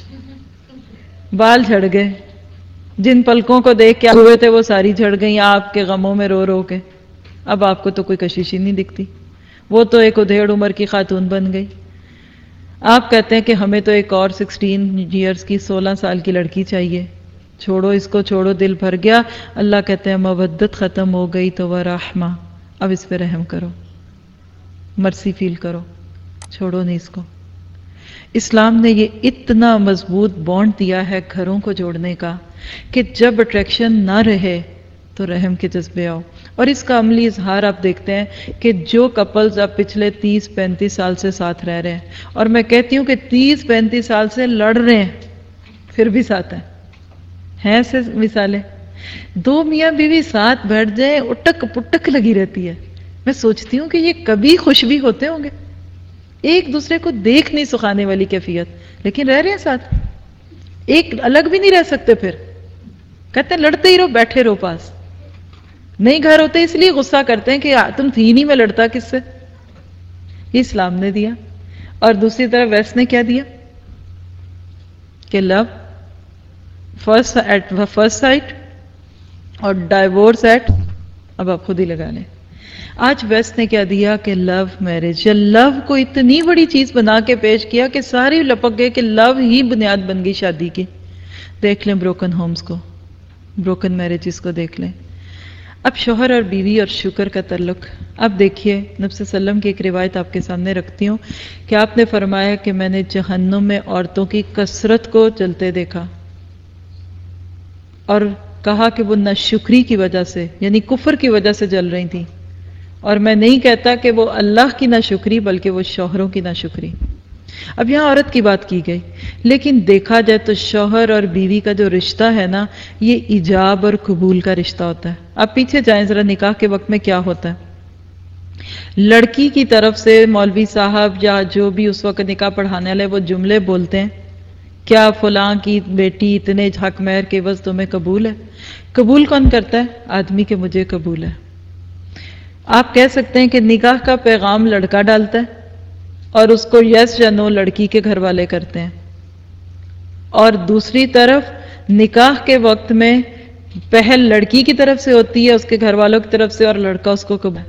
بال جھڑ گئے، جن پلکوں کو دیکھ کے ہوئے تھے وہ ساری جھڑ گئیں آپ کے غموں میں رو رو کے، اب آپ کو تو کوئی کشش ہی نہیں دکھتی، وہ تو ایک ادھیڑ عمر کی خاتون بن گئی۔ آپ کہتے ہیں کہ ہمیں تو ایک اور سکسٹین ایئرس کی سولہ سال کی لڑکی چاہیے، چھوڑو اس کو، چھوڑو، دل بھر گیا۔ اللہ کہتے ہیں مودت ختم ہو گئی تو ورحمہ، اب اس پہ رحم کرو، مرسی فیل کرو، چھوڑو نہیں اس کو۔ اسلام نے یہ اتنا مضبوط بانڈ دیا ہے گھروں کو جوڑنے کا کہ جب اٹریکشن نہ رہے تو رحم کے جذبے آؤ، اور اس کا عملی اظہار آپ دیکھتے ہیں کہ جو کپلز اب پچھلے تیس پینتیس سال سے ساتھ رہ رہے ہیں، اور میں کہتی ہوں کہ تیس پینتیس سال سے لڑ رہے ہیں پھر بھی ساتھ ہیں، ہیں ایسے مثالیں، دو میاں بیوی ساتھ بیٹھ جائیں اٹک پٹک لگی رہتی ہے، میں سوچتی ہوں کہ یہ کبھی خوش بھی ہوتے ہوں گے، ایک دوسرے کو دیکھ نہیں سکھانے والی کیفیت، لیکن رہ رہے ہیں ساتھ، ایک الگ بھی نہیں رہ سکتے، پھر کہتے ہیں لڑتے ہی رہو، بیٹھے رہو پاس، نہیں گھر ہوتے اس لیے غصہ کرتے ہیں کہ تم تھی نہیں، میں لڑتا کس سے، یہ اسلام نے دیا۔ اور دوسری طرف ویسٹ نے کیا دیا کہ love first at first sight اور ڈائیورس ایٹ، اب آپ خود ہی لگا لیں۔ آج ویسٹ نے کیا دیا کہ لو میرج، یا لو کو اتنی بڑی چیز بنا کے پیش کیا کہ سارے لپک گئے کہ لو ہی بنیاد بن گئی شادی کی۔ دیکھ لیں بروکن ہومز کو، بروکن میرجز کو دیکھ لیں۔ اب شوہر اور بیوی اور شکر کا تعلق، اب دیکھیے نبی صلی اللہ علیہ وسلم کی ایک روایت آپ کے سامنے رکھتی ہوں کہ آپ نے فرمایا کہ میں نے جہنم میں عورتوں کی کثرت کو جلتے دیکھا، اور کہا کہ وہ ناشکری کی وجہ سے، یعنی کفر کی وجہ سے جل رہی تھیں، اور میں نہیں کہتا کہ وہ اللہ کی ناشکری بلکہ وہ شوہروں کی ناشکری۔ اب یہاں عورت کی بات کی گئی، لیکن دیکھا جائے تو شوہر اور بیوی کا جو رشتہ ہے نا، یہ ایجاب اور قبول کا رشتہ ہوتا ہے۔ اب پیچھے جائیں ذرا، نکاح کے وقت میں کیا ہوتا ہے؟ لڑکی کی طرف سے مولوی صاحب یا جو بھی اس وقت نکاح پڑھانے والے وہ جملے بولتے ہیں، کیا فلاں کی بیٹی اتنے حق مہر کے عوض تمہیں قبول ہے؟ قبول کون کرتا ہے؟ آدمی کہ مجھے قبول ہے۔ آپ کہہ سکتے ہیں کہ نکاح کا پیغام لڑکا ڈالتا ہے اور اس کو یس یا نو لڑکی کے گھر والے کرتے ہیں، اور دوسری طرف نکاح کے وقت میں پہل لڑکی کی طرف سے ہوتی ہے، اس کے گھر والوں کی طرف سے، اور لڑکا اس کو قبول۔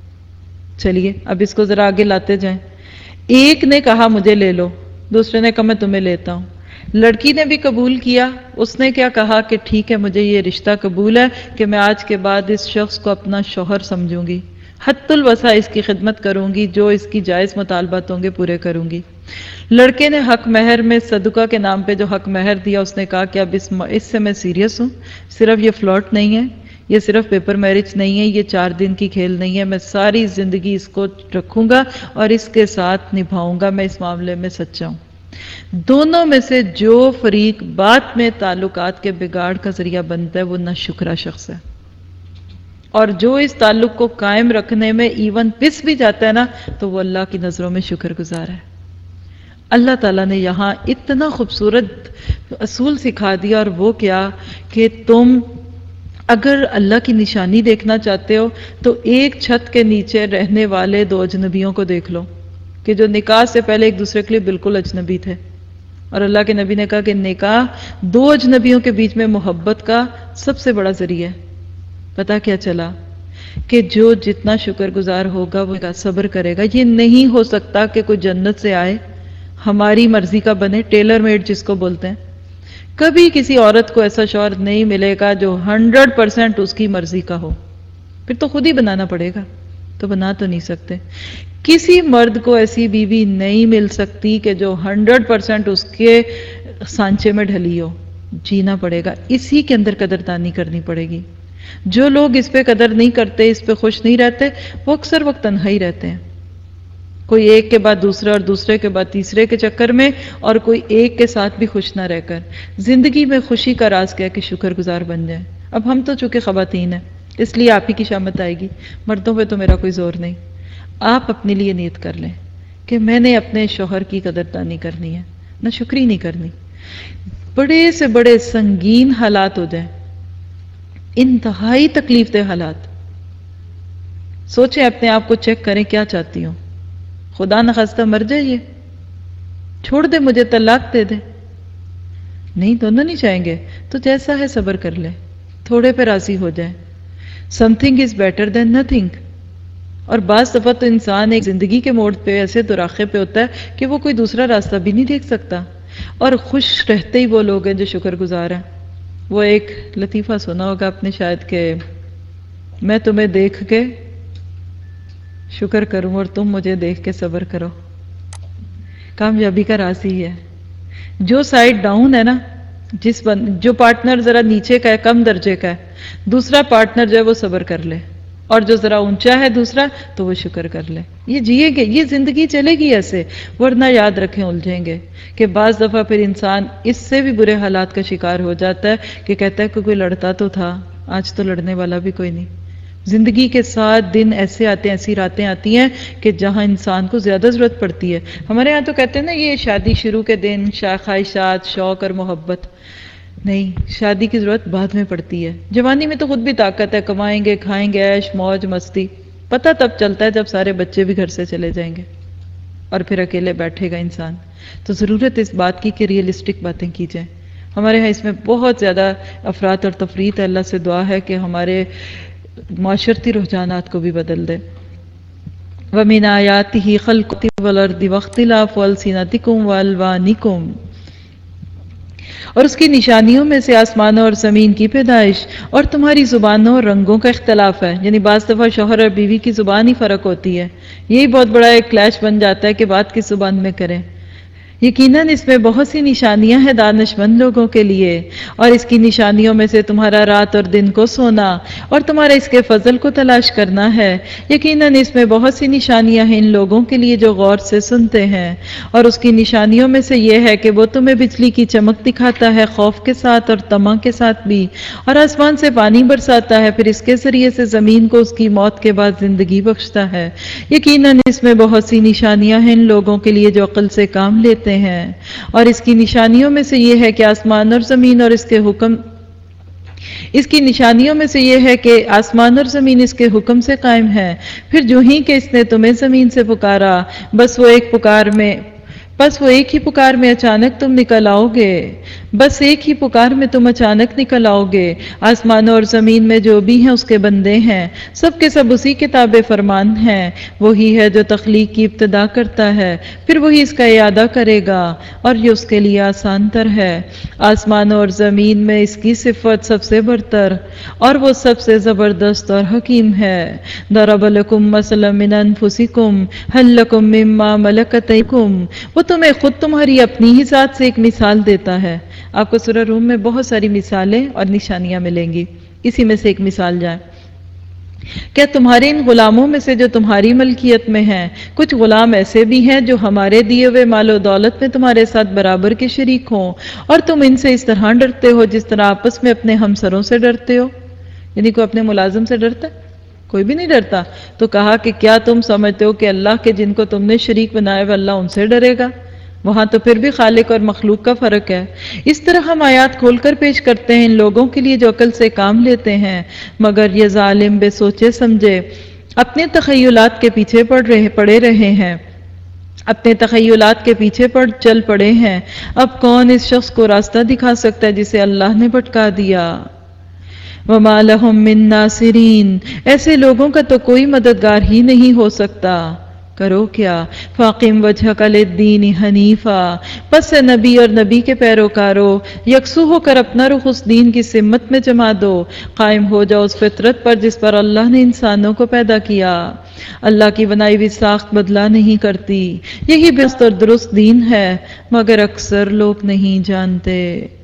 چلیے اب اس کو ذرا آگے لاتے جائیں۔ ایک نے کہا مجھے لے لو، دوسرے نے کہا میں تمہیں لیتا ہوں، لڑکی نے بھی قبول کیا، اس نے کیا کہا کہ ٹھیک ہے مجھے یہ رشتہ قبول ہے کہ میں آج کے بعد اس شخص کو اپنا شوہر سمجھوں گی، حت الوسع اس کی خدمت کروں گی، جو اس کی جائز مطالبات ہوں گے پورے کروں گی۔ لڑکے نے حق مہر میں صدقہ کے نام پہ جو حق مہر دیا، اس نے کہا کہ اب اس اس سے میں سیریس ہوں، صرف یہ فلرٹ نہیں ہے، یہ صرف پیپر میرج نہیں ہے، یہ چار دن کی کھیل نہیں ہے، میں ساری زندگی اس کو رکھوں گا اور اس کے ساتھ نبھاؤں گا، میں اس معاملے میں سچا ہوں۔ دونوں میں سے جو فریق بعد میں تعلقات کے بگاڑ کا ذریعہ بنتا ہے وہ ناشکرا شخص ہے، اور جو اس تعلق کو قائم رکھنے میں ایون پس بھی جاتا ہے نا، تو وہ اللہ کی نظروں میں شکر گزار ہے۔ اللہ تعالیٰ نے یہاں اتنا خوبصورت اصول سکھا دیا، اور وہ کیا کہ تم اگر اللہ کی نشانی دیکھنا چاہتے ہو تو ایک چھت کے نیچے رہنے والے دو اجنبیوں کو دیکھ لو کہ جو نکاح سے پہلے ایک دوسرے کے لیے بالکل اجنبی تھے، اور اللہ کے نبی نے کہا کہ نکاح دو اجنبیوں کے بیچ میں محبت کا سب سے بڑا ذریعہ ہے۔ پتا کیا چلا کہ جو جتنا شکر گزار ہوگا وہ صبر کرے گا۔ یہ نہیں ہو سکتا کہ کوئی جنت سے آئے ہماری مرضی کا بنے، ٹیلر میڈ جس کو بولتے ہیں، کبھی کسی عورت کو ایسا شوہر نہیں ملے گا جو ہنڈریڈ پرسینٹ اس کی مرضی کا ہو، پھر تو خود ہی بنانا پڑے گا، تو بنا تو نہیں سکتے۔ کسی مرد کو ایسی بیوی نہیں مل سکتی کہ جو ہنڈریڈ پرسینٹ اس کے سانچے میں ڈھلی ہو، جینا پڑے گا، اسی کے اندر قدردانی کرنی پڑے گی۔ جو لوگ اس پہ قدر نہیں کرتے، اس پہ خوش نہیں رہتے، وہ اکثر وقت تنہائی رہتے ہیں، کوئی ایک کے بعد دوسرے اور دوسرے کے بعد تیسرے کے چکر میں، اور کوئی ایک کے ساتھ بھی خوش نہ رہ کر۔ زندگی میں خوشی کا راز کیا کہ شکر گزار بن جائیں۔ اب ہم تو چونکہ خواتین ہیں اس لیے آپ ہی کی شامت آئے گی، مردوں پہ تو میرا کوئی زور نہیں۔ آپ اپنے لیے نیت کر لیں کہ میں نے اپنے شوہر کی قدردانی کرنی ہے، نہ شکری نہیں کرنی. بڑے سے بڑے سنگین حالات ہو جائیں، انتہائی تکلیف دہ حالات، سوچیں اپنے آپ کو چیک کریں کیا چاہتی ہوں. خدا نخواستہ مر جائیے، چھوڑ دے مجھے، طلاق دے دے. نہیں، دونوں نہیں چاہیں گے تو جیسا ہے صبر کر لے، تھوڑے پہ راضی ہو جائے. Something is better than nothing. اور بعض دفعہ تو انسان ایک زندگی کے موڑ پہ ایسے دراخے پہ ہوتا ہے کہ وہ کوئی دوسرا راستہ بھی نہیں دیکھ سکتا، اور خوش رہتے ہی وہ لوگ ہیں جو شکر گزار ہیں. وہ ایک لطیفہ سنا ہوگا آپ نے شاید کہ میں تمہیں دیکھ کے شکر کروں اور تم مجھے دیکھ کے صبر کرو. کامیابی کا راز ہی ہے. جو سائڈ ڈاؤن ہے نا، جس بند جو پارٹنر ذرا نیچے کا ہے، کم درجے کا ہے، دوسرا پارٹنر جو ہے وہ صبر کر لے، اور جو ذرا اونچا ہے دوسرا تو وہ شکر کر لے. یہ جیے گے، یہ زندگی چلے گی ایسے. ورنہ یاد رکھیں الجھیں گے کہ بعض دفعہ پھر انسان اس سے بھی برے حالات کا شکار ہو جاتا ہے کہ کہتا ہے کہ کوئی لڑتا تو تھا، آج تو لڑنے والا بھی کوئی نہیں. زندگی کے ساتھ دن ایسے آتے ہیں، ایسی راتیں آتی ہیں کہ جہاں انسان کو زیادہ ضرورت پڑتی ہے. ہمارے ہاں تو کہتے ہیں نا یہ شادی شروع کے دن خواہشات، شوق اور محبت. نہیں، شادی کی ضرورت بعد میں پڑتی ہے. جوانی میں تو خود بھی طاقت ہے، کمائیں گے، کھائیں گے، عیش موج مستی. پتہ تب چلتا ہے جب سارے بچے بھی گھر سے چلے جائیں گے اور پھر اکیلے بیٹھے گا انسان. تو ضرورت اس بات کی کہ ریئلسٹک باتیں کی جائیں. ہمارے ہاں اس میں بہت زیادہ افراد اور تفریط ہے. اللہ سے دعا ہے کہ ہمارے معاشرتی رجحانات کو بھی بدل دے. وَمِنْ آيَاتِهِ خَلْقُ الْأَرْضِ وَاخْتِلَافُ أَلْسِنَتِكُمْ وَأَلْوَانِكُمْ. اور اس کی نشانیوں میں سے آسمانوں اور زمین کی پیدائش اور تمہاری زبانوں اور رنگوں کا اختلاف ہے. یعنی بعض دفعہ شوہر اور بیوی کی زبان ہی فرق ہوتی ہے، یہی بہت بڑا ایک کلیش بن جاتا ہے کہ بات کس زبان میں کریں. یقیناً اس میں بہت سی نشانیاں ہیں دانش مند لوگوں کے لیے، اور اس کی نشانیوں میں سے تمہارا رات اور دن کو سونا اور تمہارا اس کے فضل کو تلاش کرنا ہے. یقیناً اس میں بہت سی نشانیاں ہیں ان لوگوں کے لیے جو غور سے سنتے ہیں. اور اس کی نشانیوں میں سے یہ ہے کہ وہ تمہیں بجلی کی چمک دکھاتا ہے، خوف کے ساتھ اور طمع کے ساتھ بھی، اور آسمان سے پانی برساتا ہے، پھر اس کے ذریعے سے زمین کو اس کی موت کے بعد زندگی بخشتا ہے. یقیناً اس میں بہت سی نشانیاں ہیں ان لوگوں کے لیے جو عقل سے کام لیتے ہیں. اور اس کی نشانیوں میں سے یہ ہے کہ آسمان اور زمین اور اس کے حکم اس کی نشانیوں میں سے یہ ہے کہ آسمان اور زمین اس کے حکم سے قائم ہے. پھر جو ہی کہ اس نے تمہیں زمین سے پکارا، بس وہ ایک پکار میں بس وہ ایک ہی پکار میں اچانک تم نکل آؤ گے بس ایک ہی پکار میں تم اچانک نکل آؤ گے. آسمانوں اور زمین میں جو بھی ہیں اس کے بندے ہیں، سب کے سب اسی کتاب فرمان ہیں. وہی ہے جو تخلیق کی ابتدا کرتا ہے، پھر وہی اس کا اعادہ کرے گا، اور یہ اس کے لیے آسان تر ہے. آسمانوں اور زمین میں اس کی صفت سب سے برتر اور وہ سب سے زبردست اور حکیم ہے. ضرب لکم مثلا من انفسکم هل لکم مما ملکت ایکم. وہ تمہیں خود تمہاری اپنی ہی ذات سے ایک مثال دیتا ہے. آپ کو سورہ روم میں بہت ساری مثالیں اور نشانیاں ملیں گی، اسی میں سے ایک مثال جائیں. کیا تمہارے ان غلاموں میں سے جو تمہاری ملکیت میں ہیں کچھ غلام ایسے بھی ہیں جو ہمارے دیے ہوئے مال و دولت میں تمہارے ساتھ برابر کے شریک ہوں، اور تم ان سے اس طرح ڈرتے ہو جس طرح آپس میں اپنے ہمسروں سے ڈرتے ہو؟ یعنی کوئی اپنے ملازم سے ڈرتا ہے؟ کوئی بھی نہیں ڈرتا. تو کہا کہ کیا تم سمجھتے ہو کہ اللہ کے جن کو تم نے شریک بنایا وہ اللہ ان سے ڈرے گا؟ وہاں تو پھر بھی خالق اور مخلوق کا فرق ہے. اس طرح ہم آیات کھول کر پیش کرتے ہیں ان لوگوں کے لیے جو عقل سے کام لیتے ہیں، مگر یہ ظالم بے سوچے سمجھے اپنے تخیلات کے پیچھے پڑ رہے پڑے رہے ہیں اپنے تخیلات کے پیچھے پڑ چل پڑے ہیں. اب کون اس شخص کو راستہ دکھا سکتا ہے جسے اللہ نے بھٹکا دیا؟ وَمَا لَهُم مِّن نَاصِرِينَ. ایسے لوگوں کا تو کوئی مددگار ہی نہیں ہو سکتا. کرو کیا؟ فاقم وجہک للدین حنیفا. پس نبی اور نبی کے پیروکارو یکسو ہو کر اپنا رخ اس دین کی سمت میں جما دو. قائم ہو جاؤ اس فطرت پر جس پر اللہ نے انسانوں کو پیدا کیا. اللہ کی بنائی ہوئی ساخت بدلا نہیں کرتی. یہی بست اور درست دین ہے، مگر اکثر لوگ نہیں جانتے.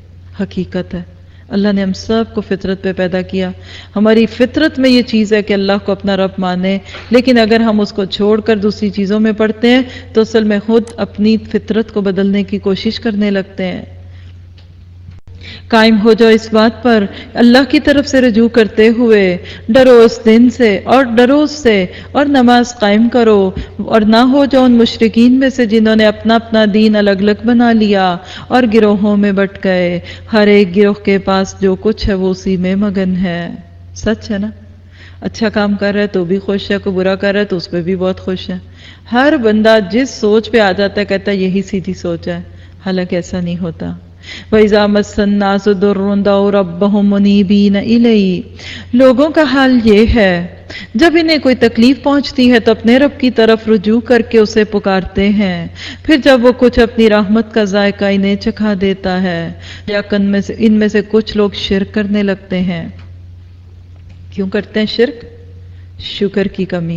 حقیقت ہے اللہ نے ہم سب کو فطرت پہ پیدا کیا. ہماری فطرت میں یہ چیز ہے کہ اللہ کو اپنا رب مانے، لیکن اگر ہم اس کو چھوڑ کر دوسری چیزوں میں پڑتے ہیں تو اصل میں خود اپنی فطرت کو بدلنے کی کوشش کرنے لگتے ہیں. قائم ہو جاؤ اس بات پر اللہ کی طرف سے رجوع کرتے ہوئے، ڈرو اس دن سے اور ڈرو اس سے، اور نماز قائم کرو، اور نہ ہو جاؤ ان مشرکین میں سے جنہوں نے اپنا اپنا دین الگ الگ بنا لیا اور گروہوں میں بٹ گئے۔ ہر ایک گروہ کے پاس جو کچھ ہے وہ اسی میں مگن ہے۔ سچ ہے نا؟ اچھا کام کر رہا ہے تو بھی خوش ہے، کوئی برا کر رہا ہے تو اس پہ بھی بہت خوش ہے۔ ہر بندہ جس سوچ پہ آ جاتا ہے کہتا ہے یہی سیدھی سوچ ہے، حالانکہ ایسا نہیں ہوتا۔ وَإِذَا مَسَّ النَّاسُ ضُرٌّ دَعَوْا رَبَّهُم مُنِيبِينَ إِلَيْهِ، لوگوں کا حال یہ ہے جب انہیں کوئی تکلیف پہنچتی ہے تو اپنے رب کی طرف رجوع کر کے اسے پکارتے ہیں، پھر جب وہ کچھ اپنی رحمت کا ذائقہ انہیں چکھا دیتا ہے، یا ان میں سے ان میں سے کچھ لوگ شرک کرنے لگتے ہیں۔ کیوں کرتے ہیں شرک؟ شکر کی کمی،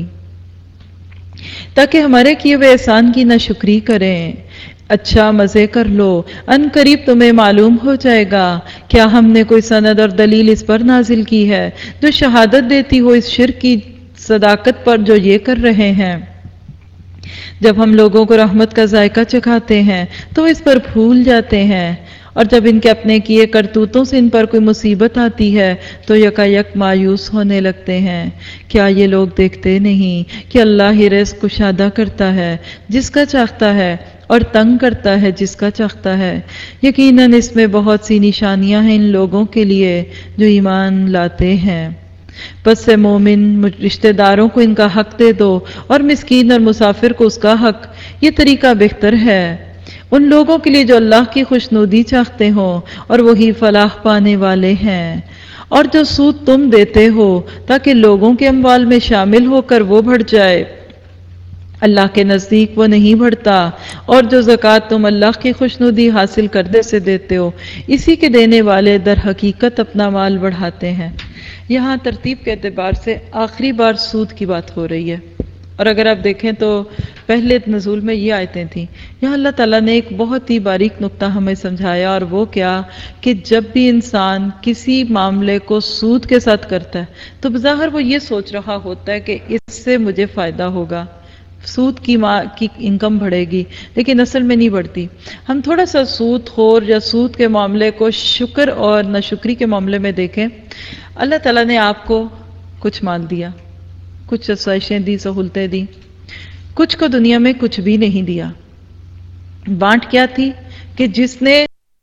تاکہ ہمارے کیے ہوئے احسان کی ناشکری کریں۔ اچھا مزے کر لو، ان قریب تمہیں معلوم ہو جائے گا کیا ہم نے کوئی سند اور دلیل اس پر نازل کی ہے جو شہادت دیتی ہو اس شرک کی صداقت پر جو یہ کر رہے ہیں۔ جب ہم لوگوں کو رحمت کا ذائقہ چکھاتے ہیں تو اس پر بھول جاتے ہیں، اور جب ان کے اپنے کیے کرتوتوں سے ان پر کوئی مصیبت آتی ہے تو یکا یک مایوس ہونے لگتے ہیں۔ کیا یہ لوگ دیکھتے نہیں کہ اللہ ہی رزق کشادہ کرتا ہے جس کا چاہتا ہے اور تنگ کرتا ہے جس کا چاہتا ہے؟ یقیناً اس میں بہت سی نشانیاں ہیں ان لوگوں کے لیے جو ایمان لاتے ہیں۔ پس سے مومن رشتہ داروں کو ان کا حق دے دو اور مسکین اور مسافر کو اس کا حق، یہ طریقہ بہتر ہے ان لوگوں کے لیے جو اللہ کی خوشنودی چاہتے ہوں اور وہی فلاح پانے والے ہیں۔ اور جو سود تم دیتے ہو تاکہ لوگوں کے اموال میں شامل ہو کر وہ بڑھ جائے، اللہ کے نزدیک وہ نہیں بڑھتا، اور جو زکوٰۃ تم اللہ کی خوشنودی حاصل کرنے سے دیتے ہو اسی کے دینے والے در حقیقت اپنا مال بڑھاتے ہیں۔ یہاں ترتیب کے اعتبار سے آخری بار سود کی بات ہو رہی ہے، اور اگر آپ دیکھیں تو پہلے نزول میں یہ آیتیں تھیں۔ یہاں اللہ تعالیٰ نے ایک بہت ہی باریک نقطہ ہمیں سمجھایا، اور وہ کیا کہ جب بھی انسان کسی معاملے کو سود کے ساتھ کرتا ہے تو بظاہر وہ یہ سوچ رہا ہوتا ہے کہ اس سے مجھے فائدہ ہوگا، سود کی ماں کی انکم بڑھے گی، لیکن اصل میں نہیں بڑھتی۔ ہم تھوڑا سا سود خور یا سود کے معاملے کو شکر اور ناشکری کے معاملے میں دیکھیں۔ اللہ تعالیٰ نے آپ کو کچھ مال دیا، کچھ آسائشیں دی، سہولتیں دی، کچھ کو دنیا میں کچھ بھی نہیں دیا۔ بانٹ کیا تھی کہ جس نے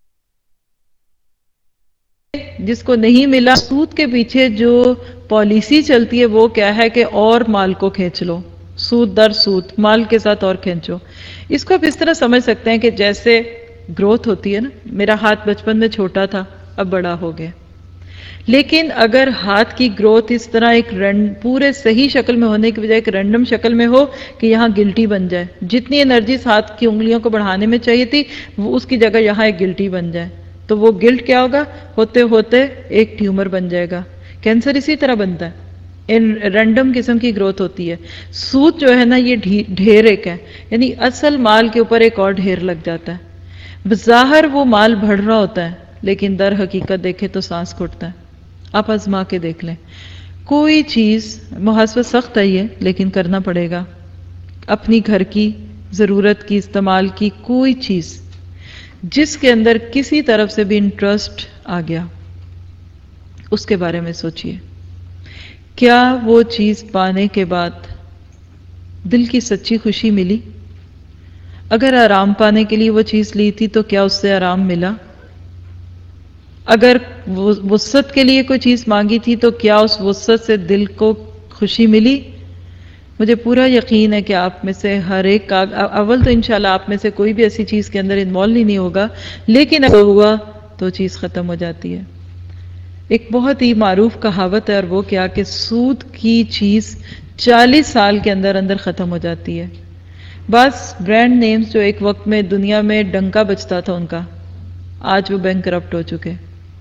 جس کو نہیں ملا، سود کے پیچھے جو پالیسی چلتی ہے وہ کیا ہے کہ اور مال کو کھینچ لو، سود در سود، مال کے ساتھ اور کھینچو۔ اس کو آپ اس طرح سمجھ سکتے ہیں کہ جیسے گروتھ ہوتی ہے نا، میرا ہاتھ بچپن میں چھوٹا تھا اب بڑا ہو گیا، لیکن اگر ہاتھ کی گروتھ اس طرح ایک رینڈ پورے صحیح شکل میں ہونے کی بجائے ایک رینڈم شکل میں ہو کہ یہاں گلٹی بن جائے، جتنی انرجی ہاتھ کی انگلیوں کو بڑھانے میں چاہیے تھی وہ اس کی جگہ یہاں ایک گلٹی بن جائے، تو وہ گلٹ کیا ہوگا؟ ہوتے ہوتے ایک ٹیومر بن جائے گا۔ کینسر اسی طرح بنتا ہے، ان رینڈم قسم کی گروتھ ہوتی ہے۔ سود جو ہے نا یہ ڈھیر ایک ہے، یعنی اصل مال کے اوپر ایک اور ڈھیر لگ جاتا ہے۔ بظاہر وہ مال بڑھ رہا ہوتا ہے لیکن در حقیقت دیکھے تو سانس گھٹتا ہے۔ آپ آزما کے دیکھ لیں، کوئی چیز محاسبہ سخت ہے یہ لیکن کرنا پڑے گا، اپنی گھر کی ضرورت کی استعمال کی کوئی چیز جس کے اندر کسی طرف سے بھی انٹرسٹ آ گیا اس کے بارے میں سوچئے، کیا وہ چیز پانے کے بعد دل کی سچی خوشی ملی؟ اگر آرام پانے کے لیے وہ چیز لی تھی تو کیا اس سے آرام ملا؟ اگر وسعت کے لیے کوئی چیز مانگی تھی تو کیا اس وسعت سے دل کو خوشی ملی؟ مجھے پورا یقین ہے کہ آپ میں سے ہر ایک کا اول تو انشاءاللہ آپ میں سے کوئی بھی ایسی چیز کے اندر انوالو ہی نہیں ہوگا، لیکن اگر ہوا تو چیز ختم ہو جاتی ہے۔ ایک بہت ہی معروف کہاوت ہے، اور وہ کیا کہ سود کی چیز چالیس سال کے اندر اندر ختم ہو جاتی ہے۔ بعض برانڈ نیمز جو ایک وقت میں دنیا میں ڈنکا بجتا تھا ان کا، آج وہ بینک کرپٹ ہو چکے،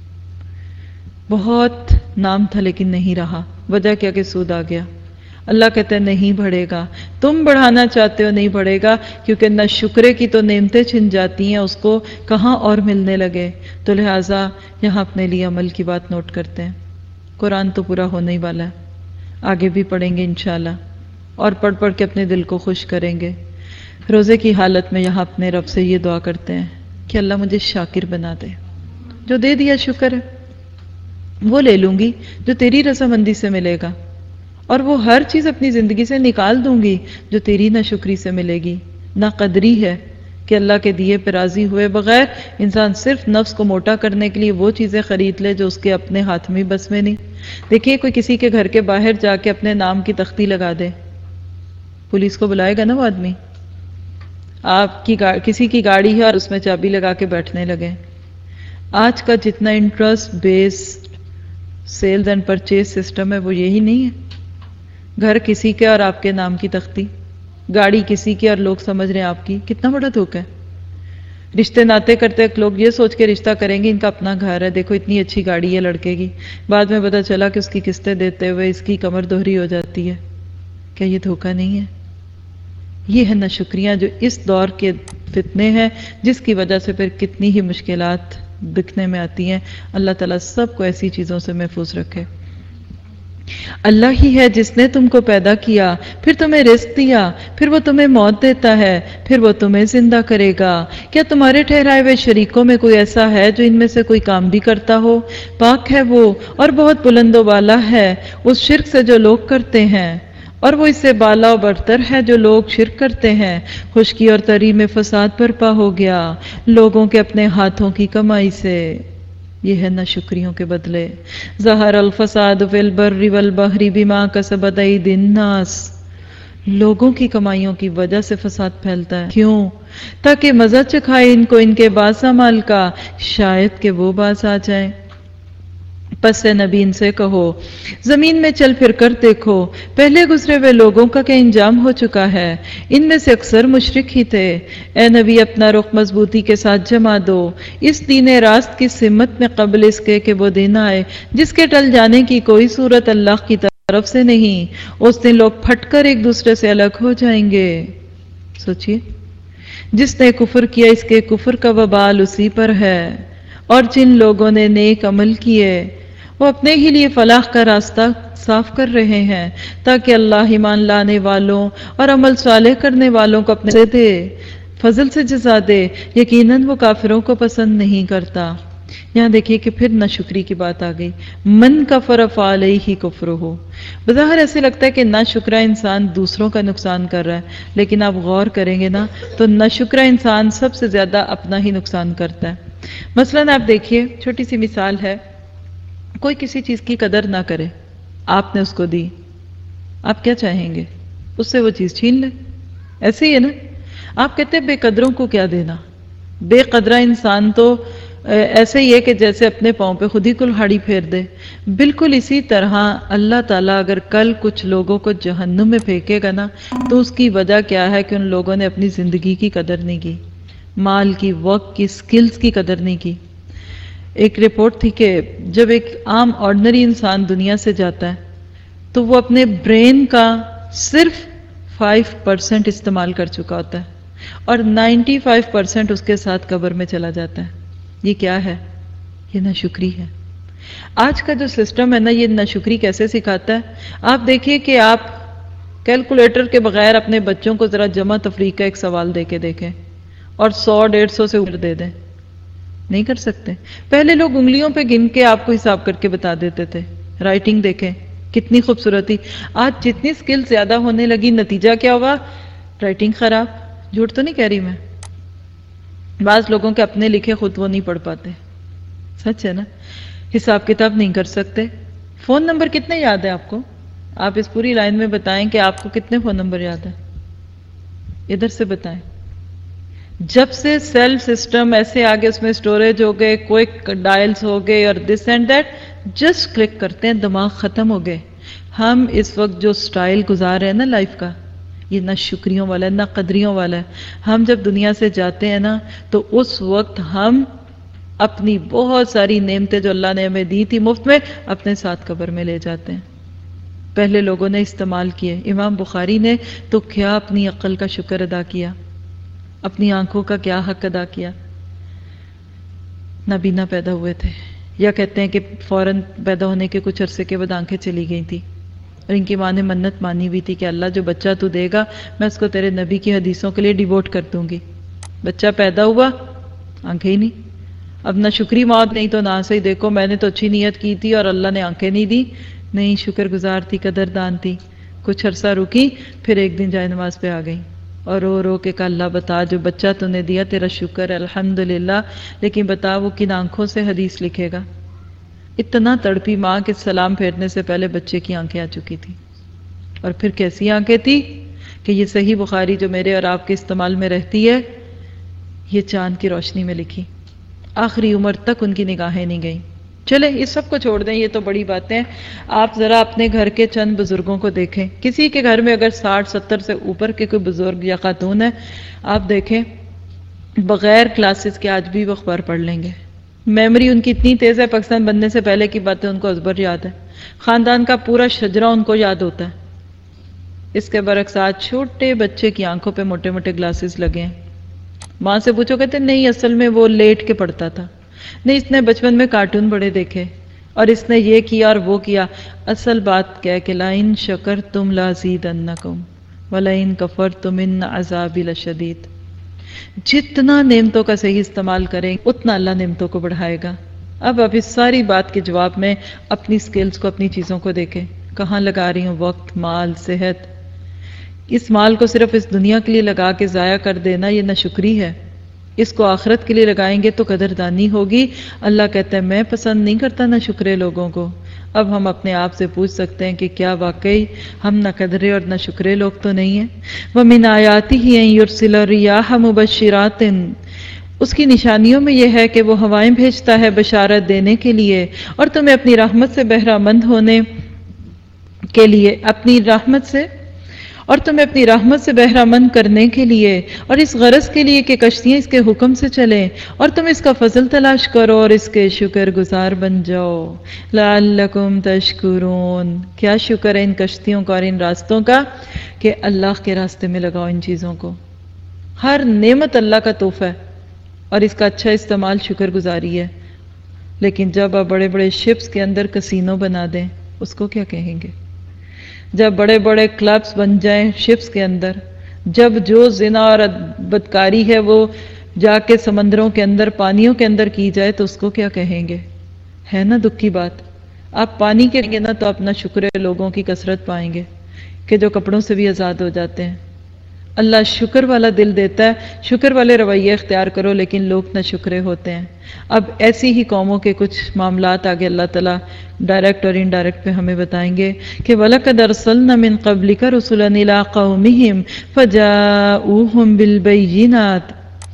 بہت نام تھا لیکن نہیں رہا۔ وجہ کیا کہ سود آ گیا۔ اللہ کہتے ہیں نہیں بڑھے گا، تم بڑھانا چاہتے ہو نہیں بڑھے گا، کیونکہ نہ شکرے کی تو نعمتیں چھن جاتی ہیں، اس کو کہاں اور ملنے لگے۔ تو لہٰذا یہاں اپنے لیے عمل کی بات نوٹ کرتے ہیں۔ قرآن تو پورا ہونے ہی والا ہے، آگے بھی پڑھیں گے انشاءاللہ، اور پڑھ پڑھ کے اپنے دل کو خوش کریں گے۔ روزے کی حالت میں یہاں اپنے رب سے یہ دعا کرتے ہیں کہ اللہ مجھے شاکر بنا دے، جو دے دیا شکر ہے، وہ لے لوں گی جو تیری رضامندی سے ملے گا، اور وہ ہر چیز اپنی زندگی سے نکال دوں گی جو تیری ناشکری سے ملے گی۔ ناقدری ہے کہ اللہ کے دیے پہ راضی ہوئے بغیر انسان صرف نفس کو موٹا کرنے کے لیے وہ چیزیں خرید لے جو اس کے اپنے ہاتھ میں بس میں نہیں۔ دیکھیے کوئی کسی کے گھر کے باہر جا کے اپنے نام کی تختی لگا دے، پولیس کو بلائے گا نا وہ آدمی؟ آپ کی گا... کسی کی گاڑی ہے اور اس میں چابی لگا کے بیٹھنے لگے۔ آج کا جتنا interest based sales and purchase system ہے وہ یہی نہیں ہے؟ گھر کسی کے اور آپ کے نام کی تختی، گاڑی کسی کی اور لوگ سمجھ رہے ہیں آپ کی۔ کتنا بڑا دھوکہ ہے۔ رشتے ناطے کرتے لوگ یہ سوچ کے رشتہ کریں گے ان کا اپنا گھر ہے، دیکھو اتنی اچھی گاڑی ہے لڑکے کی، بعد میں پتہ چلا کہ اس کی قسطیں دیتے ہوئے اس کی کمر دوہری ہو جاتی ہے۔ کیا یہ دھوکہ نہیں ہے؟ یہ ہے ناشکریاں جو اس دور کے فتنے ہیں، جس کی وجہ سے پھر کتنی ہی مشکلات دکھنے میں آتی ہیں۔ اللہ تعالیٰ سب کو ایسی چیزوں سے محفوظ رکھے۔ اللہ ہی ہے جس نے تم کو پیدا کیا، پھر تمہیں رزق دیا، پھر وہ تمہیں موت دیتا ہے، پھر وہ تمہیں زندہ کرے گا۔ کیا تمہارے ٹھہرائے ہوئے شریکوں میں کوئی ایسا ہے جو ان میں سے کوئی کام بھی کرتا ہو؟ پاک ہے وہ اور بہت بلند و بالا ہے اس شرک سے جو لوگ کرتے ہیں، اور وہ اس سے بالا و برتر ہے جو لوگ شرک کرتے ہیں۔ خشکی اور تری میں فساد برپا ہو گیا لوگوں کے اپنے ہاتھوں کی کمائی سے۔ یہ ہے ناشکریوں کے بدلے۔ ظہر الفساد فی البر والبحر بما کسبت ایدی الناس۔ لوگوں کی کمائیوں کی وجہ سے فساد پھیلتا ہے۔ کیوں؟ تاکہ مزہ چکھائے ان کو ان کے باز اعمال کا، شاید کہ وہ باز آ جائیں۔ پس اے نبی ان سے کہو زمین میں چل پھر کر دیکھو پہلے گزرے ہوئے لوگوں کا کیا انجام ہو چکا ہے، ان میں سے اکثر مشرک ہی تھے۔ اے نبی اپنا رخ مضبوطی کے ساتھ جما دو اس دین راست کی سمت میں قبل اس کے کہ وہ دن آئے جس کے ٹل جانے کی کوئی صورت اللہ کی طرف سے نہیں۔ اس دن لوگ پھٹ کر ایک دوسرے سے الگ ہو جائیں گے۔ سوچئے، جس نے کفر کیا اس کے کفر کا وبال اسی پر ہے، اور جن لوگوں نے نیک عمل کیے وہ اپنے ہی لیے فلاح کا راستہ صاف کر رہے ہیں، تاکہ اللہ ایمان لانے والوں اور عمل صالح کرنے والوں کو اپنے سے دے، فضل سے جزا دے۔ یقیناً وہ کافروں کو پسند نہیں کرتا۔ یہاں دیکھیے کہ پھر ناشکری کی بات آ گئی۔ من کفر فعلیہ کفرہ۔ بظاہر ایسے لگتا ہے کہ ناشکرا انسان دوسروں کا نقصان کر رہا ہے، لیکن آپ غور کریں گے نا تو ناشکرا انسان سب سے زیادہ اپنا ہی نقصان کرتا ہے۔ مثلاً آپ دیکھیے، چھوٹی سی مثال ہے، کوئی کسی چیز کی قدر نہ کرے، آپ نے اس کو دی، آپ کیا چاہیں گے؟ اس سے وہ چیز چھین لے۔ ایسے ہی ہے نا؟ آپ کہتے ہیں بے قدروں کو کیا دینا؟ بے قدرہ انسان تو ایسے ہی ہے کہ جیسے اپنے پاؤں پہ خود ہی کلہاڑی پھیر دے۔ بالکل اسی طرح اللہ تعالیٰ اگر کل کچھ لوگوں کو جہنم میں پھینکے گا نا تو اس کی وجہ کیا ہے کہ ان لوگوں نے اپنی زندگی کی قدر نہیں کی، مال کی، وقت کی، سکلز کی قدر نہیں کی۔ ایک رپورٹ تھی کہ جب ایک عام آرڈنری انسان دنیا سے جاتا ہے تو وہ اپنے برین کا صرف فائیو پرسنٹ استعمال کر چکا ہوتا ہے، اور نائنٹی فائیو پرسنٹ اس کے ساتھ قبر میں چلا جاتا ہے۔ یہ کیا ہے؟ یہ ناشکری ہے۔ آج کا جو سسٹم ہے نا، یہ ناشکری کیسے سکھاتا ہے؟ آپ دیکھیے کہ آپ کیلکولیٹر کے بغیر اپنے بچوں کو ذرا جمع تفریق کا ایک سوال دے کے دیکھیں اور سو ڈیڑھ سو سے اوپر دے دیں، نہیں کر سکتے۔ پہلے لوگ انگلیوں پہ گن کے آپ کو حساب کر کے بتا دیتے تھے۔ رائٹنگ دیکھیں کتنی خوبصورتی۔ آج جتنی سکل زیادہ ہونے لگی، نتیجہ کیا ہوگا؟ رائٹنگ خراب۔ جھوٹ تو نہیں کہہ رہی میں، بعض لوگوں کے اپنے لکھے خود وہ نہیں پڑھ پاتے، سچ ہے نا؟ حساب کتاب نہیں کر سکتے۔ فون نمبر کتنے یاد ہیں آپ کو؟ آپ اس پوری لائن میں بتائیں کہ آپ کو کتنے فون نمبر یاد ہیں، ادھر سے بتائیں۔ جب سے سیل سسٹم ایسے آگے، اس میں سٹوریج ہو گئے، کوئک ڈائلز ہو گئے اور this and that, just click کرتے ہیں دماغ ختم ہو گئے۔ ہم اس وقت جو سٹائل گزار رہے ہیں نا لائف کا، یہ نہ شکریوں والا ہے نہ قدریوں والا ہے۔ ہم جب دنیا سے جاتے ہیں نا تو اس وقت ہم اپنی بہت ساری نعمتیں جو اللہ نے ہمیں دی تھی مفت میں اپنے ساتھ قبر میں لے جاتے ہیں۔ پہلے لوگوں نے استعمال کیے۔ امام بخاری نے تو کیا اپنی عقل کا شکر ادا کیا، اپنی آنکھوں کا کیا حق ادا کیا۔ نابینا پیدا ہوئے تھے، یا کہتے ہیں کہ فوراً پیدا ہونے کے کچھ عرصے کے بعد آنکھیں چلی گئی تھی، اور ان کی ماں نے منت مانی ہوئی تھی کہ اللہ جو بچہ تو دے گا میں اس کو تیرے نبی کی حدیثوں کے لیے ڈیووٹ کر دوں گی۔ بچہ پیدا ہوا، آنکھیں ہی نہیں، اب نہ شکری موت نہیں تو نہ صحیح دیکھو میں نے تو اچھی نیت کی تھی اور اللہ نے آنکھیں نہیں دی، نہیں شکر گزار تھی، قدردان تھی، کچھ عرصہ رکی، پھر ایک دن جائے نماز پہ آ گئی اور رو رو کے کہا اللہ بتا جو بچہ تو نے دیا تیرا شکر ہے الحمدللہ، لیکن بتا وہ کن آنکھوں سے حدیث لکھے گا۔ اتنا تڑپی ماں کہ سلام پھیرنے سے پہلے بچے کی آنکھیں آ چکی تھی، اور پھر کیسی آنکھیں تھی کہ یہ صحیح بخاری جو میرے اور آپ کے استعمال میں رہتی ہے، یہ چاند کی روشنی میں لکھی، آخری عمر تک ان کی نگاہیں نہیں گئیں۔ چلے اس سب کو چھوڑ دیں، یہ تو بڑی باتیں ہیں۔ آپ ذرا اپنے گھر کے چند بزرگوں کو دیکھیں، کسی کے گھر میں اگر ساٹھ ستر سے اوپر کے کوئی بزرگ یا خاتون ہے، آپ دیکھیں بغیر کلاسز کے آج بھی وہ اخبار پڑھ لیں گے، میموری ان کی اتنی تیز ہے، پاکستان بننے سے پہلے کی باتیں ان کو ازبر یاد ہے، خاندان کا پورا شجرہ ان کو یاد ہوتا ہے۔ اس کے برعکس آج چھوٹے بچے کی آنکھوں پہ موٹے موٹے گلاسز لگے ہیں، ماں سے پوچھو کہتے ہیں نہیں اصل میں وہ لیٹ کے پڑھتا تھا، نہیں اس نے بچپن میں کارٹون بڑے دیکھے اور اس نے یہ کیا اور وہ کیا۔ اصل بات کیا کہ لَإِن شَكَرْتُمْ لَأَزِيدَنَّكُمْ وَلَئِن كَفَرْتُمْ إِنَّ عَذَابِي لَشَدِيدٌ۔ جتنا نعمتوں کا صحیح استعمال کریں اتنا اللہ نعمتوں کو بڑھائے گا۔ اب اب اس ساری بات کے جواب میں اپنی سکلز کو، اپنی چیزوں کو دیکھیں، کہاں لگا رہی ہوں وقت، مال، صحت۔ اس مال کو صرف اس دنیا کے لیے لگا کے ضائع کر دینا یہ ناشکری ہے، اس کو آخرت کے لیے لگائیں گے تو قدردانی ہوگی۔ اللہ کہتا ہے میں پسند نہیں کرتا نہ شکرے لوگوں کو۔ اب ہم اپنے آپ سے پوچھ سکتے ہیں کہ کیا واقعی ہم نہ قدرے اور نہ شکرے لوگ تو نہیں ہیں؟ وَمِنْ آیَاتِهِ أَن يُرْسِلَ الرِّيَاحَ مُبَشِّرَاتٍ، اس کی نشانیوں میں یہ ہے کہ وہ ہوائیں بھیجتا ہے بشارت دینے کے لیے اور تمہیں اپنی رحمت سے بہرہ مند ہونے کے لیے، اپنی رحمت سے اور تمہیں اپنی رحمت سے بہرہ مند کرنے کے لیے، اور اس غرض کے لیے کہ کشتیاں اس کے حکم سے چلیں اور تم اس کا فضل تلاش کرو اور اس کے شکر گزار بن جاؤ۔ لعلکم تشکرون، کیا شکر ہے ان کشتیوں کا اور ان راستوں کا کہ اللہ کے راستے میں لگاؤ ان چیزوں کو۔ ہر نعمت اللہ کا تحفہ ہے اور اس کا اچھا استعمال شکر گزاری ہے، لیکن جب آپ بڑے بڑے شپس کے اندر کسینو بنا دیں اس کو کیا کہیں گے؟ جب بڑے بڑے کلبز بن جائیں شپس کے اندر، جب جو زنا اور بدکاری ہے وہ جا کے سمندروں کے اندر، پانیوں کے اندر کی جائے تو اس کو کیا کہیں گے؟ ہے نا دکھ کی بات۔ آپ پانی کے گے نا تو اپنا شکر لوگوں کی کثرت پائیں گے کہ جو کپڑوں سے بھی آزاد ہو جاتے ہیں۔ اللہ شکر والا دل دیتا ہے، شکر والے رویے اختیار کرو، لیکن لوگ نہ شکرے ہوتے ہیں۔ اب ایسی ہی قوموں کے کچھ معاملات آگے اللہ تعالیٰ ڈائریکٹ اور انڈائریکٹ پہ ہمیں بتائیں گے کہ وَلَقَدْ أَرْسَلْنَا مِن قَبْلِكَ رُسُلًا إِلَىٰ قَوْمِهِمْ فَجَاءُوهُم بِالْبَيِّنَاتِ،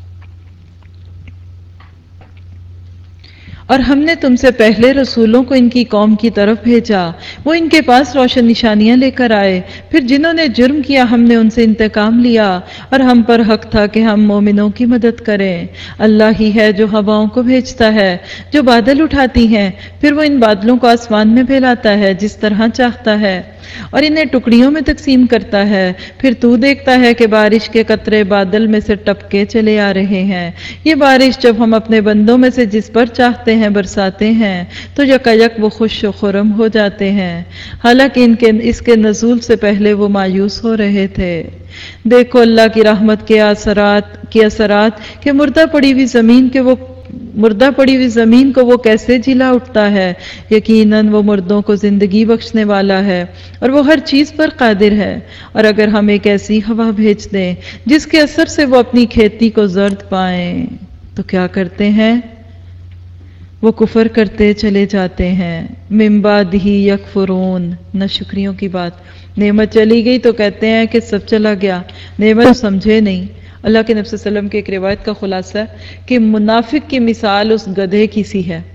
اور ہم نے تم سے پہلے رسولوں کو ان کی قوم کی طرف بھیجا، وہ ان کے پاس روشن نشانیاں لے کر آئے، پھر جنہوں نے جرم کیا ہم نے ان سے انتقام لیا، اور ہم پر حق تھا کہ ہم مومنوں کی مدد کریں۔ اللہ ہی ہے جو ہواؤں کو بھیجتا ہے جو بادل اٹھاتی ہیں، پھر وہ ان بادلوں کو آسمان میں پھیلاتا ہے جس طرح چاہتا ہے اور انہیں ٹکڑیوں میں تقسیم کرتا ہے، پھر تو دیکھتا ہے کہ بارش کے قطرے بادل میں سے ٹپکے چلے آ رہے ہیں۔ یہ بارش جب ہم اپنے بندوں میں سے جس پر چاہتے ہیں برساتے ہیں تو یکایک وہ خوش و خرم ہو جاتے ہیں، حالانکہ ان کے اس کے نزول سے پہلے وہ مایوس ہو رہے تھے۔ دیکھو اللہ کی رحمت کے اثرات کے اثرات کہ مردہ پڑی ہوئی زمین کے وہ مردہ پڑی ہوئی زمین کو وہ کیسے جلا اٹھتا ہے۔ یقیناً وہ مردوں کو زندگی بخشنے والا ہے اور وہ ہر چیز پر قادر ہے۔ اور اگر ہم ایک ایسی ہوا بھیج دیں جس کے اثر سے وہ اپنی کھیتی کو زرد پائیں تو کیا کرتے ہیں؟ وہ کفر کرتے چلے جاتے ہیں۔ من بعدہ یکفرون، نہ شکریوں کی بات، نعمت چلی گئی تو کہتے ہیں کہ سب چلا گیا، نعمت سمجھے نہیں۔ اللہ کے نبی صلی اللہ علیہ وسلم کے ایک روایت کا خلاصہ ہے کہ منافق کی مثال اس گدھے کی سی ہے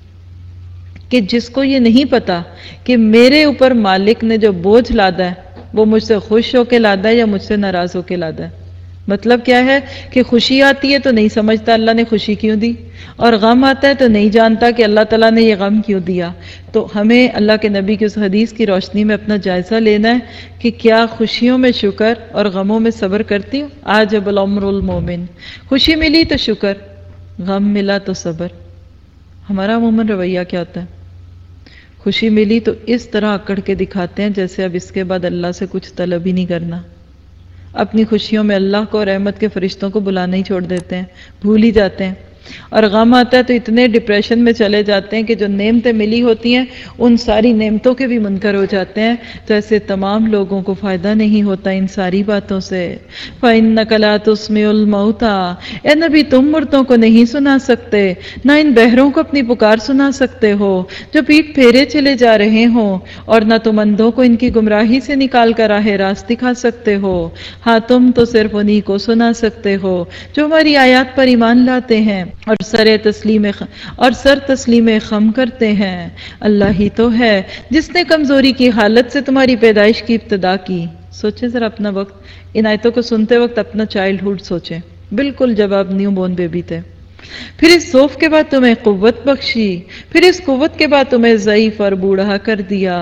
کہ جس کو یہ نہیں پتا کہ میرے اوپر مالک نے جو بوجھ لادا ہے وہ مجھ سے خوش ہو کے لادا ہے یا مجھ سے ناراض ہو کے لادا ہے۔ مطلب کیا ہے کہ خوشی آتی ہے تو نہیں سمجھتا اللہ نے خوشی کیوں دی، اور غم آتا ہے تو نہیں جانتا کہ اللہ تعالیٰ نے یہ غم کیوں دیا۔ تو ہمیں اللہ کے نبی کی اس حدیث کی روشنی میں اپنا جائزہ لینا ہے کہ کیا خوشیوں میں شکر اور غموں میں صبر کرتی ہوں؟ عاجب الامر المومن، خوشی ملی تو شکر، غم ملا تو صبر۔ ہمارا عموماً رویہ کیا ہوتا ہے؟ خوشی ملی تو اس طرح اکڑ کے دکھاتے ہیں جیسے اب اس کے بعد اللہ سے کچھ طلب ہی نہیں کرنا، اپنی خوشیوں میں اللہ کو اور رحمت کے فرشتوں کو بلانا ہی چھوڑ دیتے ہیں، بھول ہی جاتے ہیں۔ اور غم آتا ہے تو اتنے ڈپریشن میں چلے جاتے ہیں کہ جو نعمتیں ملی ہوتی ہیں ان ساری نعمتوں کے بھی منکر ہو جاتے ہیں. تو ایسے تمام لوگوں کو فائدہ نہیں ہوتا ان ساری باتوں سے. فَإِنَّكَ لَا تُسْمِعُ الْمَوْتَى، اے نبی تم مردوں کو نہیں سنا سکتے، نہ ان بہروں کو اپنی پکار سنا سکتے ہو جو پیٹ پھیرے چلے جا رہے ہوں، اور نہ تم اندھوں کو ان کی گمراہی سے نکال کر راہ راست دکھا سکتے ہو. ہاں تم تو صرف انہی کو سنا سکتے ہو جو ہماری آیات پر ایمان لاتے ہیں اور سر تسلیم اور سر تسلیم خم کرتے ہیں. اللہ ہی تو ہے جس نے کمزوری کی حالت سے تمہاری پیدائش کی ابتدا کی. سوچیں ذرا اپنا وقت، ان آیتوں کو سنتے وقت اپنا چائلڈ ہوڈ سوچیں، بالکل جب آپ نیو بورن بیبی تھے. پھر اس ضعف کے بعد تمہیں قوت بخشی، پھر اس قوت کے بعد تمہیں ضعیف اور بوڑھا کر دیا.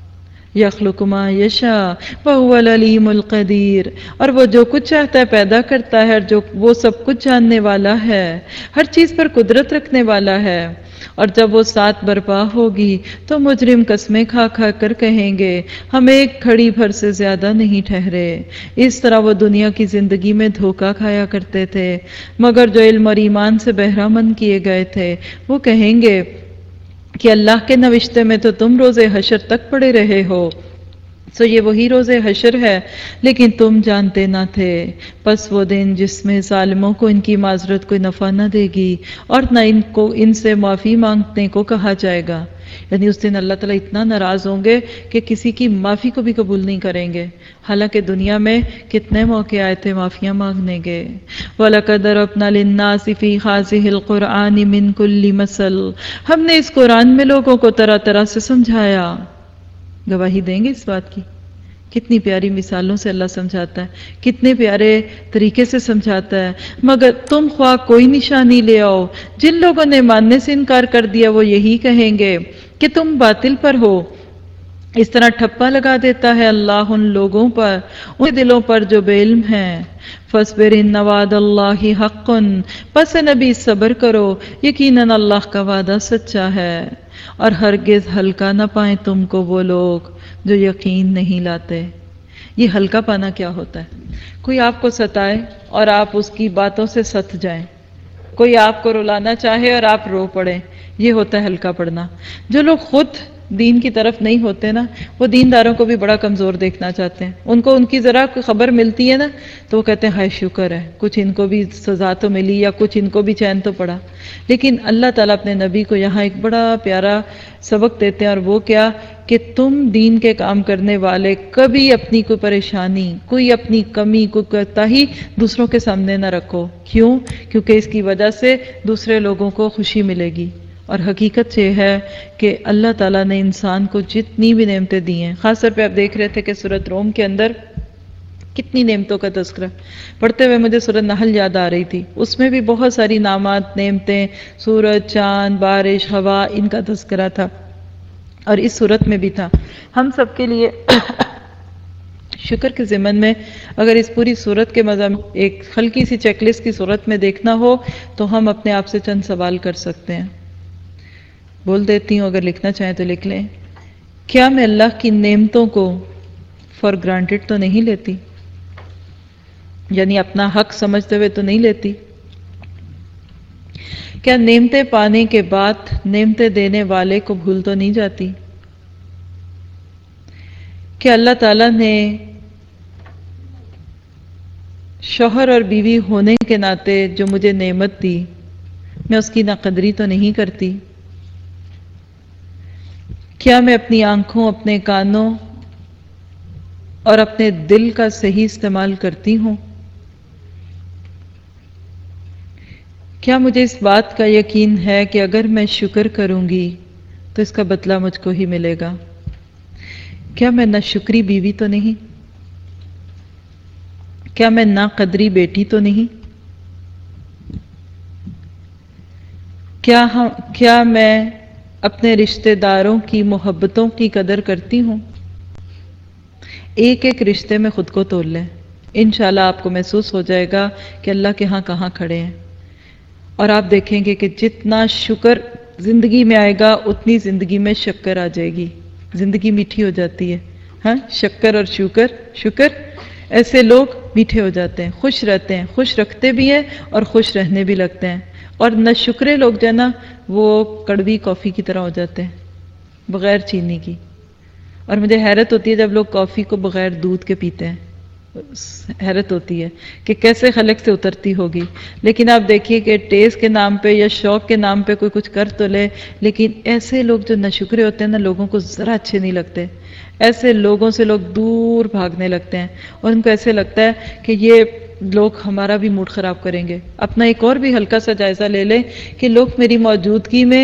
یخلق ما یشاء وہو العلیم القدیر، اور وہ جو کچھ چاہتا ہے پیدا کرتا ہے، اور جو وہ سب کچھ جاننے والا ہے، ہر چیز پر قدرت رکھنے والا ہے. اور جب وہ سات برپا ہوگی تو مجرم قسمیں کھا کھا کر کہیں گے ہم ایک گھڑی بھر سے زیادہ نہیں ٹھہرے. اس طرح وہ دنیا کی زندگی میں دھوکہ کھایا کرتے تھے، مگر جو علم اور ایمان سے بہرہ مند کیے گئے تھے وہ کہیں گے کہ اللہ کے نوشتے میں تو تم روز حشر تک پڑے رہے ہو. سو یہ وہی روز حشر ہے لیکن تم جانتے نہ تھے. پس وہ دن جس میں ظالموں کو ان کی معذرت کوئی نفع نہ دے گی اور نہ ان کو ان سے معافی مانگنے کو کہا جائے گا. یعنی اس دن اللہ تعالیٰ اتنا ناراض ہوں گے کہ کسی کی معافی کو بھی قبول نہیں کریں گے، حالانکہ دنیا میں کتنے موقع آئے تھے معافیاں مانگنے کے. وَلَقَدْ ضَرَبْنَا لِلنَّاسِ فِي هَٰذِهِ الْقُرْآنِ مِن كُلِّ مَثَلٍ، ہم نے اس قرآن میں لوگوں کو طرح طرح سے سمجھایا. گواہی دیں گے اس بات کی؟ کتنی پیاری مثالوں سے اللہ سمجھاتا ہے، کتنے پیارے طریقے سے سمجھاتا ہے. مگر تم خواہ کوئی نشانی لے آؤ، جن لوگوں نے ماننے سے انکار کر دیا وہ یہی کہیں گے کہ تم باطل پر ہو. اس طرح ٹھپا لگا دیتا ہے اللہ ان لوگوں پر، ان دلوں پر جو بے علم ہیں. فَاصْبِرْ إِنَّ وَعْدَ اللَّهِ حَقٌّ، پس نبی صبر کرو، یقیناً اللہ کا وعدہ سچا ہے. اور ہرگز ہلکا نہ پائیں تم کو وہ لوگ جو یقین نہیں لاتے. یہ ہلکا پانا کیا ہوتا ہے؟ کوئی آپ کو ستائے اور آپ اس کی باتوں سے ست جائیں، کوئی آپ کو رلانا چاہے اور آپ رو پڑیں، یہ ہوتا ہے ہلکا پڑنا. جو لوگ خود دین کی طرف نہیں ہوتے نا، وہ دینداروں کو بھی بڑا کمزور دیکھنا چاہتے ہیں. ان کو ان کی ذرا خبر ملتی ہے نا تو وہ کہتے ہیں ہائے شکر ہے کچھ ان کو بھی سزا تو ملی یا کچھ ان کو بھی چین تو پڑا. لیکن اللہ تعالیٰ اپنے نبی کو یہاں ایک بڑا پیارا سبق دیتے ہیں، اور وہ کیا کہ تم دین کے کام کرنے والے کبھی اپنی کوئی پریشانی، کوئی اپنی کمی، کوئی کوتاہی دوسروں کے سامنے نہ رکھو. کیوں؟ کیونکہ اس کی وجہ سے دوسرے لوگوں کو خوشی ملے گی. اور حقیقت یہ ہے کہ اللہ تعالیٰ نے انسان کو جتنی بھی نعمتیں دی ہیں، خاص طور پہ آپ دیکھ رہے تھے کہ سورۃ روم کے اندر کتنی نعمتوں کا تذکرہ پڑھتے ہوئے مجھے سورۃ نحل یاد آ رہی تھی. اس میں بھی بہت ساری نامات، نعمتیں، سورج، چاند، بارش، ہوا، ان کا تذکرہ تھا، اور اس صورت میں بھی تھا. ہم سب کے لیے شکر کے ضمن میں اگر اس پوری صورت کے مضامین ایک ہلکی سی چیک لسٹ کی صورت میں دیکھنا ہو تو ہم اپنے آپ سے چند سوال کر سکتے ہیں. بول دیتی ہوں، اگر لکھنا چاہیں تو لکھ لیں. کیا میں اللہ کی نعمتوں کو فار گرانٹیڈ تو نہیں لیتی؟ یعنی اپنا حق سمجھتے ہوئے تو نہیں لیتی؟ کیا نعمتیں پانے کے بعد نعمتیں دینے والے کو بھول تو نہیں جاتی؟ کہ اللہ تعالیٰ نے شوہر اور بیوی ہونے کے ناطے جو مجھے نعمت دی، میں اس کی ناقدری تو نہیں کرتی؟ کیا میں اپنی آنکھوں، اپنے کانوں اور اپنے دل کا صحیح استعمال کرتی ہوں؟ کیا مجھے اس بات کا یقین ہے کہ اگر میں شکر کروں گی تو اس کا بدلہ مجھ کو ہی ملے گا؟ کیا میں ناشکری بیوی تو نہیں؟ کیا میں ناقدری بیٹی تو نہیں؟ کیا ہم کیا میں اپنے رشتہ داروں کی محبتوں کی قدر کرتی ہوں؟ ایک ایک رشتے میں خود کو تول لیں، انشاءاللہ آپ کو محسوس ہو جائے گا کہ اللہ کے ہاں کہاں کھڑے ہیں. اور آپ دیکھیں گے کہ جتنا شکر زندگی میں آئے گا اتنی زندگی میں شکر آ جائے گی، زندگی میٹھی ہو جاتی ہے. ہاں، شکر اور شکر شکر ایسے لوگ میٹھے ہو جاتے ہیں، خوش رہتے ہیں، خوش رکھتے بھی ہیں اور خوش رہنے بھی لگتے ہیں. اور نہ شکرے لوگ جو ہے نا وہ کڑوی کافی کی طرح ہو جاتے ہیں بغیر چینی کی. اور مجھے حیرت ہوتی ہے جب لوگ کافی کو بغیر دودھ کے پیتے ہیں، حیرت ہوتی ہے کہ کیسے خلق سے اترتی ہوگی. لیکن آپ دیکھیے کہ ٹیسٹ کے نام پہ یا شوق کے نام پہ کوئی کچھ کر تو لے، لیکن ایسے لوگ جو ناشکرے ہوتے ہیں نا لوگوں کو ذرا اچھے نہیں لگتے. ایسے لوگوں سے لوگ دور بھاگنے لگتے ہیں اور ان کو ایسے لگتا ہے کہ یہ لوگ ہمارا بھی موڈ خراب کریں گے. اپنا ایک اور بھی ہلکا سا جائزہ لے لیں کہ لوگ میری موجودگی میں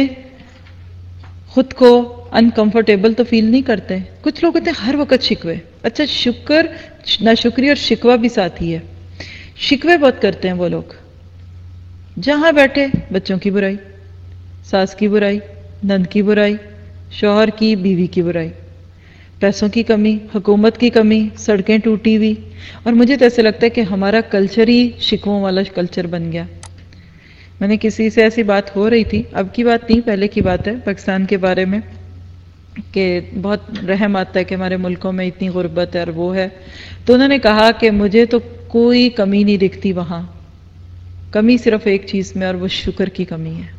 خود کو انکمفرٹیبل تو فیل نہیں کرتے. کچھ لوگ ہوتے ہیں ہر وقت شکوے. اچھا شکر ناشکری اور شکوہ بھی ساتھی ہے. شکوے بہت کرتے ہیں وہ لوگ، جہاں بیٹھے بچوں کی برائی، ساس کی برائی، نند کی برائی، شوہر کی، بیوی کی برائی، پیسوں کی کمی، حکومت کی کمی، سڑکیں ٹوٹی ہوئی. اور مجھے تو ایسے لگتا ہے کہ ہمارا کلچر ہی شکووں والا کلچر بن گیا. میں نے کسی سے ایسی بات ہو رہی تھی، اب کی بات نہیں پہلے کی بات ہے، پاکستان کے بارے میں، کہ بہت رحم آتا ہے کہ ہمارے ملکوں میں اتنی غربت ہے اور وہ ہے. تو انہوں نے کہا کہ مجھے تو کوئی کمی نہیں دکھتی وہاں، کمی صرف ایک چیز میں اور وہ شکر کی کمی ہے.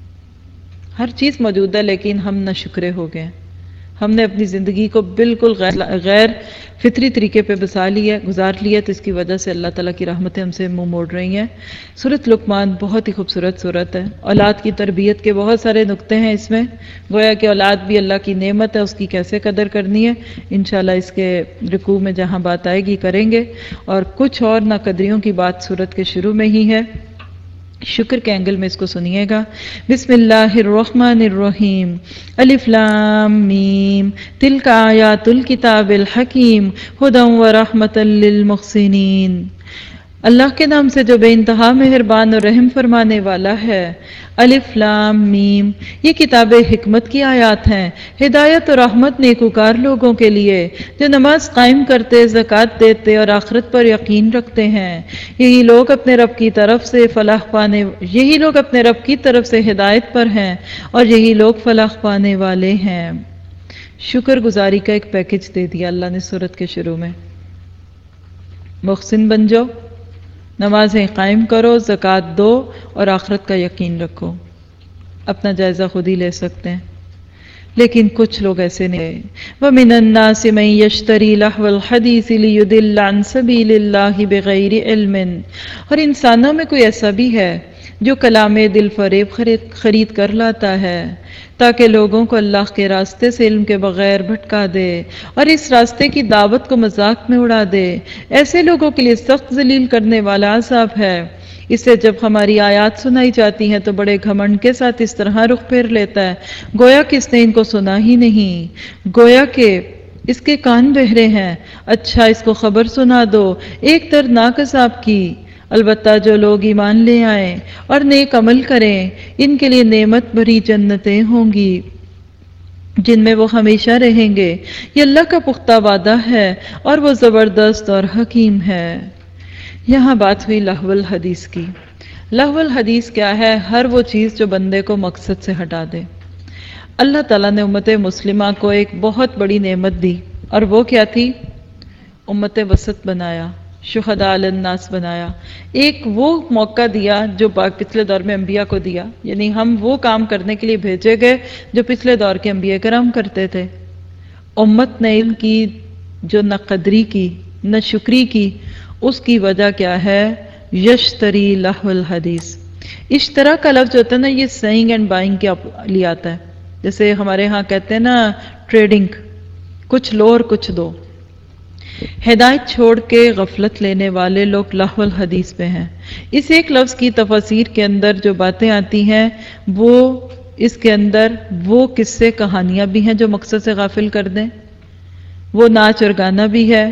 ہر چیز موجود ہے لیکن ہم نہ شکرے ہو گئے. ہم نے اپنی زندگی کو بالکل غیر غیر فطری طریقے پہ بسا لیا گزار لیا، تو اس کی وجہ سے اللہ تعالیٰ کی رحمتیں ہم سے منہ موڑ رہی ہیں. سورۃ لقمان بہت ہی خوبصورت سورت ہے. اولاد کی تربیت کے بہت سارے نقطے ہیں اس میں، گویا کہ اولاد بھی اللہ کی نعمت ہے، اس کی کیسے قدر کرنی ہے انشاءاللہ اس کے رکوع میں جہاں بات آئے گی کریں گے. اور کچھ اور ناقدریوں کی بات سورت کے شروع میں ہی ہے، شکر کے اینگل میں اس کو سنیے گا. بسم اللہ الرحمن الرحیم، الف لام میم، تلک آیات الکتاب الحکیم، ھدی ورحمۃ للمحسنین. اللہ کے نام سے جو بے انتہا مہربان اور رحم فرمانے والا ہے. الف لام میم، یہ کتاب حکمت کی آیات ہیں، ہدایت اور رحمت نیکوکار لوگوں کے لیے جو نماز قائم کرتے، زکوٰۃ دیتے اور آخرت پر یقین رکھتے ہیں. یہی لوگ اپنے رب کی طرف سے فلاح پانے یہی لوگ اپنے رب کی طرف سے ہدایت پر ہیں اور یہی لوگ فلاح پانے والے ہیں. شکر گزاری کا ایک پیکج دے دیا اللہ نے سورت کے شروع میں. محسن بن جاؤ، نمازیں قائم کرو، زکوٰۃ دو اور آخرت کا یقین رکھو. اپنا جائزہ خود ہی لے سکتے ہیں. لیکن کچھ لوگ ایسے نہیں. وَمِنَ النَّاسِ مَن يَشْتَرِي لَهْوَ الْحَدِيثِ لِيُضِلَّ عَن سَبِيلِ اللَّهِ بِغَيْرِ عِلْمٍ. اور انسانوں میں کوئی ایسا بھی ہے جو کلام دل فریب خرید کر لاتا ہے تاکہ لوگوں کو اللہ کے راستے سے علم کے بغیر بھٹکا دے اور اس راستے کی دعوت کو مذاق میں اڑا دے. ایسے لوگوں کے لیے سخت ذلیل کرنے والا عذاب ہے. اس سے جب ہماری آیات سنائی جاتی ہیں تو بڑے گھمنڈ کے ساتھ اس طرح رخ پھیر لیتا ہے گویا کہ اس نے ان کو سنا ہی نہیں، گویا کہ اس کے کان بہرے ہیں. اچھا اس کو خبر سنا دو ایک دردناک عذاب کی. البتہ جو لوگ ایمان لے آئیں اور نیک عمل کریں ان کے لیے نعمت بھری جنتیں ہوں گی جن میں وہ ہمیشہ رہیں گے. یہ اللہ کا پختہ وعدہ ہے اور وہ زبردست اور حکیم ہے. یہاں بات ہوئی لہو الحدیث کی. لہو الحدیث کیا ہے؟ ہر وہ چیز جو بندے کو مقصد سے ہٹا دے. اللہ تعالیٰ نے امت مسلمہ کو ایک بہت بڑی نعمت دی اور وہ کیا تھی؟ امت وسط بنایا، شہداء علی الناس بنایا. ایک وہ موقع دیا جو پچھلے دور میں انبیاء کو دیا، یعنی ہم وہ کام کرنے کے لیے بھیجے گئے جو پچھلے دور کے انبیاء کرام کرتے تھے. امت نے علم کی جو نہ قدری کی نہ شکری کی، اس کی وجہ کیا ہے؟ یشتری لہو الحدیث. اشترا کا لفظ جو ہوتا ہے نا یہ سیئنگ اینڈ بائنگ کے لیے آتا ہے. جیسے ہمارے ہاں کہتے ہیں نا ٹریڈنگ، کچھ لو اور کچھ دو. ہدایت چھوڑ کے غفلت لینے والے لوگ لہو الحدیث پہ ہیں. اس ایک لفظ کی تفاسیر کے اندر جو باتیں آتی ہیں وہ اس کے اندر وہ قصے کہانیاں بھی ہیں جو مقصد سے غافل کر دیں، وہ ناچ اور گانا بھی ہے،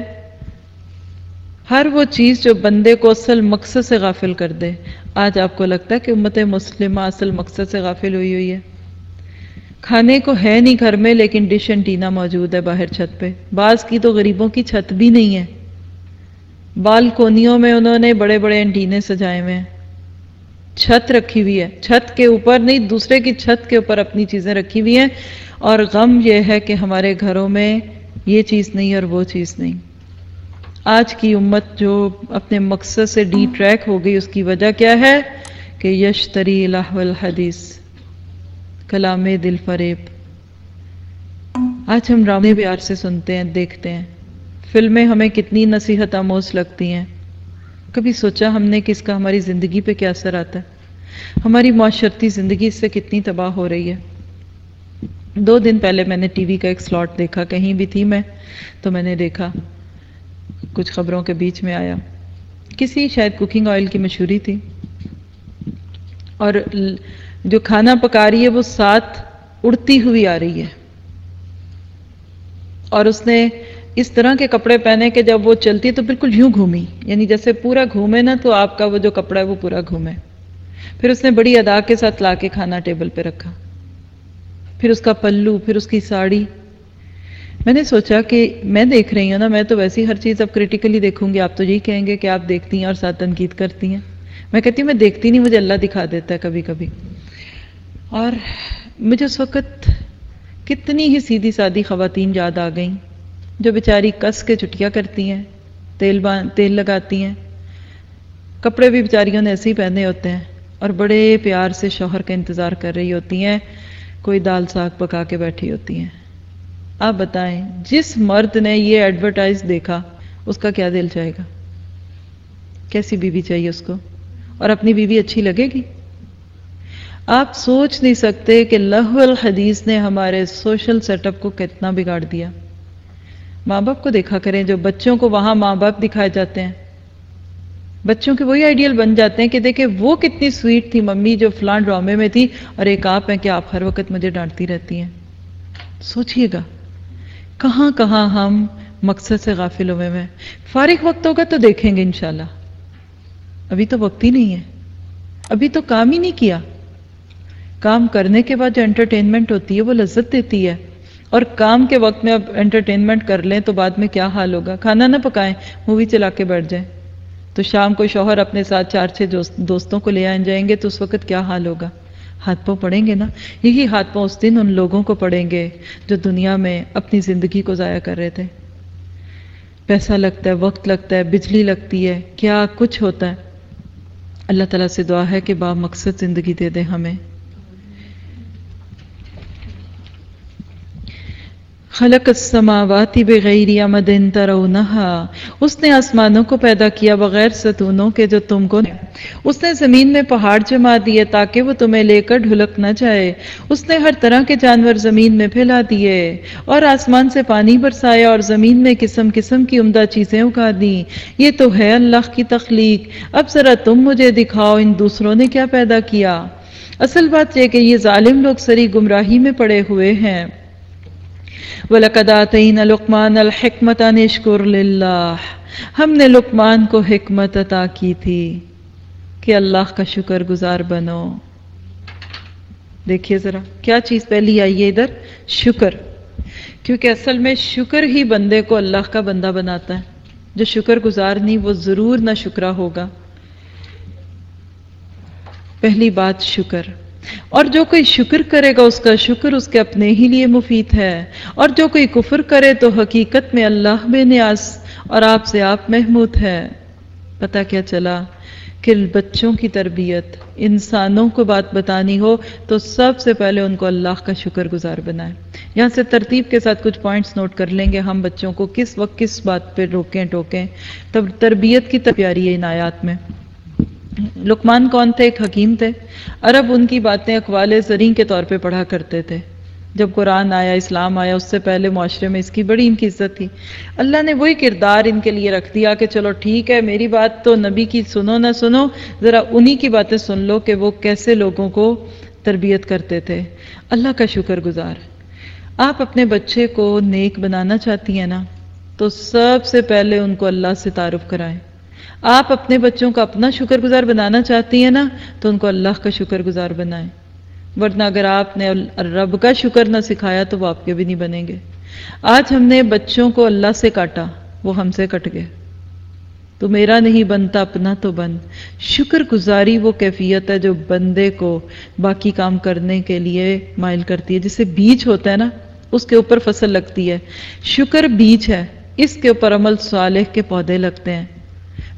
ہر وہ چیز جو بندے کو اصل مقصد سے غافل کر دے. آج آپ کو لگتا ہے کہ امت مسلمہ اصل مقصد سے غافل ہوئی ہوئی ہے. کھانے کو ہے نہیں گھر میں لیکن ڈش انٹینا موجود ہے باہر چھت پہ. بعض کی تو غریبوں کی چھت بھی نہیں ہے، بالکونیوں میں انہوں نے بڑے بڑے انٹینے سجائے ہوئے ہیں. چھت رکھی ہوئی ہے، چھت کے اوپر نہیں دوسرے کی چھت کے اوپر اپنی چیزیں رکھی ہوئی ہیں. اور غم یہ ہے کہ ہمارے گھروں میں یہ چیز نہیں اور وہ چیز نہیں. آج کی امت جو اپنے مقصد سے ڈی ٹریک ہو گئی اس کی وجہ کیا ہے کہ یشتری لہو الحدیث، کلام دل فریب۔ آج ہم ڈرامے پیار سے سنتے ہیں، دیکھتے ہیں، فلمیں ہمیں کتنی نصیحت آموز لگتی ہیں، کبھی سوچا ہم نے کہ اس کا ہماری زندگی پہ کیا اثر آتا ہے؟ ہماری معاشرتی زندگی اس سے کتنی تباہ ہو رہی ہے۔ دو دن پہلے میں نے ٹی وی کا ایک سلاٹ دیکھا، کہیں بھی تھی میں تو میں نے دیکھا، کچھ خبروں کے بیچ میں آیا، کسی شاید کوکنگ آئل کی مشہوری تھی، اور جو کھانا پکا رہی ہے وہ ساتھ اڑتی ہوئی آ رہی ہے، اور اس نے اس طرح کے کپڑے پہنے کہ جب وہ چلتی تو بالکل یوں گھومی، یعنی جیسے پورا گھومے نا تو آپ کا وہ جو کپڑا ہے وہ پورا گھومے۔ پھر اس نے بڑی ادا کے ساتھ لا کے کھانا ٹیبل پہ رکھا، پھر اس کا پلو، پھر اس کی ساڑی۔ میں نے سوچا کہ میں دیکھ رہی ہوں نا، میں تو ویسی ہر چیز اب کریٹیکلی دیکھوں گی، آپ تو یہی کہیں گے کہ آپ دیکھتی ہیں اور ساتھ تنقید کرتی ہیں۔ میں کہتی ہوں میں دیکھتی نہیں، مجھے اللہ دکھا دیتا ہے کبھی کبھی۔ اور مجھے اس وقت کتنی ہی سیدھی سادی خواتین یاد آ گئیں جو بیچاری کس کے چٹیاں کرتی ہیں، تیل بان تیل لگاتی ہیں، کپڑے بھی بیچاریوں نے ایسے ہی پہنے ہوتے ہیں، اور بڑے پیار سے شوہر کا انتظار کر رہی ہوتی ہیں، کوئی دال ساگ پکا کے بیٹھی ہوتی ہیں۔ آپ بتائیں جس مرد نے یہ ایڈورٹائز دیکھا اس کا کیا دل چاہے گا؟ کیسی بیوی چاہیے اس کو؟ اور اپنی بیوی اچھی لگے گی؟ آپ سوچ نہیں سکتے کہ لہو الحدیث نے ہمارے سوشل سیٹ اپ کو کتنا بگاڑ دیا۔ ماں باپ کو دیکھا کریں، جو بچوں کو وہاں ماں باپ دکھائے جاتے ہیں، بچوں کے وہی آئیڈیل بن جاتے ہیں کہ دیکھیں وہ کتنی سویٹ تھی ممی جو فلاں ڈرامے میں تھی، اور ایک آپ ہیں کہ آپ ہر وقت مجھے ڈانٹتی رہتی ہیں۔ سوچئے گا کہاں کہاں ہم مقصد سے غافل ہوئے ہیں۔ فارغ وقت ہوگا تو دیکھیں گے انشاءاللہ، ابھی تو وقت ہی نہیں ہے، ابھی تو کام ہی نہیں کیا۔ کام کرنے کے بعد جو انٹرٹینمنٹ ہوتی ہے وہ لذت دیتی ہے، اور کام کے وقت میں اب انٹرٹینمنٹ کر لیں تو بعد میں کیا حال ہوگا؟ کھانا نہ پکائیں، مووی چلا کے بیٹھ جائیں، تو شام کو شوہر اپنے ساتھ چار چھ دوستوں کو لے آئیں جائیں گے تو اس وقت کیا حال ہوگا؟ ہاتھ پاؤں پڑیں گے نا۔ یہی ہاتھ پاؤں اس دن ان لوگوں کو پڑیں گے جو دنیا میں اپنی زندگی کو ضائع کر رہے تھے۔ پیسہ لگتا ہے، وقت لگتا ہے، بجلی لگتی ہے، کیا کچھ ہوتا ہے۔ اللہ تعالیٰ سے دعا ہے کہ با مقصد زندگی دے دے ہمیں۔ خلق السماوات بغیر عمد ترونها، اس نے آسمانوں کو پیدا کیا بغیر ستونوں کے جو تم کو، اس نے زمین میں پہاڑ جما دیے تاکہ وہ تمہیں لے کر ڈھلک نہ جائے، اس نے ہر طرح کے جانور زمین میں پھیلا دیے اور آسمان سے پانی برسایا اور زمین میں قسم قسم کی عمدہ چیزیں اگا دیں۔ یہ تو ہے اللہ کی تخلیق، اب ذرا تم مجھے دکھاؤ ان دوسروں نے کیا پیدا کیا۔ اصل بات یہ کہ یہ ظالم لوگ سری گمراہی میں پڑے ہوئے ہیں۔ وَلَقَدْ آتَيْنَا لُقْمَانَ الْحِكْمَةَ أَنِ اشْكُرْ لِلَّهِ، ہم نے لقمان کو حکمت عطا کی تھی کہ اللہ کا شکر گزار بنو۔ دیکھیے ذرا کیا چیز پہلی آئی ہے ادھر؟ شکر، کیونکہ اصل میں شکر ہی بندے کو اللہ کا بندہ بناتا ہے۔ جو شکر گزار نہیں وہ ضرور نہ شکرا ہوگا۔ پہلی بات شکر، اور جو کوئی شکر کرے گا اس کا شکر اس کے اپنے ہی لیے مفید ہے، اور جو کوئی کفر کرے تو حقیقت میں اللہ بے نیاز اور آپ سے آپ محمود ہے۔ پتہ کیا چلا کہ بچوں کی تربیت، انسانوں کو بات بتانی ہو تو سب سے پہلے ان کو اللہ کا شکر گزار بنائیں۔ یہاں سے ترتیب کے ساتھ کچھ پوائنٹس نوٹ کر لیں گے ہم، بچوں کو کس وقت کس بات پہ روکیں ٹوکیں، تب تربیت کی پیاری ہے ان آیات میں۔ لقمان کون تھے؟ ایک حکیم تھے، عرب ان کی باتیں اقوال زریں کے طور پہ پڑھا کرتے تھے۔ جب قرآن آیا، اسلام آیا، اس سے پہلے معاشرے میں اس کی بڑی ان کی عزت تھی۔ اللہ نے وہی کردار ان کے لیے رکھ دیا کہ چلو ٹھیک ہے، میری بات تو نبی کی سنو نہ سنو، ذرا انہی کی باتیں سن لو کہ وہ کیسے لوگوں کو تربیت کرتے تھے۔ اللہ کا شکر گزار۔ آپ اپنے بچے کو نیک بنانا چاہتی ہیں نا، تو سب سے پہلے ان کو اللہ سے تعارف کرائیں۔ آپ اپنے بچوں کو اپنا شکر گزار بنانا چاہتی ہیں نا، تو ان کو اللہ کا شکر گزار بنائیں، ورنہ اگر آپ نے رب کا شکر نہ سکھایا تو وہ آپ کے بھی نہیں بنیں گے۔ آج ہم نے بچوں کو اللہ سے کاٹا، وہ ہم سے کٹ گئے۔ تو میرا نہیں بنتا اپنا تو بن۔ شکر گزاری وہ کیفیت ہے جو بندے کو باقی کام کرنے کے لیے مائل کرتی ہے۔ جیسے بیج ہوتا ہے نا، اس کے اوپر فصل لگتی ہے، شکر بیج ہے، اس کے اوپر عمل صالح کے پودے لگتے ہیں۔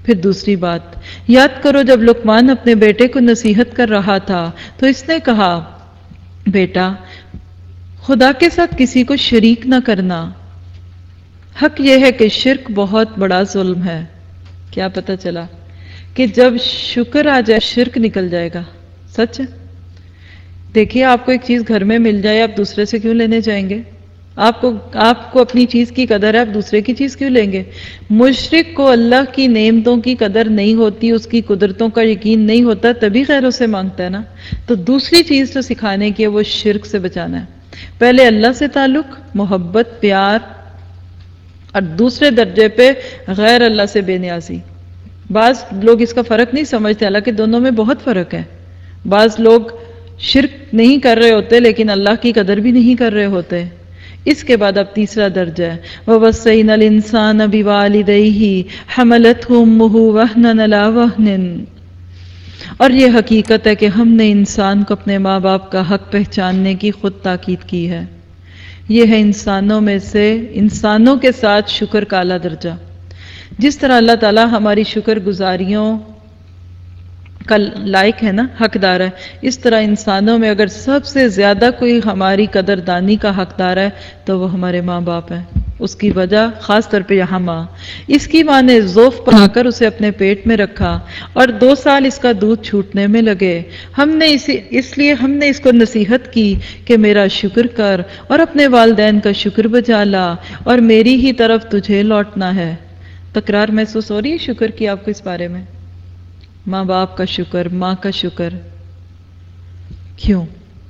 پھر دوسری بات، یاد کرو جب لقمان اپنے بیٹے کو نصیحت کر رہا تھا تو اس نے کہا بیٹا خدا کے ساتھ کسی کو شریک نہ کرنا۔ حق یہ ہے کہ شرک بہت بڑا ظلم ہے۔ کیا پتہ چلا کہ جب شکر آ جائے شرک نکل جائے گا۔ سچ ہے۔ دیکھیے آپ کو ایک چیز گھر میں مل جائے آپ دوسرے سے کیوں لینے جائیں گے؟ آپ کو آپ کو اپنی چیز کی قدر ہے، آپ دوسرے کی چیز کیوں لیں گے؟ مشرک کو اللہ کی نعمتوں کی قدر نہیں ہوتی، اس کی قدرتوں کا یقین نہیں ہوتا، تبھی غیروں سے مانگتا ہے نا۔ تو دوسری چیز جو سکھانے کی ہے وہ شرک سے بچانا ہے۔ پہلے اللہ سے تعلق، محبت، پیار، اور دوسرے درجے پہ غیر اللہ سے بے نیازی۔ بعض لوگ اس کا فرق نہیں سمجھتے، حالانکہ دونوں میں بہت فرق ہے۔ بعض لوگ شرک نہیں کر رہے ہوتے لیکن اللہ کی قدر بھی نہیں کر رہے ہوتے۔ اس کے بعد اب تیسرا درجہ ہے وَوَصَّيْنَا الْإِنسَانَ بِوَالِدَيْهِ حَمَلَتْهُ أُمُّهُ وَهْنًا عَلَى وَهْنٍ، اور یہ حقیقت ہے کہ ہم نے انسان کو اپنے ماں باپ کا حق پہچاننے کی خود تاکید کی ہے۔ یہ ہے انسانوں میں سے انسانوں کے ساتھ شکر کا اعلیٰ درجہ۔ جس طرح اللہ تعالیٰ ہماری شکر گزاریوں کا لائق ہے نا، حقدار ہے، اس طرح انسانوں میں اگر سب سے زیادہ کوئی ہماری قدردانی کا حقدار ہے تو وہ ہمارے ماں باپ ہیں۔ اس کی وجہ خاص طور پہ یہاں ماں، اس کی ماں نے ذوف پڑھا کر اسے اپنے پیٹ میں رکھا اور دو سال اس کا دودھ چھوٹنے میں لگے۔ ہم نے اسی اس لیے ہم نے اس کو نصیحت کی کہ میرا شکر کر اور اپنے والدین کا شکر بجا لا اور میری ہی طرف تجھے لوٹنا ہے۔ تکرار محسوس ہو رہی ہے شکر کی آپ کو اس بارے میں؟ ماں باپ کا شکر، ماں کا شکر، کیوں؟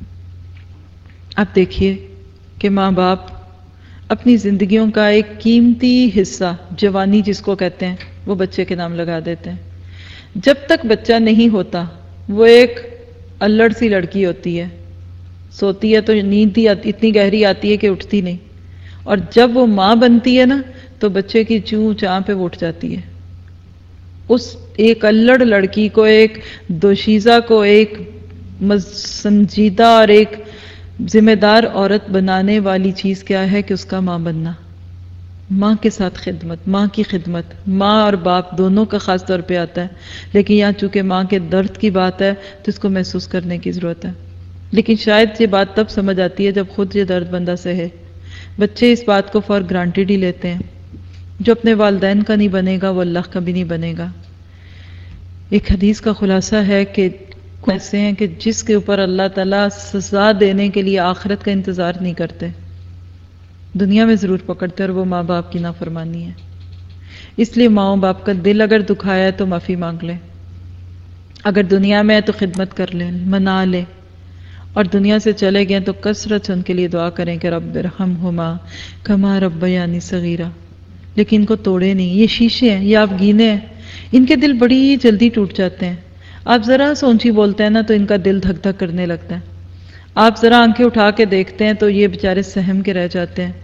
اب دیکھیے کہ ماں باپ اپنی زندگیوں کا ایک قیمتی حصہ، جوانی جس کو کہتے ہیں، وہ بچے کے نام لگا دیتے ہیں۔ جب تک بچہ نہیں ہوتا وہ ایک الڑ سی لڑکی ہوتی ہے، سوتی ہے تو نیند ہی اتنی گہری آتی ہے کہ اٹھتی نہیں، اور جب وہ ماں بنتی ہے نا تو بچے کی چوں چاں پہ وہ اٹھ جاتی ہے۔ اس ایک الڑ لڑکی کو، ایک دوشیزہ کو ایک سنجیدہ اور ایک ذمہ دار عورت بنانے والی چیز کیا ہے کہ اس کا ماں بننا، ماں کے ساتھ خدمت، ماں کی خدمت۔ ماں اور باپ دونوں کا خاص طور پہ آتا ہے، لیکن یہاں چونکہ ماں کے درد کی بات ہے تو اس کو محسوس کرنے کی ضرورت ہے۔ لیکن شاید یہ بات تب سمجھ آتی ہے جب خود یہ درد بندہ سہے۔ بچے اس بات کو فار گرانٹیڈ ہی لیتے ہیں، جو اپنے والدین کا نہیں بنے گا وہ اللہ کا بھی نہیں بنے گا۔ ایک حدیث کا خلاصہ ہے کہ ایسے ہیں کہ جس کے اوپر اللہ تعالیٰ سزا دینے کے لیے آخرت کا انتظار نہیں کرتے، دنیا میں ضرور پکڑتے، اور وہ ماں باپ کی نافرمانی ہے۔ اس لیے ماں باپ کا دل اگر دکھایا ہے تو معافی مانگ لے، اگر دنیا میں ہے تو خدمت کر لیں، منا لے، اور دنیا سے چلے گئے تو کثرت سے ان کے لیے دعا کریں کہ رب ارحمہما کما ربیانی صغیرہ۔ لیکن ان کو توڑے نہیں، یہ شیشے ہیں، یہ آپ گینے ہیں، ان کے دل بڑی جلدی ٹوٹ جاتے ہیں۔ آپ ذرا سونچی بولتے ہیں نا تو ان کا دل دھک دھک کرنے لگتا ہے، آپ ذرا آنکھیں اٹھا کے دیکھتے ہیں تو یہ بیچارے سہم کے رہ جاتے ہیں،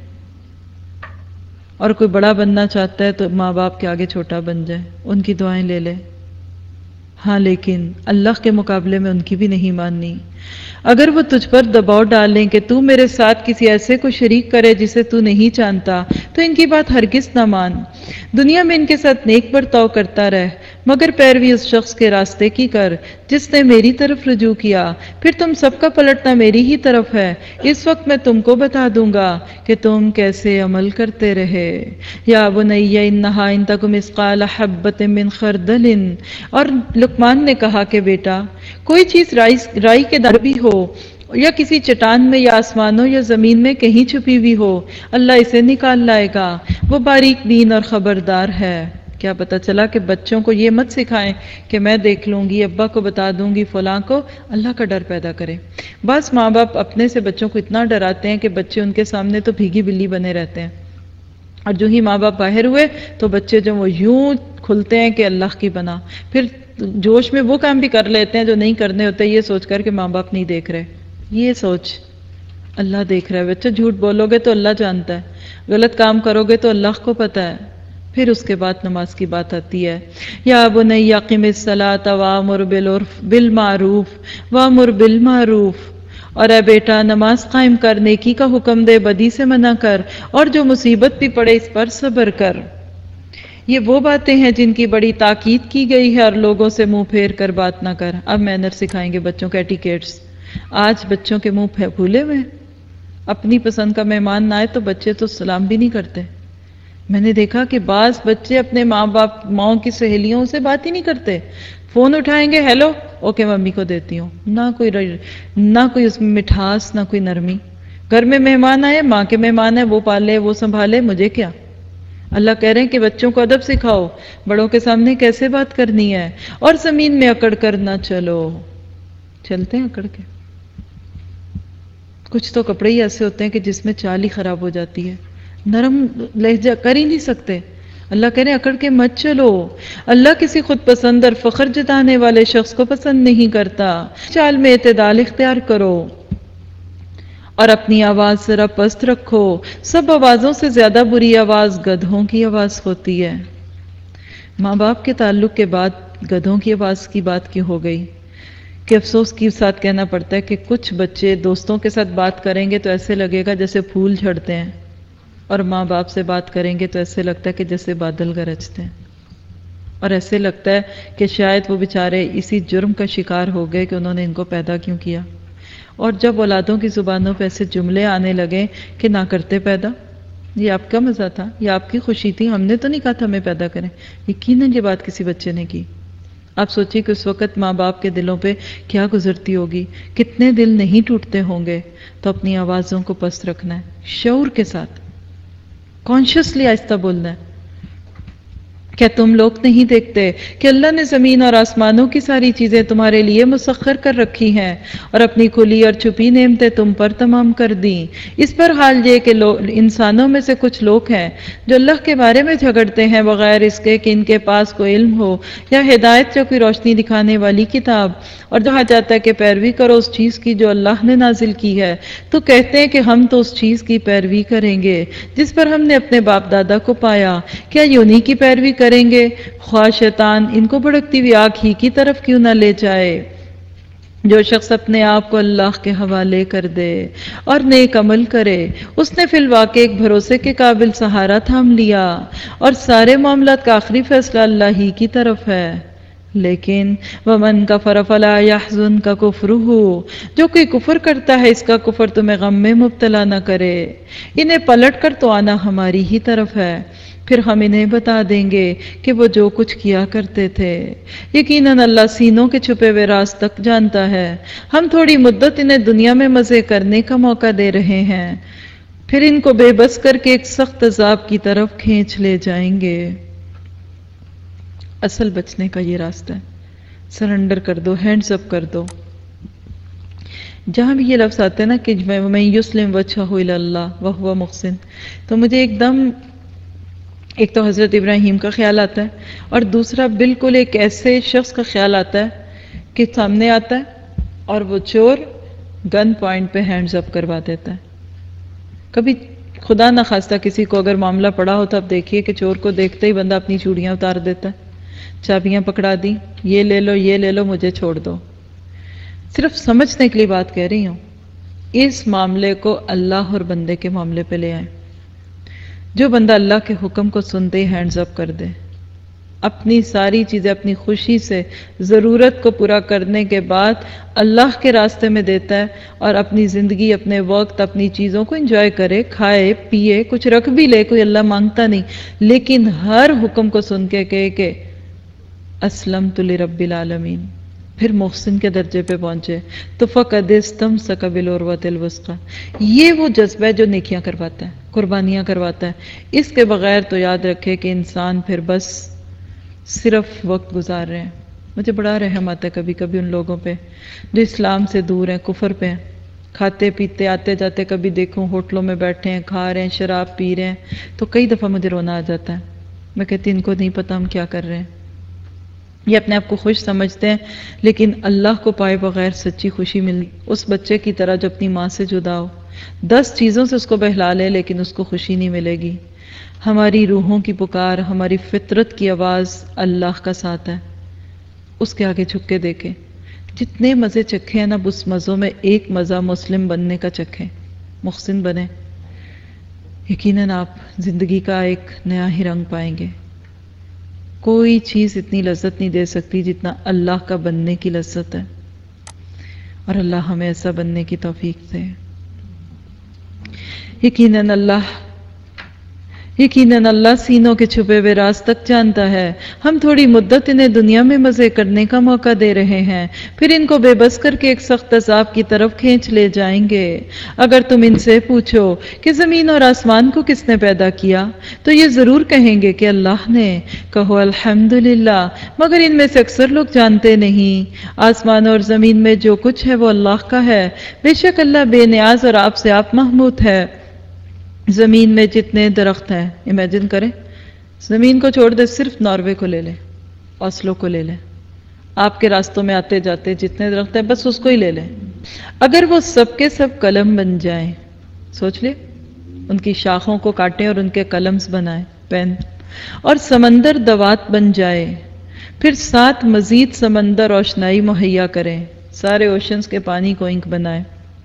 اور کوئی بڑا بننا چاہتا ہے تو ماں باپ کے آگے چھوٹا بن جائے، ان کی دعائیں لے لے۔ ہاں لیکن اللہ کے مقابلے میں ان کی بھی نہیں ماننی۔ اگر وہ تجھ پر دباؤ ڈالیں کہ تو میرے ساتھ کسی ایسے کو شریک کرے جسے تو نہیں جانتا تو ان کی بات ہرگز نہ مان۔ دنیا میں ان کے ساتھ نیک برتاؤ کرتا رہ، مگر پیروی اس شخص کے راستے کی کر جس نے میری طرف رجوع کیا، پھر تم سب کا پلٹنا میری ہی طرف ہے۔ اس وقت میں تم کو بتا دوں گا کہ تم کیسے عمل کرتے رہے۔ یا بنی انہا ان تک مثقال حبۃ من خردل، اور لقمان نے کہا کہ بیٹا کوئی چیز رائی کے دانے بھی ہو یا کسی چٹان میں یا آسمانوں یا زمین میں کہیں چھپی ہوئی ہو، اللہ اسے نکال لائے گا، وہ باریک بین اور خبردار ہے۔ کیا پتہ چلا کہ بچوں کو یہ مت سکھائیں کہ میں دیکھ لوں گی، ابا کو بتا دوں گی، فلاں کو۔ اللہ کا ڈر پیدا کرے۔ بعض ماں باپ اپنے سے بچوں کو اتنا ڈراتے ہیں کہ بچے ان کے سامنے تو بھیگی بلی بنے رہتے ہیں، اور جو ہی ماں باپ باہر ہوئے تو بچے جو وہ یوں کھلتے ہیں کہ اللہ کی بنا، پھر جوش میں وہ کام بھی کر لیتے ہیں جو نہیں کرنے ہوتے، یہ سوچ کر کہ ماں باپ نہیں دیکھ رہے۔ یہ سوچ اللہ دیکھ رہا ہے۔ بچہ جھوٹ بولو گے تو اللہ جانتا ہے، غلط کام کرو گے تو اللہ کو پتہ ہے۔ پھر اس کے بعد نماز کی بات آتی ہے، یا بنی اقم الصلاۃ وامر بالمعروف وامر بالمعروف، اور اے بیٹا نماز قائم کر، نیکی کا حکم دے، بدی سے منع کر، اور جو مصیبت بھی پڑے اس پر صبر کر۔ یہ وہ باتیں ہیں جن کی بڑی تاکید کی گئی ہے، اور لوگوں سے منہ پھیر کر بات نہ کر۔ اب مینر سکھائیں گے بچوں کے ایٹیکیٹس۔ آج بچوں کے منہ پھولے ہوئے ہیں، اپنی پسند کا مہمان نہ آئے تو بچے تو سلام بھی نہیں کرتے۔ میں نے دیکھا کہ بعض بچے اپنے ماں باپ ماؤں کی سہیلیوں سے بات ہی نہیں کرتے، فون اٹھائیں گے، ہیلو، اوکے ممی کو دیتی ہوں، نہ کوئی نہ کوئی اس میں مٹھاس، نہ کوئی نرمی۔ گھر میں مہمان آئے، ماں کے مہمان ہیں، وہ پالے وہ سنبھالے، مجھے کیا۔ اللہ کہہ رہے ہیں کہ بچوں کو ادب سکھاؤ، بڑوں کے سامنے کیسے بات کرنی ہے، اور زمین میں اکڑ کر نہ چلو۔ چلتے ہیں اکڑ کے؟ کچھ تو کپڑے ہی ایسے ہوتے ہیں کہ جس میں چال ہی خراب ہو جاتی ہے، نرم لہجہ کر ہی نہیں سکتے۔ اللہ کہہ رہے ہیں اکڑ کے مت چلو۔ اللہ کسی خود پسند اور فخر جتانے والے شخص کو پسند نہیں کرتا۔ چال میں اعتدال اختیار کرو اور اپنی آواز ذرا پست رکھو۔ سب آوازوں سے زیادہ بری آواز گدھوں کی آواز ہوتی ہے۔ ماں باپ کے تعلق کے بعد گدھوں کی آواز کی بات کیوں ہو گئی کہ افسوس کے ساتھ کہنا پڑتا ہے کہ کچھ بچے دوستوں کے ساتھ بات کریں گے تو ایسے لگے گا جیسے پھول جھڑتے ہیں، اور ماں باپ سے بات کریں گے تو ایسے لگتا ہے کہ جیسے بادل گرجتے ہیں، اور ایسے لگتا ہے کہ شاید وہ بیچارے اسی جرم کا شکار ہو گئے کہ انہوں نے ان کو پیدا کیوں کیا۔ اور جب اولادوں کی زبانوں پہ ایسے جملے آنے لگے کہ نہ کرتے پیدا، یہ آپ کا مزہ تھا، یہ آپ کی خوشی تھی، ہم نے تو نہیں کہا تھا ہمیں پیدا کریں، یقیناً یہ بات کسی بچے نے کی۔ آپ سوچیے کہ اس وقت ماں باپ کے دلوں پہ کیا گزرتی ہوگی، کتنے دل نہیں ٹوٹتے ہوں گے۔ تو اپنی آوازوں کو پست رکھنا ہے، شعور کے ساتھ، کانشیسلی آہستہ بولنا ہے۔ کیا تم لوگ نہیں دیکھتے کہ اللہ نے زمین اور آسمانوں کی ساری چیزیں تمہارے لیے مسخر کر رکھی ہیں، اور اپنی کھلی اور چھپی نعمتیں تم پر تمام کر دیں۔ اس پر حال یہ کہ انسانوں میں سے کچھ لوگ ہیں جو اللہ کے بارے میں جھگڑتے ہیں بغیر اس کے کہ ان کے پاس کوئی علم ہو یا ہدایت یا کوئی روشنی دکھانے والی کتاب، اور کہا جاتا ہے کہ پیروی کرو اس چیز کی جو اللہ نے نازل کی ہے، تو کہتے ہیں کہ ہم تو اس چیز کی پیروی کریں گے جس پر ہم نے اپنے باپ دادا کو پایا۔ کیا یہ انہی کی پیروی کریں گے، خواہ شیطان ان کو بھڑکتی ہوئی آگ ہی کی طرف کیوں نہ لے جائے۔ جو شخص اپنے آپ کو اللہ کے حوالے کر دے اور نیک عمل کرے، اس نے فی الواقع ایک بھروسے کے قابل سہارا تھام لیا، اور سارے معاملات کا آخری فیصلہ اللہ ہی کی طرف ہے۔ لیکن وَمَن كَفَرَ فَلَا يَحْزُنْكَ كُفْرُهُ، جو کوئی کفر کرتا ہے اس کا کفر تمہیں غم میں مبتلا نہ کرے۔ انہیں پلٹ کر تو آنا ہماری ہی طرف ہے، پھر ہم انہیں بتا دیں گے کہ وہ جو کچھ کیا کرتے تھے۔ یقیناً اللہ سینوں کے چھپے ہوئے راز تک جانتا ہے۔ ہم تھوڑی مدت انہیں دنیا میں مزے کرنے کا موقع دے رہے ہیں، پھر ان کو بے بس کر کے ایک سخت عذاب کی طرف کھینچ لے جائیں گے۔ اصل بچنے کا یہ راستہ ہے، سرنڈر کر دو، ہینڈز اپ کر دو۔ جہاں بھی یہ لفظ آتے ہیں نا کہ میں یسلم وجہہ الی اللہ وہو محسن، تو مجھے ایک دم ایک تو حضرت ابراہیم کا خیال آتا ہے، اور دوسرا بالکل ایک ایسے شخص کا خیال آتا ہے کہ سامنے آتا ہے اور وہ چور گن پوائنٹ پہ ہینڈز اپ کروا دیتا ہے۔ کبھی خدا نہ خواستہ کسی کو اگر معاملہ پڑا ہو تو اب دیکھیے کہ چور کو دیکھتے ہی بندہ اپنی چوڑیاں اتار دیتا ہے، چابیاں پکڑا دی، یہ لے لو یہ لے لو مجھے چھوڑ دو۔ صرف سمجھنے کے لیے بات کہہ رہی ہوں، اس معاملے کو اللہ اور بندے کے معاملے پہ لے آئیں۔ جو بندہ اللہ کے حکم کو سنتے ہی ہینڈز اپ کر دے، اپنی ساری چیزیں اپنی خوشی سے ضرورت کو پورا کرنے کے بعد اللہ کے راستے میں دیتا ہے، اور اپنی زندگی، اپنے وقت، اپنی چیزوں کو انجوائے کرے، کھائے پیے، کچھ رکھ بھی لے، کوئی اللہ مانگتا نہیں، لیکن ہر حکم کو سن کے کہے کہ اسلمت لرب العالمین، پھر محسن کے درجے پہ پہنچے تو فقد استمسک بالعروۃ الوثقی۔ یہ وہ جذبہ ہے جو نیکیاں کرواتا ہے، قربانیاں کرواتا ہے۔ اس کے بغیر تو یاد رکھے کہ انسان پھر بس صرف وقت گزار رہے ہیں۔ مجھے بڑا رحم آتا ہے کبھی کبھی ان لوگوں پہ جو اسلام سے دور ہیں، کفر پہ ہیں، کھاتے پیتے آتے جاتے کبھی دیکھوں ہوٹلوں میں بیٹھے ہیں، کھا رہے ہیں، شراب پی رہے ہیں، تو کئی دفعہ مجھے رونا آ جاتا ہے۔ میں کہتی ان کو نہیں پتہ ہم کیا کر رہے ہیں۔ یہ اپنے آپ کو خوش سمجھتے ہیں، لیکن اللہ کو پائے بغیر سچی خوشی مل اس بچے کی طرح جو اپنی ماں سے جدا ہو، دس چیزوں سے اس کو بہلا لے لیکن اس کو خوشی نہیں ملے گی۔ ہماری روحوں کی پکار، ہماری فطرت کی آواز اللہ کا ساتھ ہے، اس کے آگے جھک کے دیکھیں۔ جتنے مزے چکھے ہیں نا، اس مزوں میں ایک مزہ مسلم بننے کا چکھیں، محسن بنیں، یقیناً آپ زندگی کا ایک نیا ہی رنگ پائیں گے۔ کوئی چیز اتنی لذت نہیں دے سکتی جتنا اللہ کا بننے کی لذت ہے، اور اللہ ہمیں ایسا بننے کی توفیق دے۔ یقیناً اللہ یقیناً اللہ سینوں کے چھپے ہوئے راز تک جانتا ہے۔ ہم تھوڑی مدت انہیں دنیا میں مزے کرنے کا موقع دے رہے ہیں، پھر ان کو بے بس کر کے ایک سخت عذاب کی طرف کھینچ لے جائیں گے۔ اگر تم ان سے پوچھو کہ زمین اور آسمان کو کس نے پیدا کیا، تو یہ ضرور کہیں گے کہ اللہ نے۔ کہو الحمدللہ، مگر ان میں سے اکثر لوگ جانتے نہیں۔ آسمان اور زمین میں جو کچھ ہے وہ اللہ کا ہے، بے شک اللہ بے نیاز اور آپ سے آپ محمود ہے۔ زمین میں جتنے درخت ہیں، امیجن کریں زمین کو چھوڑ دے، صرف ناروے کو لے لیں، اوسلو کو لے لیں، آپ کے راستوں میں آتے جاتے جتنے درخت ہیں بس اس کو ہی لے لیں۔ اگر وہ سب کے سب قلم بن جائیں، سوچ لیں ان کی شاخوں کو کاٹیں اور ان کے قلمز بنائیں، پین، اور سمندر دوات بن جائے، پھر سات مزید سمندر روشنائی مہیا کریں، سارے اوشنز کے پانی کو انک بنائیں،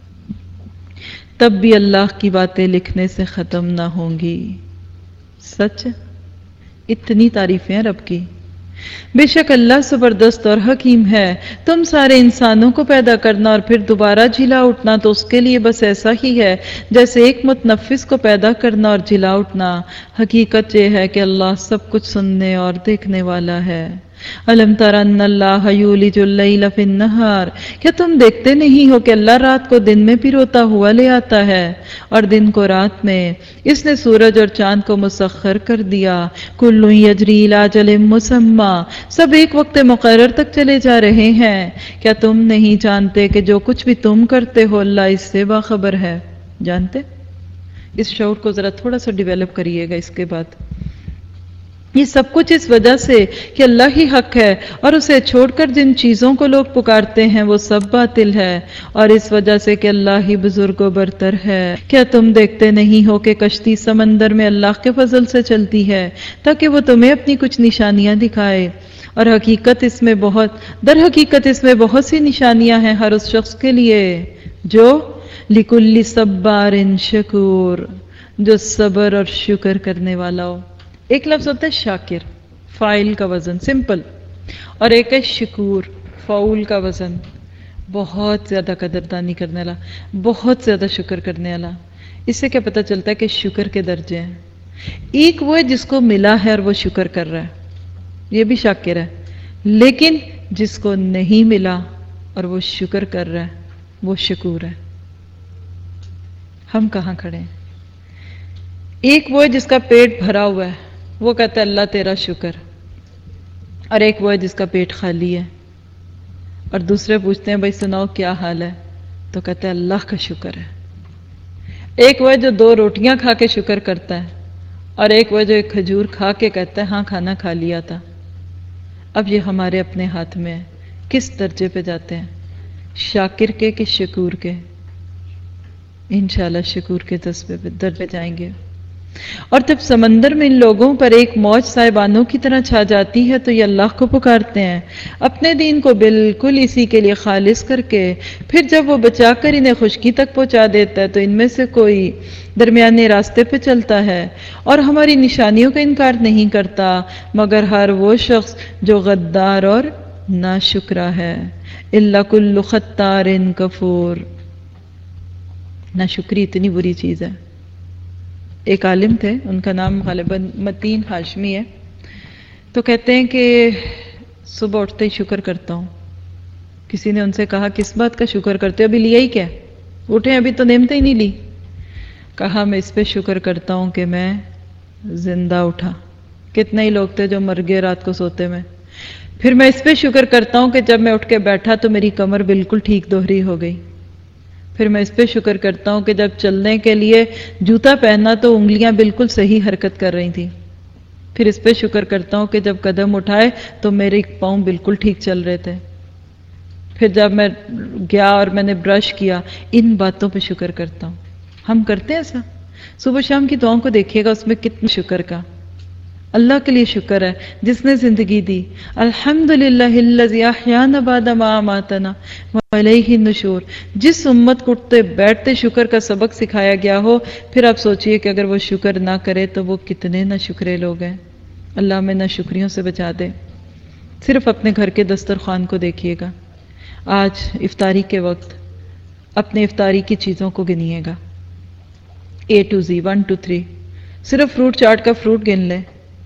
تب بھی اللہ کی باتیں لکھنے سے ختم نہ ہوں گی۔ سچ، اتنی تعریفیں ہیں رب کی۔ بے شک اللہ زبردست اور حکیم ہے۔ تم سارے انسانوں کو پیدا کرنا اور پھر دوبارہ جلا اٹھنا تو اس کے لیے بس ایسا ہی ہے جیسے ایک متنفس کو پیدا کرنا اور جلا اٹھنا۔ حقیقت یہ ہے کہ اللہ سب کچھ سننے اور دیکھنے والا ہے۔ الم تر ان اللہ یولج اللیل فی النہار، کیا تم دیکھتے نہیں ہو کہ اللہ رات کو دن میں پروتا ہوا لے آتا ہے اور دن کو رات میں؟ اس نے سورج اور چاند کو مسخر کر دیا۔ کل یجری الی اجل مسمی، سب ایک وقت مقرر تک چلے جا رہے ہیں۔ کیا تم نہیں جانتے کہ جو کچھ بھی تم کرتے ہو اللہ اس سے باخبر ہے؟ جانتے؟ اس شعور کو ذرا تھوڑا سا ڈیویلپ کریے گا اس کے بعد۔ یہ سب کچھ اس وجہ سے کہ اللہ ہی حق ہے اور اسے چھوڑ کر جن چیزوں کو لوگ پکارتے ہیں وہ سب باطل ہے، اور اس وجہ سے کہ اللہ ہی بزرگ و برتر ہے۔ کیا تم دیکھتے نہیں ہو کہ کشتی سمندر میں اللہ کے فضل سے چلتی ہے تاکہ وہ تمہیں اپنی کچھ نشانیاں دکھائے، اور حقیقت اس میں بہت در حقیقت اس میں بہت سی نشانیاں ہیں ہر اس شخص کے لیے جو لکل صبار شکور، جو صبر اور شکر کرنے والا ہو۔ ایک لفظ ہوتا ہے شاکر، فاعل کا وزن سمپل، اور ایک ہے شکور، فعول کا وزن بہت زیادہ قدردانی کرنے والا، بہت زیادہ شکر کرنے والا۔ اس سے کیا پتہ چلتا ہے کہ شکر کے درجے ہیں۔ ایک وہ ہے جس کو ملا ہے اور وہ شکر کر رہا ہے، یہ بھی شاکر ہے، لیکن جس کو نہیں ملا اور وہ شکر کر رہا ہے وہ شکور ہے۔ ہم کہاں کھڑے ہیں؟ ایک وہ ہے جس کا پیٹ بھرا ہوا ہے، وہ کہتا ہے اللہ تیرا شکر، اور ایک وہ ہے جس کا پیٹ خالی ہے، اور دوسرے پوچھتے ہیں بھائی سناؤ کیا حال ہے، تو کہتا ہے اللہ کا شکر ہے۔ ایک وہ ہے جو دو روٹیاں کھا کے شکر کرتا ہے، اور ایک وہ جو ایک کھجور کھا کے کہتا ہے ہاں کھانا کھا لیا تھا۔ اب یہ ہمارے اپنے ہاتھ میں ہے، کس درجے پہ جاتے ہیں، شاکر کے کہ شکور کے؟ انشاءاللہ شکور کے جذبے پہ درجے جائیں گے۔ اور جب سمندر میں ان لوگوں پر ایک موج صاحبانوں کی طرح چھا جاتی ہے تو یہ اللہ کو پکارتے ہیں اپنے دین کو بالکل اسی کے لیے خالص کر کے، پھر جب وہ بچا کر انہیں خشکی تک پہنچا دیتا ہے تو ان میں سے کوئی درمیانے راستے پہ چلتا ہے اور ہماری نشانیوں کا انکار نہیں کرتا، مگر ہر وہ شخص جو غدار اور ناشکرا ہے۔ الا کل ختار کفور، ناشکری اتنی بری چیز ہے۔ ایک عالم تھے، ان کا نام غالباً متین ہاشمی ہے، تو کہتے ہیں کہ صبح اٹھتے ہی شکر کرتا ہوں۔ کسی نے ان سے کہا کس بات کا شکر کرتے ہو، ابھی لیا ہی کیا، اٹھے ابھی تو نعمتیں ہی نہیں لی۔ کہا میں اس پہ شکر کرتا ہوں کہ میں زندہ اٹھا۔ کتنے ہی لوگ تھے جو مر گئے رات کو سوتے میں۔ پھر میں اس پہ شکر کرتا ہوں کہ جب میں اٹھ کے بیٹھا تو میری کمر بالکل ٹھیک دوہری ہو گئی۔ پھر میں اس پہ شکر کرتا ہوں کہ جب چلنے کے لیے جوتا پہنا تو انگلیاں بالکل صحیح حرکت کر رہی تھیں۔ پھر اس پہ شکر کرتا ہوں کہ جب قدم اٹھائے تو میرے پاؤں بالکل ٹھیک چل رہے تھے۔ پھر جب میں گیا اور میں نے برش کیا، ان باتوں پہ شکر کرتا ہوں۔ ہم کرتے ہیں ایسا؟ صبح شام کی دعاؤں کو دیکھیے گا، اس میں کتنا شکر کا۔ اللہ کے لیے شکر ہے جس نے زندگی دی۔ الحمدللہ الذی احیانا بعد ما اماتنا والیہ النشور۔ جس امت کو اٹھتے بیٹھتے شکر کا سبق سکھایا گیا ہو، پھر آپ سوچئے کہ اگر وہ شکر نہ کرے تو وہ کتنے نہ شکرے لوگ ہیں۔ اللہ ہمیں ناشکریوں سے بچا دے۔ صرف اپنے گھر کے دسترخوان کو دیکھیے گا، آج افطاری کے وقت اپنے افطاری کی چیزوں کو گنیے گا، A to Z, one two three, صرف فروٹ چاٹ کا فروٹ گن لیں،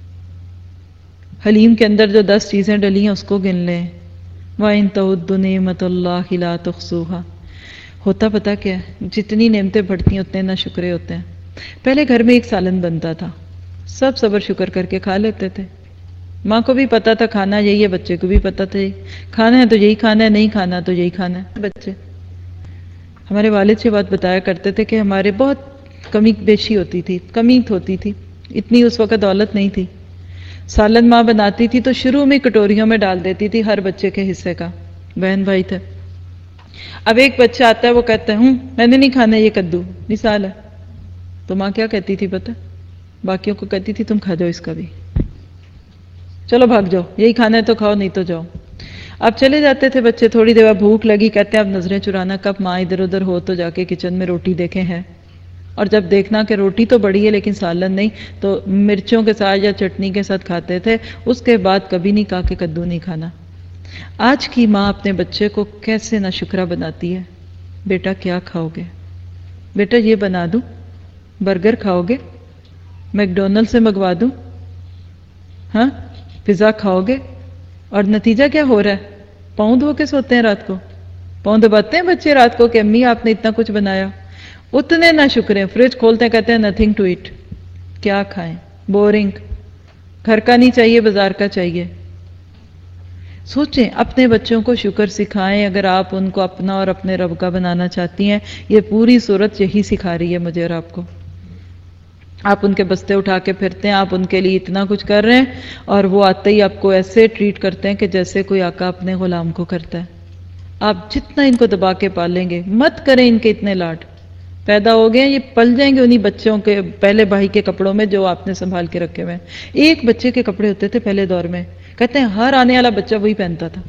حلیم کے اندر جو دس چیزیں ڈلی ہیں اس کو گن لیں۔ وَإِن تَعُدُّوا نِعْمَتَ اللَّهِ لَا تُحْصُوهَا۔ ہوتا پتہ کیا ہے، جتنی نعمتیں بڑھتی ہیں اتنے نہ شکرے ہوتے ہیں۔ پہلے گھر میں ایک سالن بنتا تھا، سب صبر شکر کر کے کھا لیتے تھے، ماں کو بھی پتا تھا کھانا یہی ہے، بچے کو بھی پتا تھا کھانا ہے تو یہی کھانا ہے، نہیں کھانا تو یہی کھانا ہے۔ بچے ہمارے والد سے بات بتایا کرتے تھے کہ ہمارے بہت کمی بیشی ہوتی تھی، کمی ہوتی تھی، اتنی اس وقت دولت نہیں تھی۔ سالن ماں بناتی تھی تو شروع میں کٹوریوں میں ڈال دیتی تھی ہر بچے کے حصے کا، بہن بھائی تھے۔ اب ایک بچہ آتا ہے، وہ کہتا ہے ہوں میں نے نہیں کھانا یہ کدو، مثال ہے، تو ماں کیا کہتی تھی پتہ؟ باقیوں کو کہتی تھی تم کھا جاؤ اس کا بھی، چلو بھاگ جاؤ، یہی کھانا ہے تو کھاؤ نہیں تو جاؤ۔ اب چلے جاتے تھے بچے، تھوڑی دیر بعد بھوک لگی، کہتے ہیں اب نظریں چرانا کب ماں ادھر ادھر ہو تو جا کے کچن میں روٹی دیکھیں ہے، اور جب دیکھنا کہ روٹی تو بڑی ہے لیکن سالن نہیں، تو مرچوں کے ساتھ یا چٹنی کے ساتھ کھاتے تھے، اس کے بعد کبھی نہیں کہا کہ کدو نہیں کھانا۔ آج کی ماں اپنے بچے کو کیسے ناشکرا بناتی ہے، بیٹا کیا کھاؤ گے؟ بیٹا یہ بنا دوں، برگر کھاؤ گے، میکڈونلڈ سے منگوا دوں، ہاں پیزا کھاؤ گے؟ اور نتیجہ کیا ہو رہا ہے؟ پاؤں دھو کے سوتے ہیں رات کو، پاؤں دباتے ہیں بچے رات کو کہ امی آپ نے اتنا کچھ بنایا، اتنے نہ شکرے، فریج کھولتے ہیں کہتے ہیں نتھنگ ٹو ایٹ، کیا کھائیں، بورنگ، گھر کا نہیں چاہیے بازار کا چاہیے۔ سوچیں اپنے بچوں کو شکر سکھائیں، اگر آپ ان کو اپنا اور اپنے رب کا بنانا چاہتی ہیں، یہ پوری صورت یہی سکھا رہی ہے مجھے اور آپ کو۔ آپ ان کے بستے اٹھا کے پھرتے ہیں، آپ ان کے لیے اتنا کچھ کر رہے ہیں، اور وہ آتے ہی آپ کو ایسے ٹریٹ کرتے ہیں کہ جیسے کوئی آقا اپنے غلام کو کرتا ہے۔ آپ جتنا ان کو دبا کے پالیں گے، مت کریں ان کے اتنے لاڈ، پیدا ہو گئے یہ پل جائیں گے انہی بچوں کے پہلے بھائی کے کپڑوں میں جو آپ نے سنبھال کے رکھے ہوئے ہیں۔ ایک بچے کے کپڑے ہوتے تھے پہلے دور میں، کہتے ہیں ہر آنے والا بچہ وہی پہنتا تھا،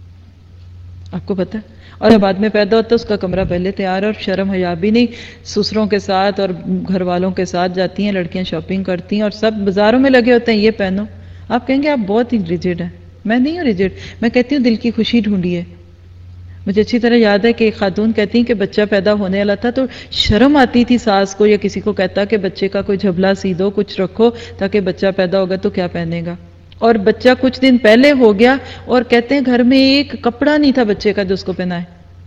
آپ کو پتہ ہے؟ اور جب بعد میں پیدا ہوتا اس کا کمرہ پہلے تیار، اور شرم حیا بھی نہیں، سسروں کے ساتھ اور گھر والوں کے ساتھ جاتی ہیں لڑکیاں، شاپنگ کرتی ہیں، اور سب بازاروں میں لگے ہوتے ہیں یہ پہنو۔ آپ کہیں گے آپ بہت ہی ریجڈ ہیں، میں نہیں ہوں ریجڈ، میں کہتی ہوں دل کی خوشی ڈھونڈیے۔ مجھے اچھی طرح یاد ہے کہ ایک خاتون کہتی ہیں کہ بچہ پیدا ہونے والا تھا تو شرم آتی تھی ساس کو یا کسی کو کہتا کہ بچے کا کوئی جھبلا سی دو، کچھ رکھو تاکہ بچہ پیدا ہوگا تو کیا پہنے گا، اور بچہ کچھ دن پہلے ہو گیا اور کہتے ہیں گھر میں ایک کپڑا نہیں تھا بچے کا جو اس کو پہنائے،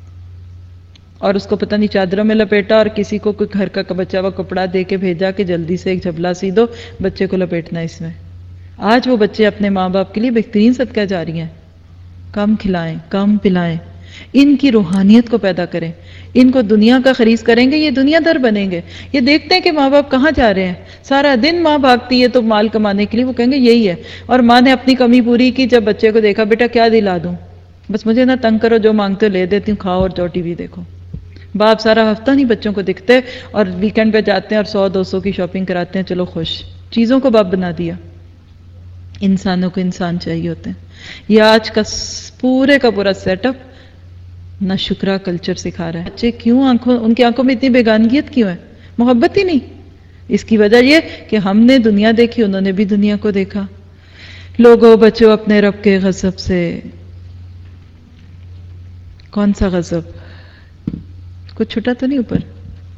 اور اس کو پتہ نہیں چادروں میں لپیٹا اور کسی کو کوئی گھر کا بچہ ہوا کپڑا دے کے بھیجا کہ جلدی سے ایک جھبلا سی دو، بچے کو لپیٹنا اس میں۔ آج وہ بچے اپنے ماں باپ کے لیے بہترین صدقہ جاری ہیں، کم کھلائیں، کم پلائیں، ان کی روحانیت کو پیدا کریں، ان کو دنیا کا خریز کریں گے یہ دنیا در بنیں گے۔ یہ دیکھتے ہیں کہ ماں باپ کہاں جا رہے ہیں، سارا دن ماں بھاگتی ہے تو مال کمانے کے لیے، وہ کہیں گے یہی ہے، اور ماں نے اپنی کمی پوری کی، جب بچے کو دیکھا بیٹا کیا دلا دوں، بس مجھے نہ تنگ کرو، جو مانگتے ہو لے دیتی ہوں، کھاؤ اور جاؤ ٹی وی دیکھو۔ باپ سارا ہفتہ نہیں بچوں کو دکھتے اور ویکینڈ پہ جاتے ہیں اور سو دو سو کی شاپنگ کراتے ہیں، چلو خوش، چیزوں کو باپ بنا دیا۔ انسانوں کو انسان چاہیے ہوتے ہیں۔ یہ آج کا پورے کا پورا سیٹ اپ نہ شکرا کلچر سکھا رہا ہے۔ بچے کیوں آنکھوں ان کی آنکھوں میں اتنی بیگانگیت کیوں ہے؟ محبت ہی نہیں۔ اس کی وجہ یہ کہ ہم نے دنیا دیکھی، انہوں نے بھی دنیا کو دیکھا۔ لوگوں بچو اپنے رب کے غضب سے۔ کون سا غضب؟ کچھ چھٹا تو نہیں اوپر؟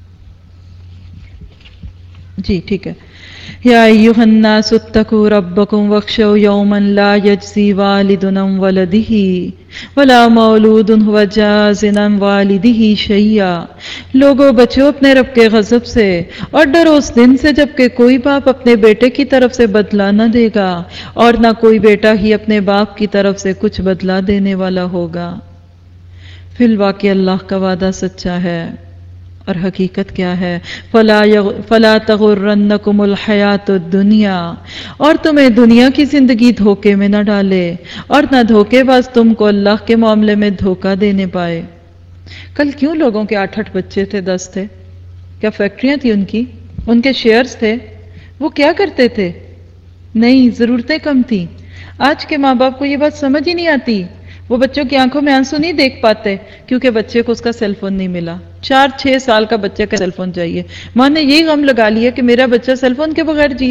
جی ٹھیک ہے۔ یا ایھا الناس اتقوا ربکم واخشوا یوما لا یجزی والد عن ولدہ ولا مولود هو جاز عن والدہ شیئا۔ لوگوں بچو اپنے رب کے غضب سے اور ڈرو اس دن سے جب کہ کوئی باپ اپنے بیٹے کی طرف سے بدلہ نہ دے گا اور نہ کوئی بیٹا ہی اپنے باپ کی طرف سے کچھ بدلہ دینے والا ہوگا۔ فی الواقع اللہ کا وعدہ سچا ہے اور حقیقت کیا ہے؟ فلا فلا تغرنکم الحیات الدنیا، اور تمہیں دنیا کی زندگی دھوکے میں نہ ڈالے اور نہ دھوکے باز تم کو اللہ کے معاملے میں دھوکہ دینے پائے۔ کل کیوں لوگوں کے آٹھ آٹھ بچے تھے، دس تھے؟ کیا فیکٹریاں تھی ان کی؟ ان کے شیئرز تھے؟ وہ کیا کرتے تھے؟ نہیں، ضرورتیں کم تھیں۔ آج کے ماں باپ کو یہ بات سمجھ ہی نہیں آتی، وہ بچوں کی آنکھوں میں آنسو نہیں دیکھ پاتے کیونکہ بچے کو اس کا سیل فون نہیں ملا۔ چار چھ سال کا بچے کا سیل فون چاہیے، ماں نے یہی غم لگا لیا کہ میرا بچہ سیل فون کے بغیر جیے،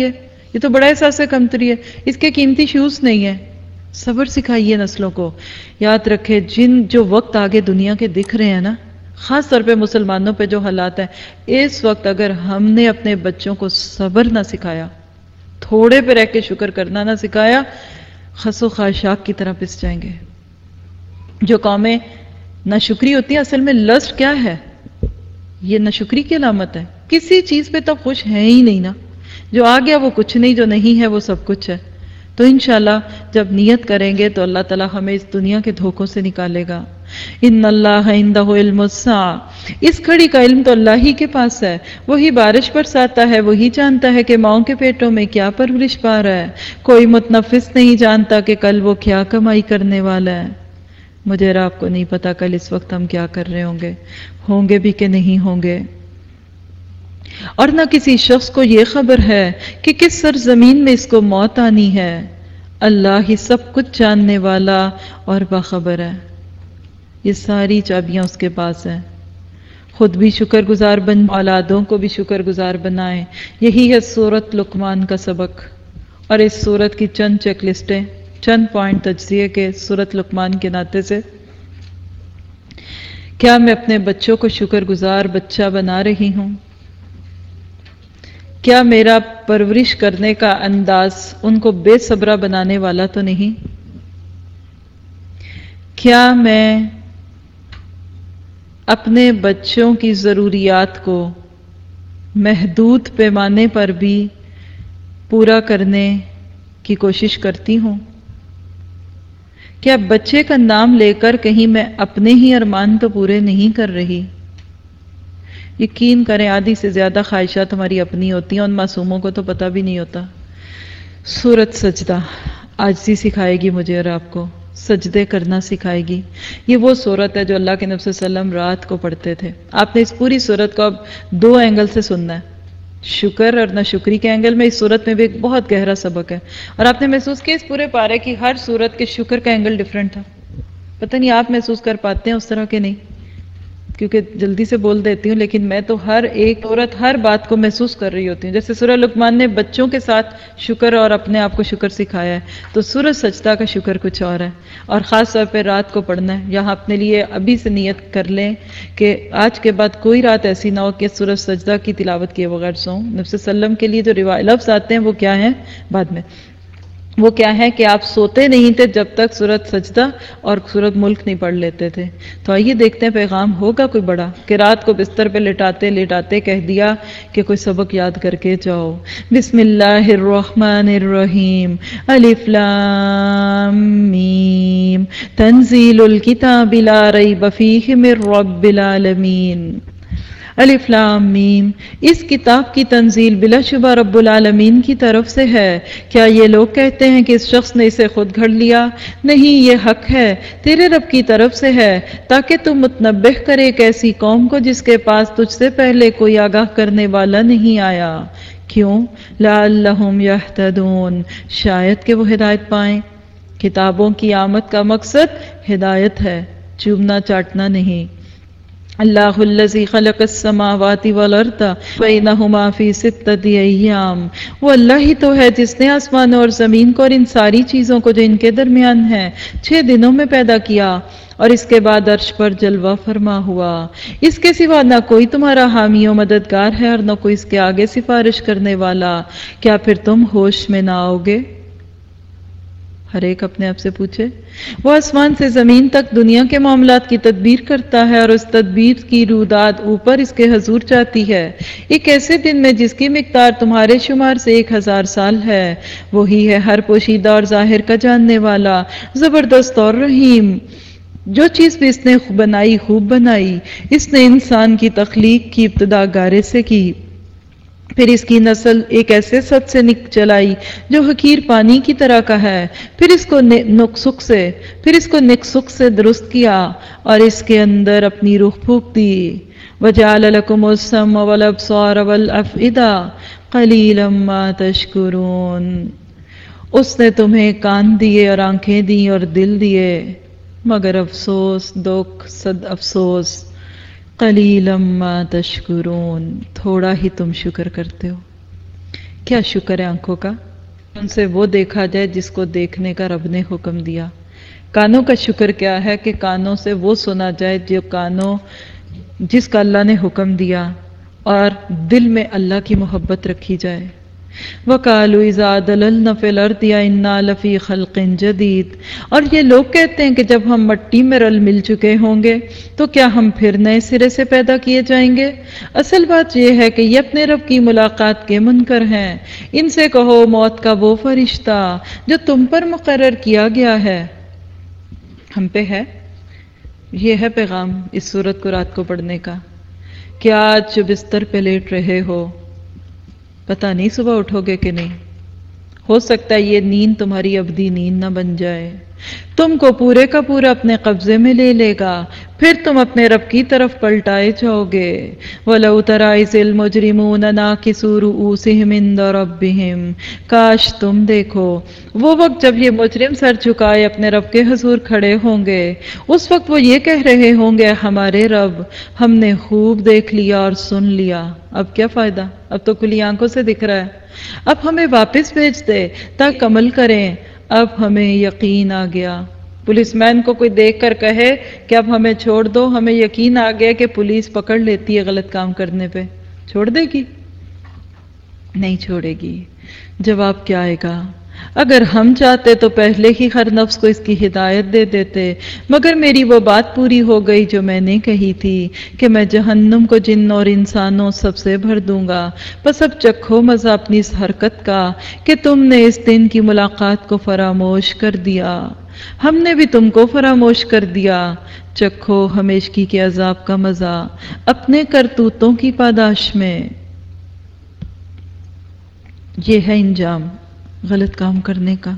یہ تو بڑا احساس کمتری ہے، اس کے قیمتی شوز نہیں ہے۔ صبر سکھائیے نسلوں کو۔ یاد رکھے جن جو وقت آگے دنیا کے دکھ رہے ہیں نا، خاص طور پہ مسلمانوں پہ جو حالات ہیں، اس وقت اگر ہم نے اپنے بچوں کو صبر نہ سکھایا، تھوڑے پہ رہ کے شکر کرنا نہ سکھایا، خس و خاشاک کی طرح پس جائیں گے۔ جو قومیں ناشکری ہوتی ہیں، اصل میں لسٹ کیا ہے؟ یہ ناشکری کی علامت ہے۔ کسی چیز پہ تو خوش ہے ہی نہیں نا، جو آ گیا وہ کچھ نہیں، جو نہیں ہے وہ سب کچھ ہے۔ تو انشاءاللہ جب نیت کریں گے تو اللہ تعالیٰ ہمیں اس دنیا کے دھوکوں سے نکالے گا۔ ان اللہ عندہ علم الساعہ، اس گھڑی کا علم تو اللہ ہی کے پاس ہے، وہی بارش برساتا ہے، وہی جانتا ہے کہ ماؤں کے پیٹوں میں کیا پرورش پا رہا ہے۔ کوئی متنفس نہیں جانتا کہ کل وہ کیا کمائی کرنے والا ہے۔ مجھے اور آپ کو نہیں پتا کل اس وقت ہم کیا کر رہے ہوں گے، ہوں گے بھی کہ نہیں ہوں گے۔ اور نہ کسی شخص کو یہ خبر ہے کہ کس سرزمین میں اس کو موت آنی ہے۔ اللہ ہی سب کچھ جاننے والا اور باخبر ہے۔ یہ ساری چابیاں اس کے پاس ہیں۔ خود بھی شکر گزار بن، اولادوں کو بھی شکر گزار بنائیں۔ یہی ہے سورۃ لقمان کا سبق، اور اس سورت کی چند چیک لسٹیں، چند پوائنٹ تجزیے کے سورۃ لقمان کے ناطے سے۔ کیا میں اپنے بچوں کو شکر گزار بچہ بنا رہی ہوں؟ کیا میرا پرورش کرنے کا انداز ان کو بے صبرہ بنانے والا تو نہیں؟ کیا میں اپنے بچوں کی ضروریات کو محدود پیمانے پر بھی پورا کرنے کی کوشش کرتی ہوں؟ کیا بچے کا نام لے کر کہیں میں اپنے ہی ارمان تو پورے نہیں کر رہی؟ یقین کریں آدھی سے زیادہ خواہشات ہماری اپنی ہوتی ہیں، ان معصوموں کو تو پتہ بھی نہیں ہوتا۔ سورۃ سجدہ عاجزی سکھائے گی مجھے اور آپ کو، سجدے کرنا سکھائے گی۔ یہ وہ سورت ہے جو اللہ کے نبی صلی اللہ علیہ وسلم رات کو پڑھتے تھے۔ آپ نے اس پوری سورت کو اب دو اینگل سے سننا ہے، شکر اور ناشکری کے اینگل میں۔ اس سورت میں بھی ایک بہت گہرا سبق ہے، اور آپ نے محسوس کیا اس پورے پارے کی ہر سورت کے شکر کا اینگل ڈیفرنٹ تھا۔ پتہ نہیں آپ محسوس کر پاتے ہیں اس طرح کے نہیں، کیونکہ جلدی سے بول دیتی ہوں، لیکن میں تو ہر ایک عورت ہر بات کو محسوس کر رہی ہوتی ہوں۔ جیسے سورہ لقمان نے بچوں کے ساتھ شکر اور اپنے آپ کو شکر سکھایا ہے، تو سورہ سجدہ کا شکر کچھ اور ہے، اور خاص طور پہ رات کو پڑھنا ہے۔ یہاں اپنے لیے ابھی سے نیت کر لیں کہ آج کے بعد کوئی رات ایسی نہ ہو کہ سورہ سجدہ کی تلاوت کیے بغیر سوؤں۔ نبی صلی اللہ علیہ وسلم کے لیے جو روایت لفظ آتے ہیں وہ کیا ہیں بعد میں، وہ کیا ہے کہ آپ سوتے نہیں تھے جب تک سورۃ سجدہ اور سورۃ ملک نہیں پڑھ لیتے تھے۔ تو آئیے دیکھتے ہیں پیغام ہوگا کوئی بڑا کہ رات کو بستر پہ لٹاتے لٹاتے کہہ دیا کہ کوئی سبق یاد کر کے جاؤ۔ بسم اللہ الرحمن الرحیم، الف لام میم، تنزیل الکتاب لا ریب فیہ من رب العالمین۔ الف لام میم، اس کتاب کی تنزیل بلا شبہ رب العالمین کی طرف سے ہے۔ کیا یہ لوگ کہتے ہیں کہ اس شخص نے اسے خود گھڑ لیا؟ نہیں، یہ حق ہے تیرے رب کی طرف سے ہے، تاکہ تم متنبہ کرے ایک ایسی قوم کو جس کے پاس تجھ سے پہلے کوئی آگاہ کرنے والا نہیں آیا۔ کیوں؟ لعلہم یہتدون، شاید کہ وہ ہدایت پائیں۔ کتابوں کی آمد کا مقصد ہدایت ہے، چومنا چاٹنا نہیں۔ اللہ الذی خلق السماوات والارض بینہما فی ستۃ ایام، وہ اللہ ہی تو ہے جس نے آسمان اور زمین کو اور ان ساری چیزوں کو جو ان کے درمیان ہیں چھ دنوں میں پیدا کیا، اور اس کے بعد عرش پر جلوہ فرما ہوا۔ اس کے سوا نہ کوئی تمہارا حامی و مددگار ہے اور نہ کوئی اس کے آگے سفارش کرنے والا۔ کیا پھر تم ہوش میں نہ آؤ گے؟ ہر ایک اپنے آپ سے پوچھے۔ وہ آسمان سے زمین تک دنیا کے معاملات کی تدبیر کرتا ہے، اور اس تدبیر کی روداد اوپر اس کے حضور جاتی ہے ایک ایسے دن میں جس کی مقدار تمہارے شمار سے ایک ہزار سال ہے۔ وہی ہے ہر پوشیدہ اور ظاہر کا جاننے والا، زبردست اور رحیم۔ جو چیز بھی اس نے بنائی خوب بنائی۔ اس نے انسان کی تخلیق کی ابتدا گارے سے کی، پھر اس کی نسل ایک ایسے سد سے نک چلائی جو حقیر پانی کی طرح کا ہے، پھر اس کو نکسک سے پھر اس کو نکسک سے درست کیا اور اس کے اندر اپنی روح پھونک دی۔ وَجَعَلَ لَكُمُ السَّمْعَ وَالْأَبْصَارَ وَالْأَفْئِدَةَ قَلِيلًا مَا تَشْكُرُونَ، اس نے تمہیں کان دیے اور آنکھیں دی اور دل دیے، مگر افسوس، دکھ، صد افسوس۔ قلیلا ما تشکرون، تھوڑا ہی تم شکر کرتے ہو۔ کیا شکر ہے آنکھوں کا، ان سے وہ دیکھا جائے جس کو دیکھنے کا رب نے حکم دیا۔ کانوں کا شکر کیا ہے کہ کانوں سے وہ سنا جائے جو کانوں جس کا اللہ نے حکم دیا، اور دل میں اللہ کی محبت رکھی جائے۔ وَقَالُوا إِذَا ضَلَلْنَا فِي الْأَرْضِ إِنَّا لَفِي خَلْقٍ جَدِيدٍ، اور یہ لوگ کہتے ہیں کہ جب ہم مٹی میں رل مل چکے ہوں گے تو کیا ہم پھر نئے سرے سے پیدا کیے جائیں گے؟ اصل بات یہ ہے کہ یہ اپنے رب کی ملاقات کے منکر ہیں۔ ان سے کہو موت کا وہ فرشتہ جو تم پر مقرر کیا گیا ہے ہم پہ ہے۔ یہ ہے پیغام اس سورت کو رات کو پڑھنے کا کہ آج جو بستر پہ لیٹ رہے ہو پتہ نہیں صبح اٹھو گے کہ نہیں، ہو سکتا ہے یہ نیند تمہاری ابدی نیند نہ بن جائے، تم کو پورے کا پورا اپنے قبضے میں لے لے گا، پھر تم اپنے رب کی طرف پلٹائے جاؤ گے۔ وَلَوْ تَرَىٰ إِذِ الْمُجْرِمُونَ نَاكِسُو رُءُوسِهِمْ عِندَ رَبِّهِمْ، کاش تم دیکھو وہ وقت جب یہ مجرم سر جھکائے اپنے رب کے حضور کھڑے ہوں گے، اس وقت وہ یہ کہہ رہے ہوں گے ہمارے رب ہم نے خوب دیکھ لیا اور سن لیا، اب کیا فائدہ، اب تو کھلی آنکھوں سے دکھ رہا ہے، اب ہمیں واپس بھیج دے تاکہ عمل کریں، اب ہمیں یقین آ گیا۔ پولیس مین کو کوئی دیکھ کر کہے کہ اب ہمیں چھوڑ دو، ہمیں یقین آ گیا کہ پولیس پکڑ لیتی ہے غلط کام کرنے پہ، چھوڑ دے گی؟ نہیں چھوڑے گی۔ جواب کیا آئے گا؟ اگر ہم چاہتے تو پہلے ہی ہر نفس کو اس کی ہدایت دے دیتے، مگر میری وہ بات پوری ہو گئی جو میں نے کہی تھی کہ میں جہنم کو جن اور انسانوں سب سے بھر دوں گا، بس اب چکھو مزہ اپنی اس حرکت کا کہ تم نے اس دن کی ملاقات کو فراموش کر دیا، ہم نے بھی تم کو فراموش کر دیا، چکھو ہمیشگی کے عذاب کا مزہ اپنے کرتوتوں کی پاداش میں۔ یہ ہے انجام غلط کام کرنے کا۔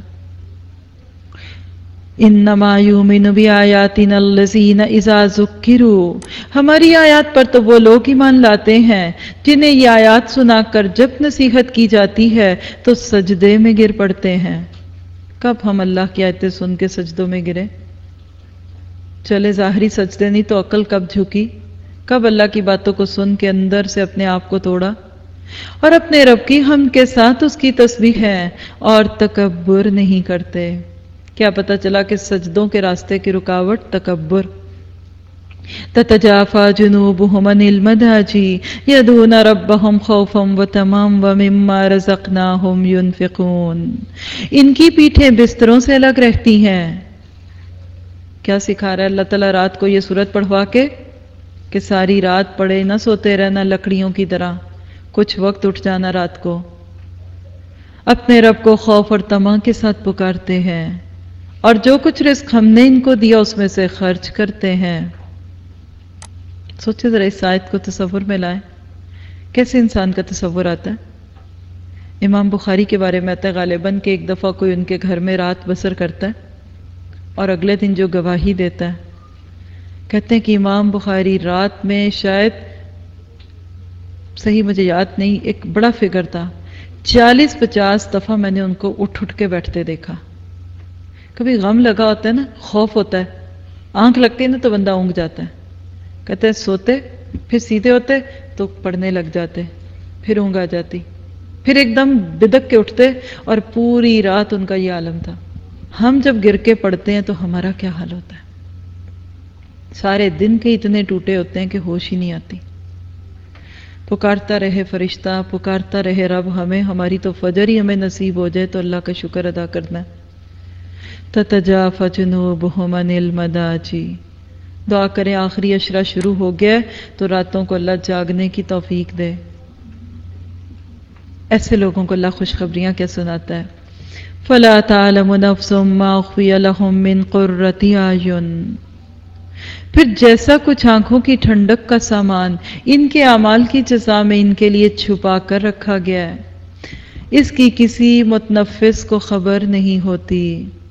انما یؤمن بآیاتنا الذین اذا ذکروا، ہماری آیات پر تو وہ لوگ ایمان لاتے ہیں جنہیں یہ آیات سنا کر جب نصیحت کی جاتی ہے تو سجدے میں گر پڑتے ہیں۔ کب ہم اللہ کی آیتیں سن کے سجدوں میں گرے؟ چلے ظاہری سجدے نہیں تو عقل کب جھکی؟ کب اللہ کی باتوں کو سن کے اندر سے اپنے آپ کو توڑا اور اپنے رب کی حمد کے ساتھ اس کی تسبیح ہے اور تکبر نہیں کرتے؟ کیا پتہ چلا کہ سجدوں کے راستے کی رکاوٹ تکبر۔ تتجافى جنوبهم عن المضاجع يدعون ربهم خوفا وطمعا ومما رزقناهم ينفقون، ان کی پیٹھیں بستروں سے الگ رہتی ہیں۔ کیا سکھا رہا ہے اللہ تعالیٰ رات کو یہ سورت پڑھوا کے کہ ساری رات پڑے نہ سوتے رہنا لکڑیوں کی طرح، کچھ وقت اٹھ جانا رات کو، اپنے رب کو خوف اور طمع کے ساتھ پکارتے ہیں، اور جو کچھ رزق ہم نے ان کو دیا اس میں سے خرچ کرتے ہیں۔ سوچے ذرا اس آیت کو تصور میں لائیں، کیسے انسان کا تصور آتا ہے؟ امام بخاری کے بارے میں آتا ہے غالباً کہ ایک دفعہ کوئی ان کے گھر میں رات بسر کرتا ہے اور اگلے دن جو گواہی دیتا ہے، کہتے ہیں کہ امام بخاری رات میں شاید، صحیح مجھے یاد نہیں، ایک بڑا فگر تھا، چالیس پچاس دفعہ میں نے ان کو اٹھ اٹھ کے بیٹھتے دیکھا۔ کبھی غم لگا ہوتا ہے نا، خوف ہوتا ہے، آنکھ لگتی ہے نا تو بندہ اونگ جاتا ہے، کہتے ہیں سوتے پھر سیدھے ہوتے تو پڑھنے لگ جاتے، پھر اونگ آ جاتی، پھر ایک دم بدک کے اٹھتے، اور پوری رات ان کا یہ عالم تھا۔ ہم جب گر کے پڑھتے ہیں تو ہمارا کیا حال ہوتا ہے؟ سارے دن کے اتنے ٹوٹے ہوتے ہیں کہ ہوش ہی نہیں آتی۔ پکارتا رہے فرشتہ، پکارتا رہے رب ہمیں، ہماری تو فجر ہی ہمیں نصیب ہو جائے تو اللہ کا شکر ادا کرنا ہے۔ تتجافى جنوبهم عن المضاجع، دعا کریں آخری عشرہ شروع ہو گیا تو راتوں کو اللہ جاگنے کی توفیق دے۔ ایسے لوگوں کو اللہ خوشخبریاں کیا سناتا ہے؟ فلا تعلم نفس ما اخفی لهم من قرۃ اعین، پھر جیسا کچھ آنکھوں کی ٹھنڈک کا سامان ان کے اعمال کی جزا میں ان کے لیے چھپا کر رکھا گیا ہے، اس کی کسی متنفس کو خبر نہیں ہوتی۔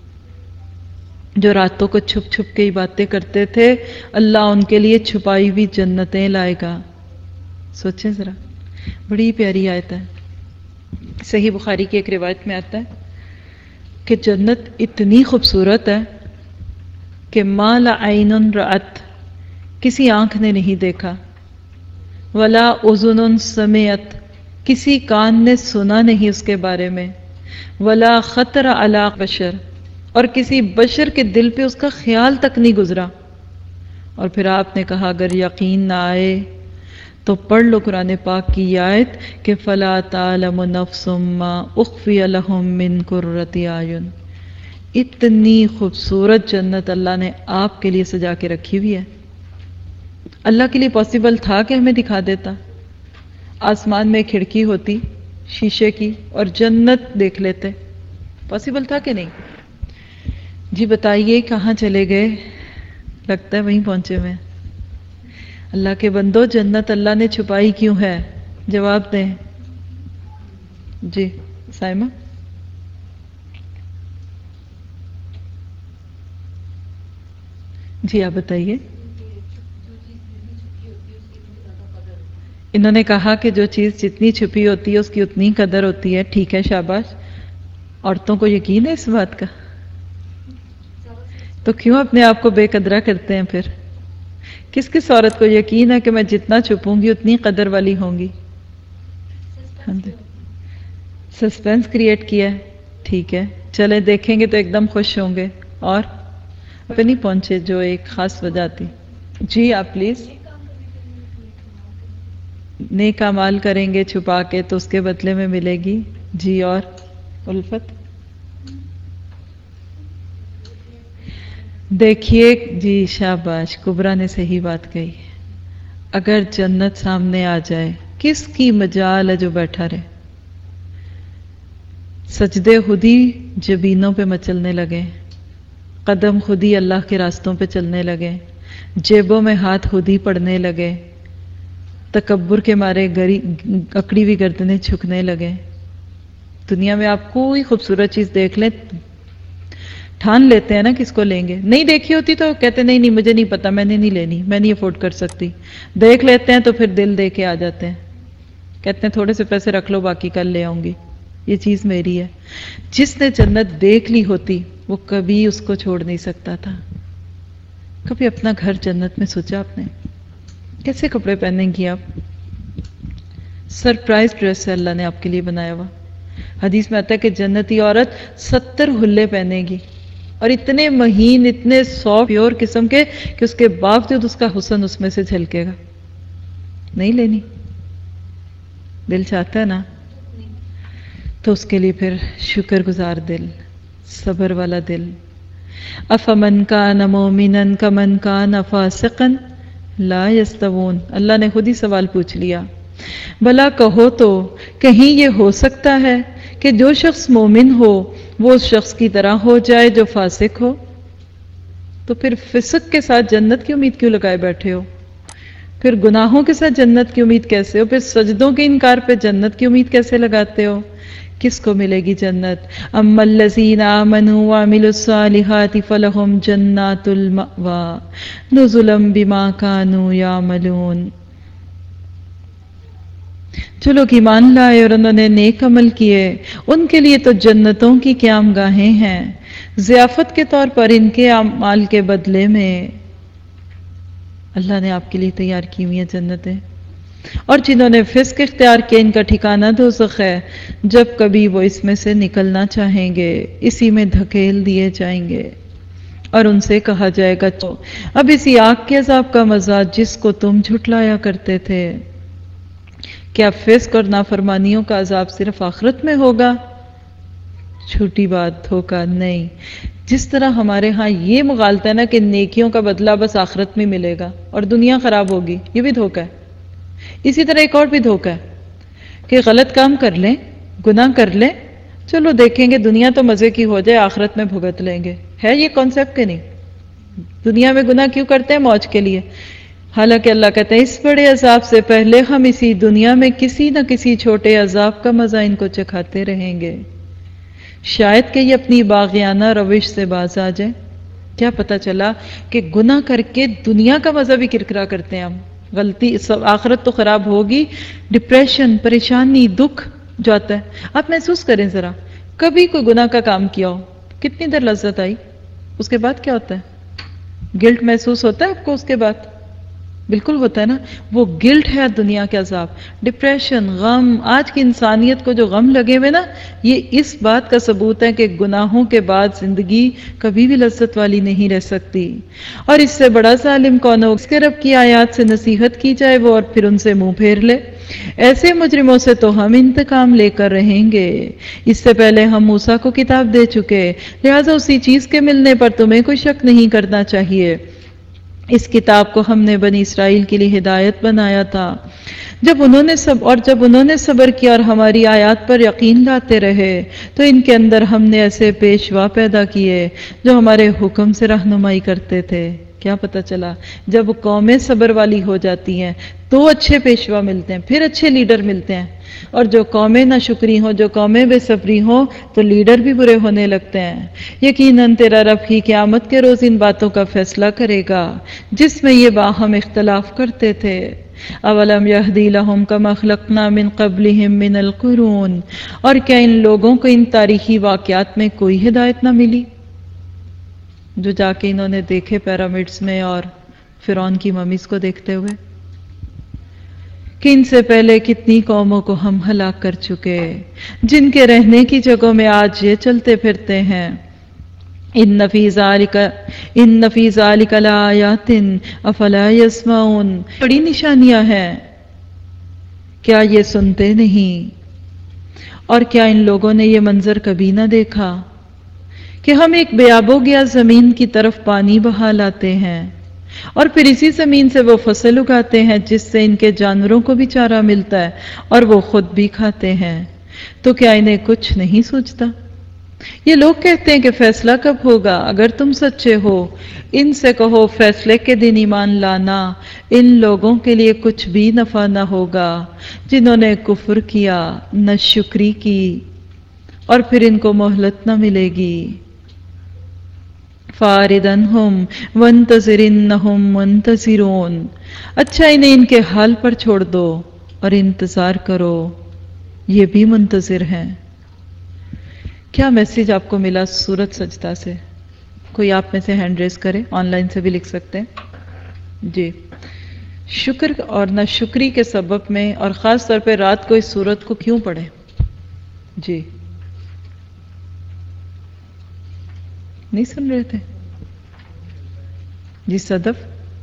جو راتوں کو چھپ چھپ کے ہی باتیں کرتے تھے، اللہ ان کے لیے چھپائی ہوئی جنتیں لائے گا۔ سوچیں ذرا، بڑی پیاری آیت ہے۔ صحیح بخاری کی ایک روایت میں آتا ہے کہ جنت اتنی خوبصورت ہے کہ ما لا عین رأت، کسی آنکھ نے نہیں دیکھا، ولا اذن سمعت، کسی کان نے سنا نہیں اس کے بارے میں، ولا خطر علی بشر، اور کسی بشر کے دل پہ اس کا خیال تک نہیں گزرا۔ اور پھر آپ نے کہا اگر یقین نہ آئے تو پڑھ لو قرآن پاک کی یہ آیت کہ فلا تعلم نفس ما اخفی لهم من قرۃ اعین۔ اتنی خوبصورت جنت اللہ نے آپ کے لیے سجا کے رکھی ہوئی ہے۔ اللہ کے لیے پاسبل تھا کہ ہمیں دکھا دیتا؟ آسمان میں کھڑکی ہوتی شیشے کی اور جنت دیکھ لیتے، پاسبل تھا کہ نہیں؟ جی بتائیے کہاں چلے گئے؟ لگتا ہے وہیں پہنچے ہوئے ہیں۔ اللہ کے بندو جنت اللہ نے چھپائی کیوں ہے؟ جواب دیں۔ جی سائمہ؟ جی آپ بتائیے۔ انہوں نے کہا کہ جو چیز جتنی چھپی ہوتی ہے اس کی اتنی قدر ہوتی ہے۔ ٹھیک ہے، شاباش۔ عورتوں کو یقین ہے اس بات کا؟ تو کیوں اپنے آپ کو بے قدرہ کرتے ہیں پھر؟ کس کس عورت کو یقین ہے کہ میں جتنا چھپوں گی اتنی قدر والی ہوں گی؟ سسپینس کریٹ کیا ہے، ٹھیک ہے، چلے دیکھیں گے تو ایک دم خوش ہوں گے۔ اور پہ نہیں پہنچے جو ایک خاص وجہ تھی۔ جی آپ پلیز۔ نیک اعمال کریں گے چھپا کے تو اس کے بدلے میں ملے گی۔ جی اور الفت؟ دیکھیے جی شاباش، کبرا نے صحیح بات کہی۔ اگر جنت سامنے آ جائے کس کی مجال ہے جو بیٹھا رہے؟ سجدے خودی جبینوں پہ مچلنے لگے، قدم خودی اللہ کے راستوں پہ چلنے لگے، جیبوں میں ہاتھ خودی پڑنے لگے، تکبر کے مارے گری اکڑی ہوئی گردنیں جھکنے لگے۔ دنیا میں آپ کوئی خوبصورت چیز دیکھ لیں، ٹھان لیتے ہیں نا کس کو لیں گے، نہیں دیکھی ہوتی تو کہتے نہیں نہیں مجھے نہیں پتا، میں نے نہیں لینی، میں نہیں افورڈ کر سکتی۔ دیکھ لیتے ہیں تو پھر دل دے کے آ جاتے ہیں، کہتے ہیں تھوڑے سے پیسے رکھ لو باقی کل لے آؤں گی، یہ چیز میری ہے۔ جس نے جنت دیکھ لی ہوتی وہ کبھی اس کو چھوڑ نہیں سکتا تھا۔ کبھی اپنا گھر جنت میں سوچا آپ نے؟ کیسے کپڑے پہنیں گی آپ؟ سرپرائز ڈریس ہے اللہ نے آپ کے لیے بنایا ہوا۔ حدیث میں آتا ہے کہ جنتی عورت ستر حلے پہنے گی اور اتنے مہین، اتنے سافٹ پیور قسم کے کہ اس کے باوجود اس کا حسن اس میں سے جھلکے گا۔ نہیں لینی؟ دل چاہتا ہے نا؟ تو اس کے لیے پھر شکر گزار دل، صبر والا دل۔ افمن کان مومنا کمن کان فاسقا لا یستوون، اللہ نے خود ہی سوال پوچھ لیا۔ بھلا کہو تو کہیں یہ ہو سکتا ہے کہ جو شخص مومن ہو وہ اس شخص کی طرح ہو جائے جو فاسق ہو؟ تو پھر فسق کے ساتھ جنت کی امید کیوں لگائے بیٹھے ہو؟ پھر گناہوں کے ساتھ جنت کی امید کیسے ہو؟ پھر سجدوں کے انکار پہ جنت کی امید کیسے لگاتے ہو؟ کس کو ملے گی جنت؟ اما الذین آمنوا وعملوا الصالحات فلہم جنات المأوى نزلا بما كانوا یعملون۔ جو لوگ ایمان لائے اور انہوں نے نیک عمل کیے ان کے لیے تو جنتوں کی قیام گاہیں ہیں، ضیافت کے طور پر ان کے اعمال کے بدلے میں اللہ نے آپ کے لیے تیار کی ہوئی ہیں جنتیں۔ اور جنہوں نے فسق اختیار کیا ان کا ٹھکانہ دوزخ ہے، جب کبھی وہ اس میں سے نکلنا چاہیں گے اسی میں دھکیل دیے جائیں گے اور ان سے کہا جائے گا تو اب اسی آگ کے عذاب کا مزہ جس کو تم جھٹلایا کرتے تھے۔ کیا فسق اور نافرمانیوں کا عذاب صرف آخرت میں ہوگا؟ چھوٹی بات، دھوکہ نہیں۔ جس طرح ہمارے ہاں یہ مغالطہ ہے نا کہ نیکیوں کا بدلہ بس آخرت میں ملے گا اور دنیا خراب ہوگی، یہ بھی دھوکہ ہے۔ اسی طرح ایک اور بھی دھوکہ ہے کہ غلط کام کر لیں، گناہ کر لیں، چلو دیکھیں گے دنیا تو مزے کی ہو جائے، آخرت میں بھگت لیں گے۔ ہے یہ کانسیپٹ کہ نہیں؟ دنیا میں گناہ کیوں کرتے ہیں؟ موج کے لیے۔ حالانکہ اللہ کہتا ہے اس بڑے عذاب سے پہلے ہم اسی دنیا میں کسی نہ کسی چھوٹے عذاب کا مزہ ان کو چکھاتے رہیں گے، شاید کہ یہ اپنی باغیانہ روش سے باز آ جائیں۔ کیا پتہ چلا کہ گناہ کر کے دنیا کا مزہ بھی کرکرا کرتے ہیں ہم۔ غلطی، آخرت تو خراب ہوگی، ڈپریشن، پریشانی، دکھ جو آتا ہے۔ آپ محسوس کریں ذرا، کبھی کوئی گناہ کا کام کیا ہو، کتنی دیر لذت آئی، اس کے بعد کیا ہوتا ہے؟ گلٹ محسوس ہوتا ہے آپ کو اس کے بعد؟ بالکل ہوتا ہے نا، وہ گلٹ ہے دنیا کے عذاب، ڈپریشن، غم. آج کی انسانیت کو جو غم لگے ہوئے نا، یہ اس بات کا ثبوت ہے کہ گناہوں کے بعد زندگی کبھی بھی لذت والی نہیں رہ سکتی. اور اس سے بڑا ظالم کون ہو، اس کے رب کی آیات سے نصیحت کی جائے وہ اور پھر ان سے منہ پھیر لے. ایسے مجرموں سے تو ہم انتقام لے کر رہیں گے. اس سے پہلے ہم موسیٰ کو کتاب دے چکے، لہٰذا اسی چیز کے ملنے پر تمہیں کوئی شک نہیں کرنا چاہیے. اس کتاب کو ہم نے بنی اسرائیل کے لیے ہدایت بنایا تھا. جب انہوں نے سب اور جب انہوں نے صبر کیا اور ہماری آیات پر یقین لاتے رہے تو ان کے اندر ہم نے ایسے پیشوا پیدا کیے جو ہمارے حکم سے رہنمائی کرتے تھے. کیا پتہ چلا، جب قومیں صبر والی ہو جاتی ہیں تو اچھے پیشوا ملتے ہیں، پھر اچھے لیڈر ملتے ہیں. اور جو قومیں نہ شکری ہوں، جو قومیں بے صبری ہوں تو لیڈر بھی برے ہونے لگتے ہیں. یقیناً تیرا رب ہی قیامت کے روز ان باتوں کا فیصلہ کرے گا جس میں یہ باہم اختلاف کرتے تھے. اولم یہدی لہم کما خلقنا من قبلہم من القرون، اور کیا ان لوگوں کو ان تاریخی واقعات میں کوئی ہدایت نہ ملی جو جا کے انہوں نے دیکھے پیرامڈز میں اور فرعون کی ممیز کو دیکھتے ہوئے، کہ ان سے پہلے کتنی قوموں کو ہم ہلاک کر چکے جن کے رہنے کی جگہوں میں آج یہ چلتے پھرتے ہیں. ان فی ذالک ان فی ذالک لآیات افلا یسمعون، بڑی نشانیاں ہیں، کیا یہ سنتے نہیں؟ اور کیا ان لوگوں نے یہ منظر کبھی نہ دیکھا کہ ہم ایک بیابو گیا زمین کی طرف پانی بہا لاتے ہیں اور پھر اسی زمین سے وہ فصل اگاتے ہیں جس سے ان کے جانوروں کو بھی چارہ ملتا ہے اور وہ خود بھی کھاتے ہیں. تو کیا انہیں کچھ نہیں سوچتا؟ یہ لوگ کہتے ہیں کہ فیصلہ کب ہوگا؟ اگر تم سچے ہو ان سے کہو فیصلے کے دن ایمان لانا ان لوگوں کے لیے کچھ بھی نفع نہ ہوگا جنہوں نے کفر کیا، نہ شکری کی، اور پھر ان کو مہلت نہ ملے گی. فَارِدَنْهُمْ وَانْتَظِرْ إِنَّهُمْ مُنْتَظِرُونَ، اچھا انہیں ان کے حال پر چھوڑ دو اور انتظار کرو، یہ بھی منتظر ہیں. کیا میسیج آپ کو ملا سورۃ سجدہ سے؟ کوئی آپ میں سے ہینڈ ریز کرے، آن لائن سے بھی لکھ سکتے ہیں. جی، شکر اور نہ شکری کے سبب میں اور خاص طور پہ رات کو اس سورت کو کیوں پڑھیں؟ جی نہیں سن رہے تھے؟ جی صدف.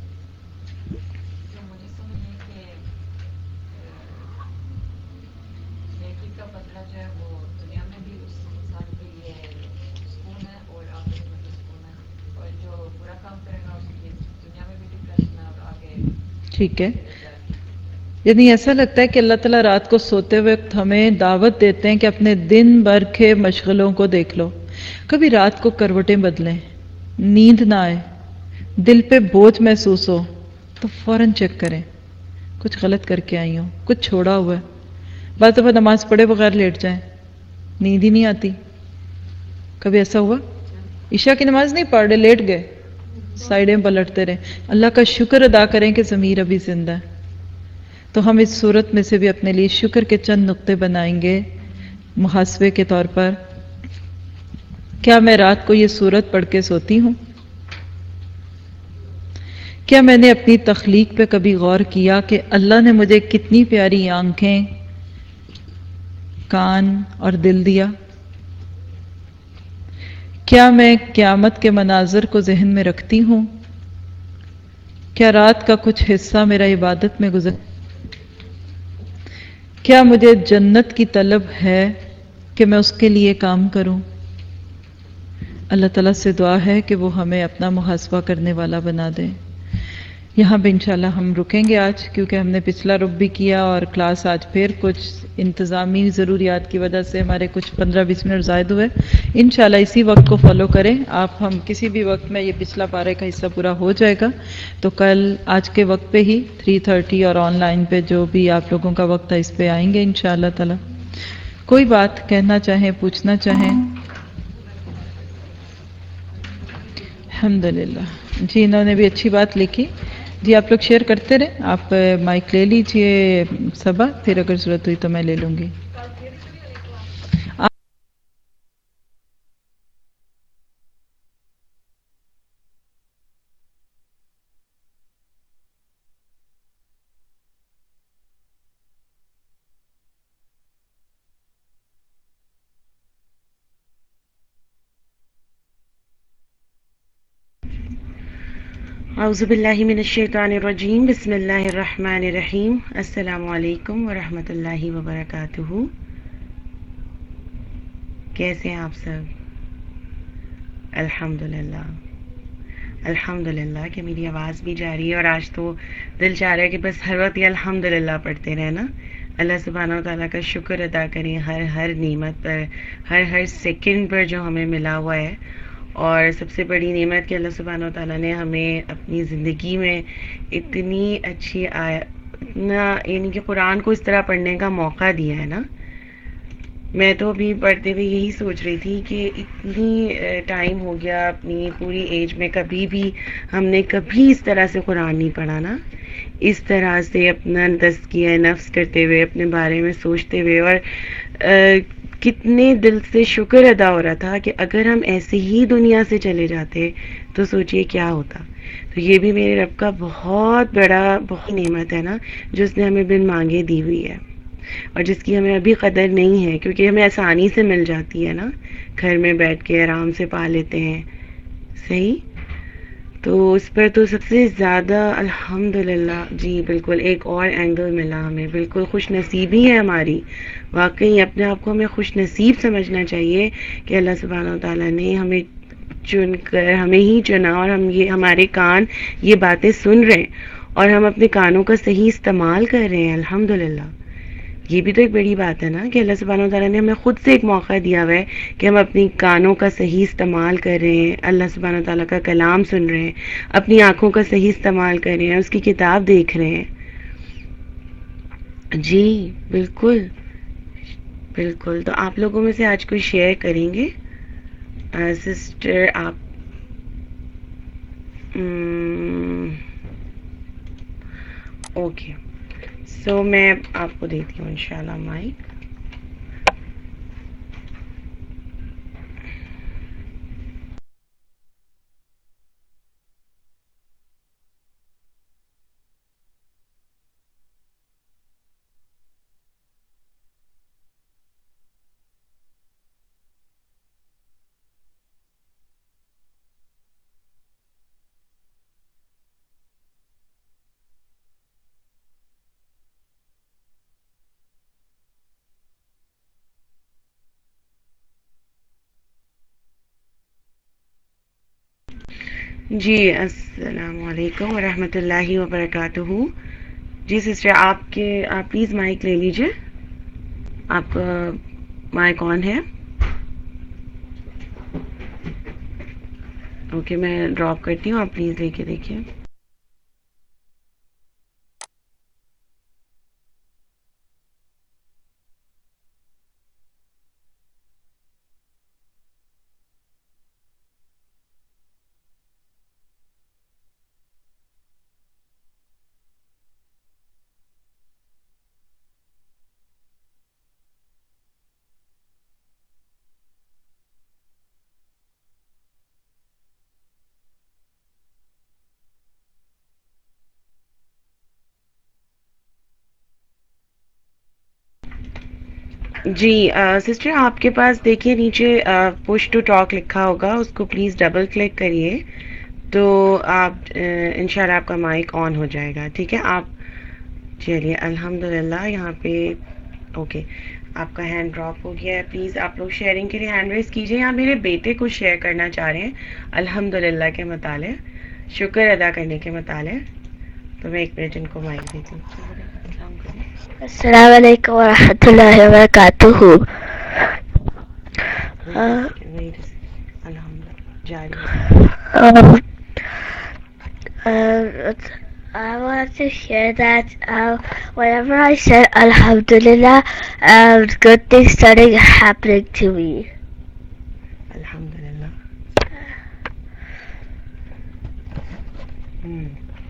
ٹھیک ہے، یعنی ایسا لگتا ہے کہ اللہ تعالیٰ رات کو سوتے وقت ہمیں دعوت دیتے ہیں کہ اپنے دن بھر کے مشغلوں کو دیکھ لو. کبھی رات کو کروٹیں بدلیں، نیند نہ آئے، دل پہ بوجھ محسوس ہو تو فوراً چیک کریں کچھ غلط کر کے آئی ہوں، کچھ چھوڑا ہوا ہے. بعض دفعہ نماز پڑھے بغیر لیٹ جائیں، نیند ہی نہیں آتی. کبھی ایسا ہوا؟ عشاء کی نماز نہیں پڑھ رہے، لیٹ گئے، سائیڈیں پلٹتے رہے. اللہ کا شکر ادا کریں کہ ضمیر ابھی زندہ ہے. تو ہم اس صورت میں سے بھی اپنے لیے شکر کے چند نقطے بنائیں گے محاسبے کے طور پر. کیا میں رات کو یہ صورت پڑھ کے سوتی ہوں؟ کیا میں نے اپنی تخلیق پہ کبھی غور کیا کہ اللہ نے مجھے کتنی پیاری آنکھیں، کان اور دل دیا؟ کیا میں قیامت کے مناظر کو ذہن میں رکھتی ہوں؟ کیا رات کا کچھ حصہ میرا عبادت میں گزر؟ کیا مجھے جنت کی طلب ہے کہ میں اس کے لیے کام کروں؟ اللہ تعالیٰ سے دعا ہے کہ وہ ہمیں اپنا محاسبہ کرنے والا بنا دے. یہاں پہ انشاءاللہ ہم رکیں گے آج، کیونکہ ہم نے پچھلا رب بھی کیا اور کلاس آج پھر کچھ انتظامی ضروریات کی وجہ سے ہمارے کچھ پندرہ بیس منٹ زائد ہوئے. انشاءاللہ اسی وقت کو فالو کریں آپ، ہم کسی بھی وقت میں یہ پچھلا پارے کا حصہ پورا ہو جائے گا. تو کل آج کے وقت پہ ہی تھری تھرٹی اور آن لائن پہ جو بھی آپ لوگوں کا وقت ہے اس پہ آئیں گے انشاءاللہ تعالی. کوئی بات کہنا چاہیں، پوچھنا چاہیں؟ الحمدللہ. جی انہوں نے بھی اچھی بات لکھی. جی آپ لوگ شیئر کرتے رہیں. آپ مائک لے لیجئے صبا، پھر اگر ضرورت ہوئی تو میں لے لوں گی. اعوذ باللہ من الشیطان الرجیم بسم اللہ الرحمن الرحیم السلام علیکم ورحمۃ اللہ وبرکاتہ. کیسے ہیں آپ سب؟ الحمدللہ الحمدللہ کہ میری آواز بھی جا رہی ہے، اور آج تو دل چاہ رہا ہے کہ بس ہر وقت یہ الحمدللہ پڑھتے رہے نا. اللہ سبحانہ و تعالیٰ کا شکر ادا کریں ہر ہر نعمت پر، ہر ہر سیکنڈ پر جو ہمیں ملا ہوا ہے. اور سب سے بڑی نعمت کہ اللہ سبحانہ و تعالیٰ نے ہمیں اپنی زندگی میں اتنی اچھی آیا اتنا یعنی کہ قرآن کو اس طرح پڑھنے کا موقع دیا ہے نا. میں تو ابھی پڑھتے ہوئے یہی سوچ رہی تھی کہ اتنی ٹائم ہو گیا اپنی پوری ایج میں کبھی بھی ہم نے کبھی اس طرح سے قرآن نہیں پڑھا نا. اس طرح سے اپنا تزکیہ نفس کرتے ہوئے، اپنے بارے میں سوچتے ہوئے، اور کتنے دل سے شکر ادا ہو رہا تھا کہ اگر ہم ایسے ہی دنیا سے چلے جاتے تو سوچئے کیا ہوتا. تو یہ بھی میرے رب کا بہت بڑا بہت نعمت ہے نا، جو اس نے ہمیں بن مانگے دی ہوئی ہے، اور جس کی ہمیں ابھی قدر نہیں ہے کیونکہ ہمیں آسانی سے مل جاتی ہے نا. گھر میں بیٹھ کے آرام سے پا لیتے ہیں. صحیح. تو اس پر تو سب سے زیادہ الحمدللہ. جی بالکل، ایک اور اینگل ملا ہمیں. بالکل خوش نصیبی ہے ہماری. واقعی اپنے آپ کو ہمیں خوش نصیب سمجھنا چاہیے کہ اللہ سبحانہ و تعالیٰ نے ہمیں چن کر ہمیں ہی چنا، اور ہم یہ ہمارے کان یہ باتیں سن رہے ہیں، اور ہم اپنے کانوں کا صحیح استعمال کر رہے ہیں. الحمدللہ. یہ بھی تو ایک بڑی بات ہے نا کہ اللہ سبحانہ و تعالیٰ نے ہمیں خود سے ایک موقع دیا ہوا ہے کہ ہم اپنی کانوں کا صحیح استعمال کر رہے ہیں، اللہ سبحانہ و تعالیٰ کا کلام سن رہے ہیں، اپنی آنکھوں کا صحیح استعمال کر رہے ہیں، اس کی کتاب دیکھ رہے ہیں. جی بالکل بالکل. تو آپ لوگوں میں سے آج کوئی شیئر کریں گے؟ سسٹر آپ اوکے. سو میں آپ کو دیتی ہوں انشاءاللہ مائک. جی السلام علیکم ورحمۃ اللہ وبرکاتہ. جی سسٹر آپ کے آپ پلیز مائک لے لیجئے. آپ کا مائک آن ہے. اوکے میں ڈراپ کرتی ہوں، آپ پلیز لے کے دیکھیے. جی سسٹر آپ کے پاس دیکھیے نیچے پش ٹو ٹاک لکھا ہوگا، اس کو پلیز ڈبل کلک کریے تو آپ انشاءاللہ آپ کا مائک آن ہو جائے گا. ٹھیک ہے. آپ چلیے الحمدللہ یہاں پہ اوکے آپ کا ہینڈ ڈراپ ہو گیا ہے. پلیز آپ لوگ شیئرنگ کے لیے ہینڈ ریز کیجیے. یہاں میرے بیٹے کو شیئر کرنا چاہ رہے ہیں الحمدللہ کے متعلق، شکر ادا کرنے کے متعلق. تو میں ایک منٹ ان کو مائک دیتی ہوں. السلام علیکم ورحمۃ اللہ وبرکاتہ. Um, uh, I want to share that uh, whenever I said Alhamdulillah, um, good things started happening to me. Alhamdulillah. Hmm.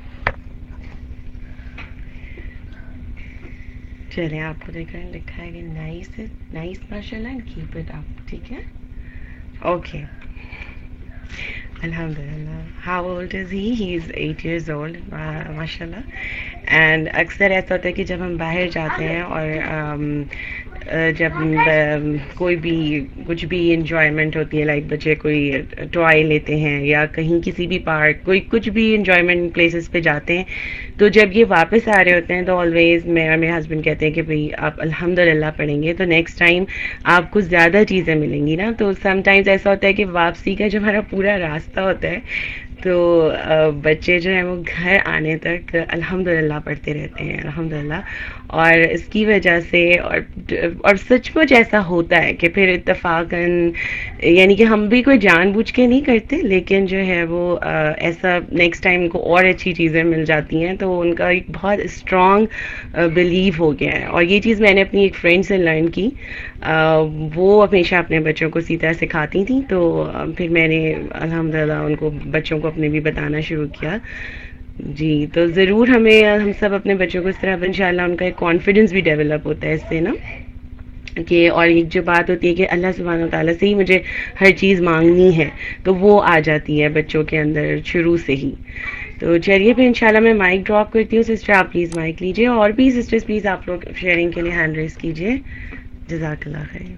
چلیں آپ کو دیکھ رہے ہیں لکھا ہے کہ نائس نائس ماشاء اللہ اینڈ کیپ اٹ اپ. ٹھیک ہے. اوکے الحمد للہ. How old is he? He is eight years old ماشاء اللہ. اینڈ اکثر ایسا ہوتا ہے کہ جب ہم باہر جاتے ہیں اور جب کوئی بھی کچھ بھی انجوائمنٹ ہوتی ہے، لائک بچے کوئی ٹوائے لیتے ہیں یا کہیں کسی بھی پارک کوئی کچھ بھی انجوائمنٹ پلیسز پہ جاتے ہیں، تو جب یہ واپس آ رہے ہوتے ہیں تو آلویز میں اور میرے ہسبینڈ کہتے ہیں کہ بھئی آپ الحمدللہ پڑھیں گے تو نیکسٹ ٹائم آپ کو زیادہ چیزیں ملیں گی نا. تو سم ٹائمز ایسا ہوتا ہے کہ واپسی کا جو ہمارا پورا راستہ ہوتا ہے تو بچے جو ہیں وہ گھر آنے تک الحمدللہ پڑھتے رہتے ہیں الحمدللہ. اور اس کی وجہ سے اور اور سچ مچ ایسا ہوتا ہے کہ پھر اتفاقاً یعنی کہ ہم بھی کوئی جان بوجھ کے نہیں کرتے، لیکن جو ہے وہ ایسا نیکسٹ ٹائم کو اور اچھی چیزیں مل جاتی ہیں تو ان کا ایک بہت اسٹرانگ بلیو ہو گیا ہے. اور یہ چیز میں نے اپنی ایک فرینڈ سے لرن کی، وہ ہمیشہ اپنے بچوں کو اسی طرح سکھاتی تھیں، تو پھر میں نے الحمدللہ ان کو بچوں کو اپنے بھی بتانا شروع کیا. جی تو ضرور ہمیں ہم سب اپنے بچوں کو اس طرح انشاءاللہ ان کا ایک کانفیڈنس بھی ڈیولپ ہوتا ہے اس سے نا کہ، اور ایک جو بات ہوتی ہے کہ اللہ سبحانہ و تعالیٰ سے ہی مجھے ہر چیز مانگنی ہے تو وہ آ جاتی ہے بچوں کے اندر شروع سے ہی. تو چلیے پھر انشاءاللہ میں مائک ڈراپ کرتی ہوں. سسٹر آپ پلیز مائک لیجیے، اور بھی سسٹرز پلیز آپ لوگ شیئرنگ کے لیے ہینڈ ریز کیجیے. جزاک اللہ خیر.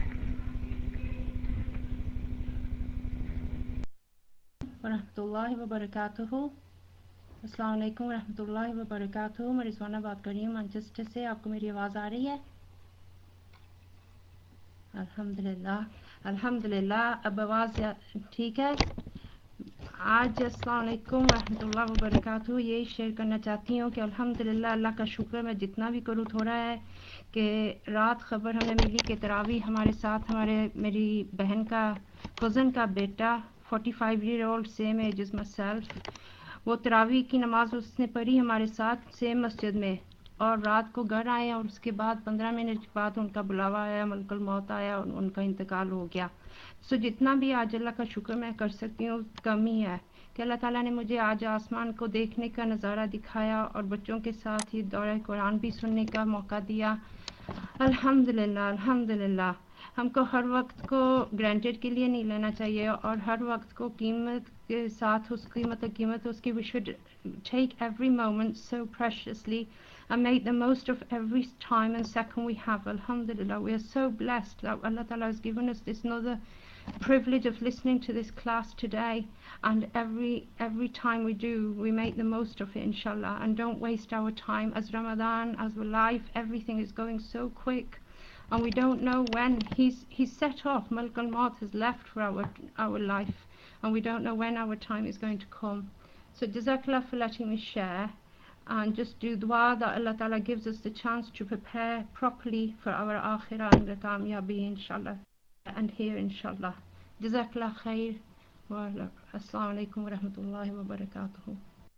ورحمۃ اللہ وبرکاتہ. السلام علیکم ورحمۃ اللہ وبرکاتہ. میں رضوانہ بات کر رہی ہوں مانچسٹر سے. آپ کو میری آواز آ رہی ہے؟ الحمدللہ الحمدللہ. اب آواز ٹھیک ہے؟ آج السلام علیکم ورحمۃ اللہ وبرکاتہ. یہی شیئر کرنا چاہتی ہوں کہ الحمدللہ اللہ کا شکر ہے، میں جتنا بھی کروں تھوڑا ہے کہ رات خبر ہمیں ملی کہ تراویح ہمارے ساتھ ہمارے میری بہن کا کزن کا بیٹا forty five year old same age as myself, وہ تراویح کی نماز اس نے پڑھی ہمارے ساتھ سیم مسجد میں، اور رات کو گھر آئے اور اس کے بعد پندرہ منٹ بعد ان کا بلاوا آیا، ملک الموت آیا اور ان کا انتقال ہو گیا. سو جتنا بھی آج اللہ کا شکر میں کر سکتی ہوں کم ہی ہے کہ اللہ تعالیٰ نے مجھے آج آسمان کو دیکھنے کا نظارہ دکھایا اور بچوں کے ساتھ ہی دورہ قرآن بھی سننے کا موقع دیا. الحمدللہ الحمدللہ. ہم کو ہر وقت کو گرانٹیڈ کے لیے نہیں لینا چاہیے اور ہر وقت کو قیمت کے ساتھ اس قیمت قیمت اس کی we should take every moment so preciously and make the most of every time and second we have. Alhamdulillah, we are so blessed that Allah Ta'ala has given us this another privilege of listening to this class today, and every every time we do we make the most of it inshallah, and don't waste our time. As Ramadan, as we're life, everything is going so quick and we don't know when he's he's set off. Malak al-Maut has left for our our life and we don't know when our time is going to come. So Jazakallah for letting me share, and just do dua that Allah Ta'ala gives us the chance to prepare properly for our akhirah and the kamyabi inshallah, and here inshallah. Jazakallah khair wa assalamu alaikum wa rahmatullahi wa barakatuh.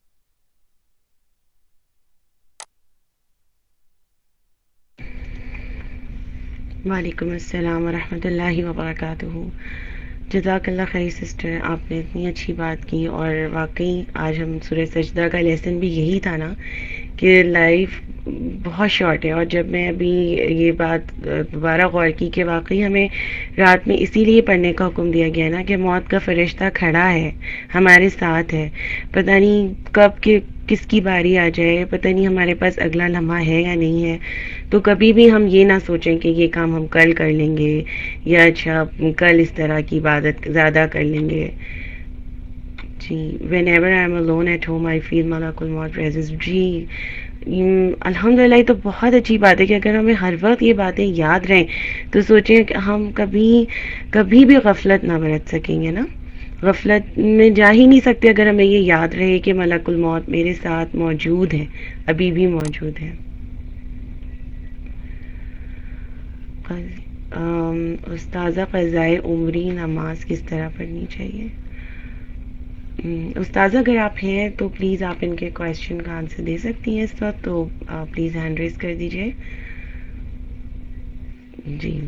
وعلیکم السلام ورحمۃ اللہ وبرکاتہ. جزاک اللہ خیر sister, آپ نے اتنی اچھی بات کی، اور واقعی آج ہم سورہ سجدہ کا لیسن بھی یہی تھا نا کہ لائف بہت شارٹ ہے. اور جب میں ابھی یہ بات دوبارہ غور کی کہ واقعی ہمیں رات میں اسی لیے پڑھنے کا حکم دیا گیا نا کہ موت کا فرشتہ کھڑا ہے ہمارے ساتھ ہے، پتہ نہیں کب کہ کس کی باری آ جائے، پتہ نہیں ہمارے پاس اگلا لمحہ ہے یا نہیں ہے. تو کبھی بھی ہم یہ نہ سوچیں کہ یہ کام ہم کل کر لیں گے یا اچھا کل اس طرح کی عبادت زیادہ کر لیں گے. جی whenever I am alone at home I feel ملک الموت presence. جی الحمدللہ یہ تو بہت اچھی بات ہے کہ اگر ہمیں ہر وقت یہ باتیں یاد رہیں تو سوچیں کہ ہم کبھی کبھی بھی غفلت نہ برت سکیں گے نا، غفلت میں جا ہی نہیں سکتے اگر ہمیں یہ یاد رہے کہ ملک الموت میرے ساتھ موجود ہے، ابھی بھی موجود ہے. استاذہ قضائے عمری نماز کس طرح پڑھنی چاہیے؟ استاذہ اگر آپ ہیں تو پلیز آپ ان کے کویشچن کا آنسر دے سکتی ہیں اس وقت، تو پلیز ہینڈ ریز کر دیجیے. جی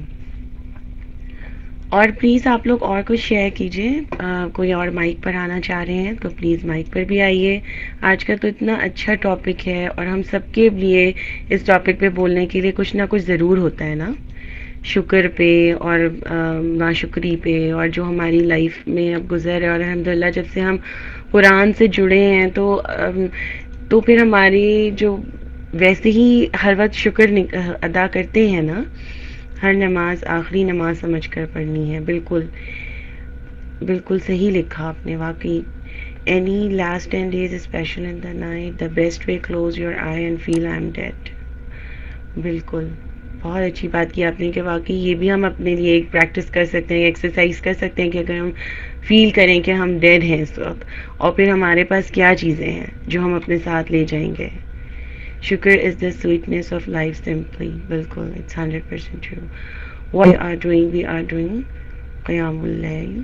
اور پلیز آپ لوگ اور کچھ شیئر کیجیے، کوئی اور مائک پر آنا چاہ رہے ہیں تو پلیز مائک پر بھی آئیے. آج کا تو اتنا اچھا ٹاپک ہے اور ہم سب کے لیے اس ٹاپک پہ بولنے کے لیے کچھ نہ کچھ ضرور ہوتا ہے نا، شکر پہ اور ناشکری پہ، اور جو ہماری لائف میں اب گزر ہے. اور الحمدللہ جب سے ہم قرآن سے جڑے ہیں تو تو پھر ہماری جو ویسے ہی ہر وقت شکر ادا کرتے ہیں نا، ہر نماز آخری نماز سمجھ کر پڑھنی ہے. بالکل بالکل صحیح لکھا آپ نے واقعی. Any last ten days special in the night the best way close your eye and feel I am dead. بالکل بہت اچھی بات کی آپ نے کہ واقعی یہ بھی ہم اپنے لیے ایک پریکٹس کر سکتے ہیں, ایکسرسائز کر سکتے ہیں کہ اگر ہم فیل کریں کہ ہم ڈیڈ ہیں اس وقت, اور پھر ہمارے پاس کیا چیزیں ہیں جو ہم اپنے ساتھ لے جائیں گے. شکر is the sweetness of life simply. بالکل it's hundred percent true. What are doing we are doing قیام اللیل.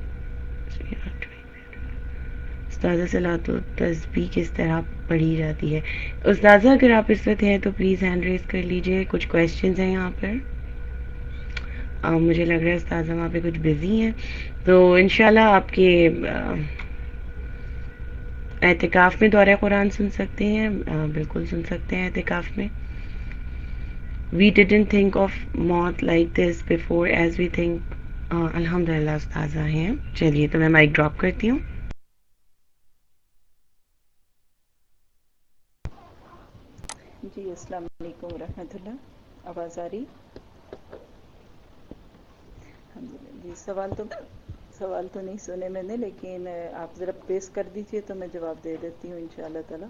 استاذہ صلاۃ التسبیح کس طرح پڑھی جاتی ہے؟ استاذہ اگر آپ اس وقت ہیں تو پلیز ہینڈ ریز کر لیجئے. کچھ کویشچنز ہیں یہاں پر. آ, مجھے لگ رہا ہے استاذہ وہاں پہ کچھ بزی ہیں, تو انشاءاللہ آپ کے اعتکاف میں دورہ قرآن سن سکتے ہیں. آ, بالکل سن سکتے ہیں اعتکاف میں. وی ڈیڈنٹ تھنک آف موت like this before as we think. الحمدللہ استاذہ ہیں. چلیے تو میں مائک ڈراپ کرتی ہوں. جی السلام علیکم ورحمۃ اللہ. آواز آ رہی؟ جی سوال تو سوال تو نہیں سنے میں نے, لیکن آپ ذرا پیش کر دیجئے تو میں جواب دے دیتی ہوں انشاءاللہ تعالی.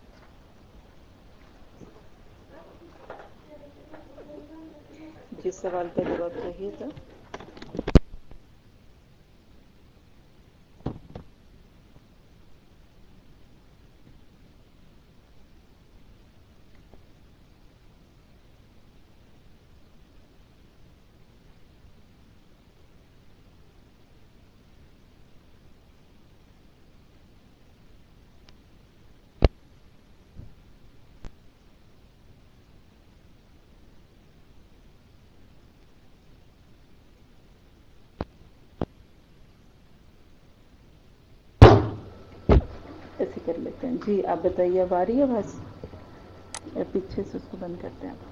جس سوال کا جواب چاہیے تھا. ایسے کر لیتے ہیں. جی آپ بتائیے, اب آ رہی ہے آواز یا پیچھے سے اس کو بند کرتے ہیں؟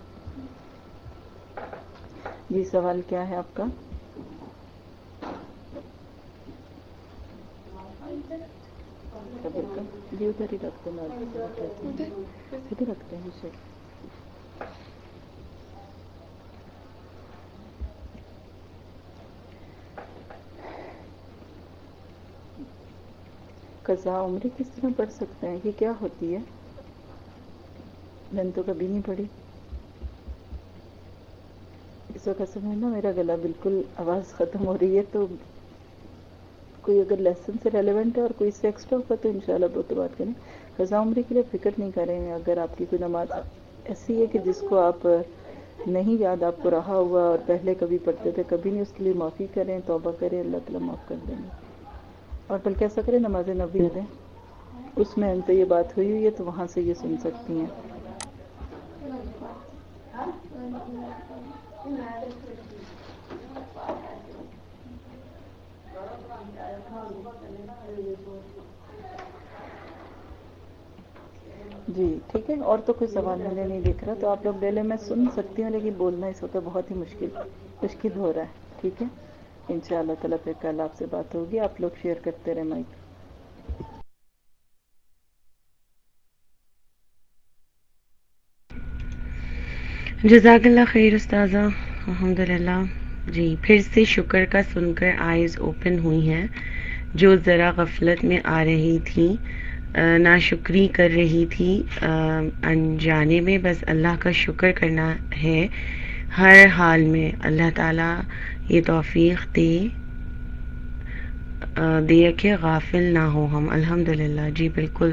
جی سوال کیا ہے آپ کا؟ جی ادھر ہی رکھتے ہیں, ادھر رکھتے ہیں اسے. قضاء عمری کس طرح پڑھ سکتے ہیں؟ یہ کیا ہوتی ہے؟ میں نے تو کبھی نہیں پڑھی. اس وقت سمجھ نا میرا گلا بالکل آواز ختم ہو رہی ہے, تو کوئی اگر لیسن سے ریلیونٹ ہے اور کوئی اس سے ایکسٹرا ہوگا تو انشاءاللہ بہت بات کریں. قضاء عمری کے لیے فکر نہیں کریں. اگر آپ کی کوئی نماز ایسی ہے کہ جس کو آپ نہیں یاد, آپ کو رہا ہوا اور پہلے کبھی پڑھتے تھے کبھی نہیں, اس کے لیے معافی کریں, توبہ کریں, اللہ تعالیٰ معاف کر دیں گے. اور بلکہ ایسا کریں نماز نبی دیں, اس میں ان پہ یہ بات ہوئی ہوئی ہے تو وہاں سے یہ سن سکتی ہیں. جی ٹھیک ہے. اور تو کوئی سوال میں نے نہیں دیکھ رہا, تو آپ لوگ لے لیں. میں سن سکتی ہوں لیکن بولنا اس وقت بہت ہی مشکل مشکل ہو رہا ہے. ٹھیک ہے انشاءاللہ تعالیٰ پھر کل آپ سے بات ہوگی. آپ لوگ شیئر کرتے رہیں مائک. جزاک اللہ خیر استاذہ. الحمدللہ. جی پھر سے شکر کا سن کر آئیز اوپن ہوئی ہیں. جو ذرا غفلت میں آ رہی تھی, ناشکری کر رہی تھی انجانے میں, بس اللہ کا شکر کرنا ہے ہر حال میں. اللہ تعالیٰ یہ توفیق دے دے کہ غافل نہ ہو ہم. الحمدللہ. جی بالکل.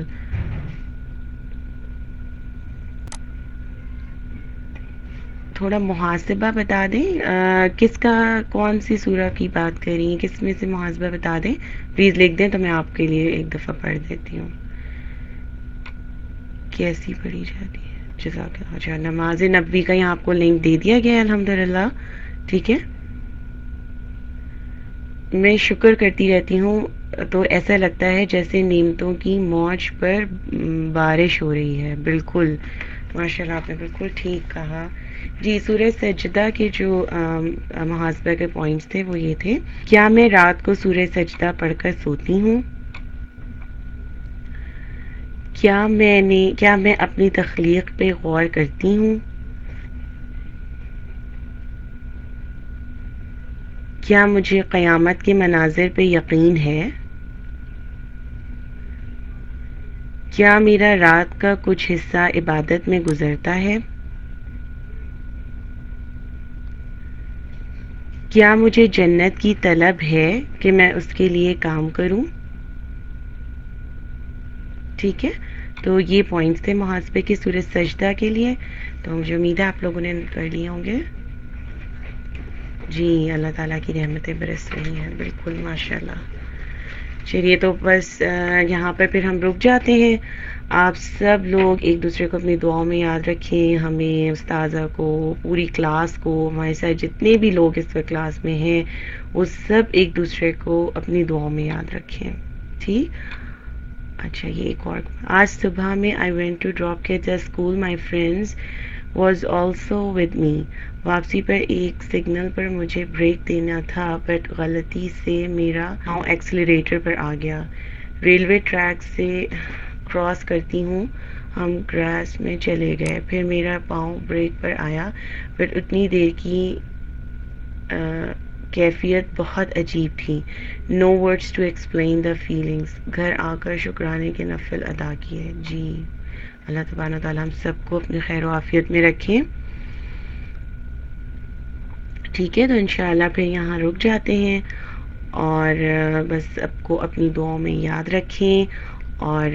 تھوڑا محاسبہ بتا دیں, کس کا کون سی سورہ کی بات کر رہی ہیں, کس میں سے محاسبہ بتا دیں پلیز, لکھ دیں تو میں آپ کے لیے ایک دفعہ پڑھ دیتی ہوں. کیسی پڑھی جاتی ہے؟ جزاک اللہ. اچھا نماز نبوی کا یہاں آپ کو لنک دے دیا گیا ہے الحمدللہ. ٹھیک ہے. میں شکر کرتی رہتی ہوں تو ایسا لگتا ہے جیسے نعمتوں کی موج پر بارش ہو رہی ہے. بالکل ماشاءاللہ, آپ نے بالکل ٹھیک کہا. جی سورہ سجدہ کے جو محاسبہ کے پوائنٹس تھے وہ یہ تھے. کیا میں رات کو سورہ سجدہ پڑھ کر سوتی ہوں؟ کیا میں نے کیا میں اپنی تخلیق پہ غور کرتی ہوں؟ کیا مجھے قیامت کے مناظر پہ یقین ہے؟ کیا میرا رات کا کچھ حصہ عبادت میں گزرتا ہے؟ کیا مجھے جنت کی طلب ہے کہ میں اس کے لیے کام کروں؟ ٹھیک ہے، تو یہ پوائنٹس تھے محاسبے کی سورۃ سجدہ کے لیے. تو مجھے امید ہے آپ لوگوں نے کر لیے ہوں گے. جی اللہ تعالیٰ کی رحمتیں برس رہی ہیں، بالکل ماشاءاللہ. چلیے تو بس یہاں پر پھر ہم رک جاتے ہیں. آپ سب لوگ ایک دوسرے کو اپنی دعاؤں میں یاد رکھیں، ہمیں، استاذہ کو، پوری کلاس کو، ہمارے ساتھ جتنے بھی لوگ اس وقت کلاس میں ہیں وہ سب ایک دوسرے کو اپنی دعاؤں میں یاد رکھیں. ٹھیک. اچھا یہ ایک اور، آج صبح میں I went to drop kids at school, my friends was also with me. واپسی پر ایک سگنل پر مجھے بریک دینا تھا بٹ غلطی سے میرا پاؤں ایکسلریٹر پر آ گیا. ریلوے ٹریک سے کراس کرتی ہوں، ہم گراس میں چلے گئے، پھر میرا پاؤں بریک پر آیا بٹ اتنی دیر کی آ, کیفیت بہت عجیب تھی. No words to explain the feelings. گھر آ کر شکرانے کے نفل ادا کیے. جی اللہ تبارک و تعالیٰ ہم سب کو اپنی خیر و عافیت میں رکھیں. ٹھیک ہے، تو انشاءاللہ پھر یہاں رک جاتے ہیں اور بس سب کو اپنی دعاؤں میں یاد رکھیں اور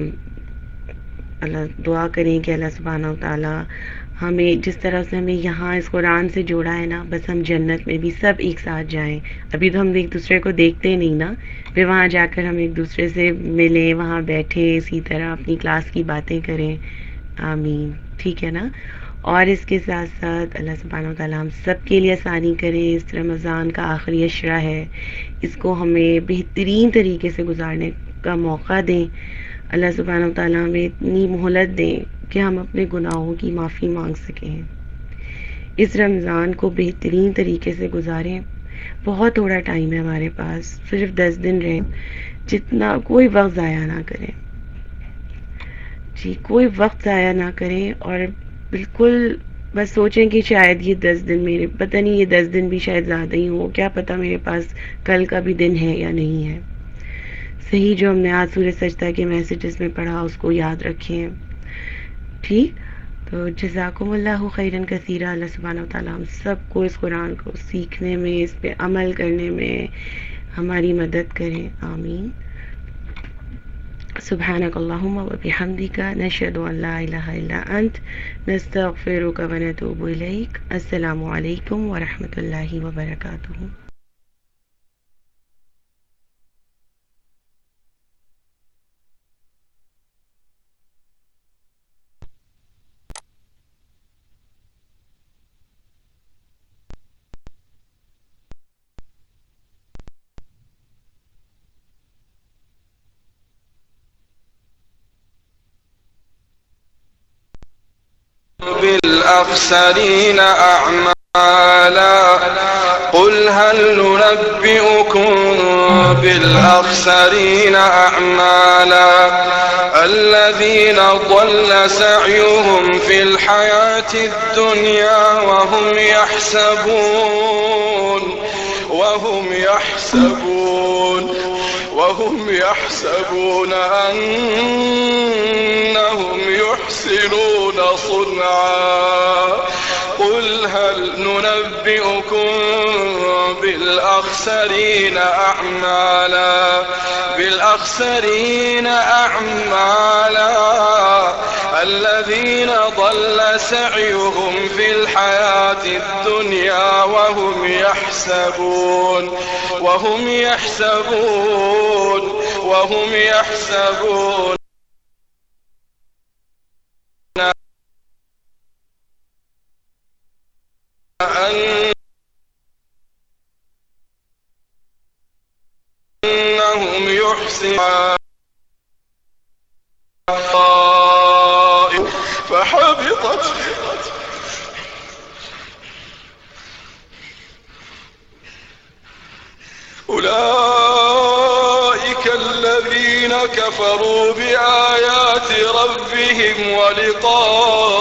اللہ دعا کریں کہ اللہ سبحانہ و تعالیٰ ہمیں جس طرح سے ہمیں یہاں اس قرآن سے جوڑا ہے نا، بس ہم جنت میں بھی سب ایک ساتھ جائیں. ابھی تو ہم ایک دوسرے کو دیکھتے نہیں نا، پھر وہاں جا کر ہم ایک دوسرے سے ملیں، وہاں بیٹھیں، اسی طرح اپنی کلاس کی باتیں کریں. آمین. ٹھیک ہے نا. اور اس کے ساتھ ساتھ اللہ سبحانہ و تعالیٰ ہم سب کے لیے آسانی کرے. اس رمضان کا آخری عشرہ ہے، اس کو ہمیں بہترین طریقے سے گزارنے کا موقع دیں. اللہ سبحانہ و تعالیٰ ہمیں اتنی مہلت دیں کہ ہم اپنے گناہوں کی معافی مانگ سکیں. اس رمضان کو بہترین طریقے سے گزاریں. بہت تھوڑا ٹائم ہے ہمارے پاس، صرف دس دن رہیں. جتنا کوئی وقت ضائع نہ کریں. جی کوئی وقت ضائع نہ کریں اور بالکل بس سوچیں کہ شاید یہ دس دن میرے، پتہ نہیں یہ دس دن بھی شاید زیادہ ہی ہو، کیا پتہ میرے پاس کل کا بھی دن ہے یا نہیں ہے. صحیح جو ہم نے آج سورۃ سجدہ کے میسیجز میں پڑھا اس کو یاد رکھیں. ٹھیک. تو جزاکم اللہ خیرن کثیرہ. اللہ سبحانہ و تعالیٰ ہم سب کو اس قرآن کو سیکھنے میں، اس پہ عمل کرنے میں ہماری مدد کریں. آمین. سبحانک اللہم و بحمدک نشہد ان لا الہ الا انت نستغفرک و نتوب الیک. السلام علیکم ورحمۃ اللہ وبرکاتہ. بالأخسرين أعمالا قل هل ننبئكم بالأخسرين أعمالا الذين ضل سعيهم في الحياة الدنيا وهم يحسبون وهم يحسبون وهم يحسبون أنهم يحسنون صنعا قل هل ننبئكم بالأخسرين أعمالا بالأخسرين أعمالا الذين ضل سعيهم في الحياة الدنيا وهم يحسبون وهم يحسبون وهم يحسبون أنهم يحسنون فحبطت أولئك الذين كفروا بآيات ربهم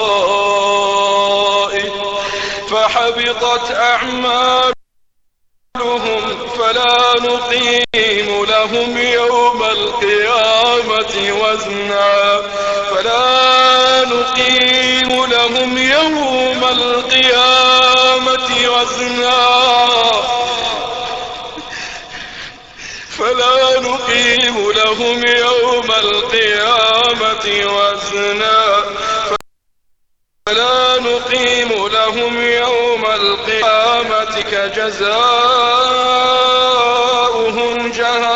ولقائه فحبطت أعمالهم فلا نقيم لهم يوم القيامة وزنا فلا نقيم لهم يوم القيامة وزنا فلا نقيم لهم يوم القيامة وزنا فلا نقيم لهم يوم القيامة كجزاؤهم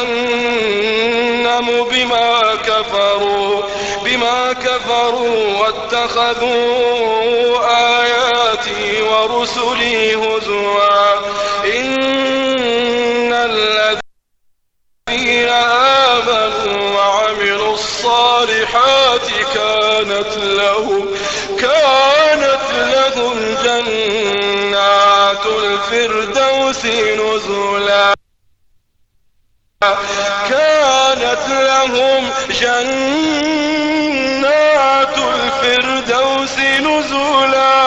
جهنم بما كفروا بما كفروا واتخذوا آياتي ورسلي هزوا إن الذين آمنوا وعملوا الصالحات كانت لهم كانت لهم جنات الفردوس نزلا كانت لهم جنات الفردوس نزلا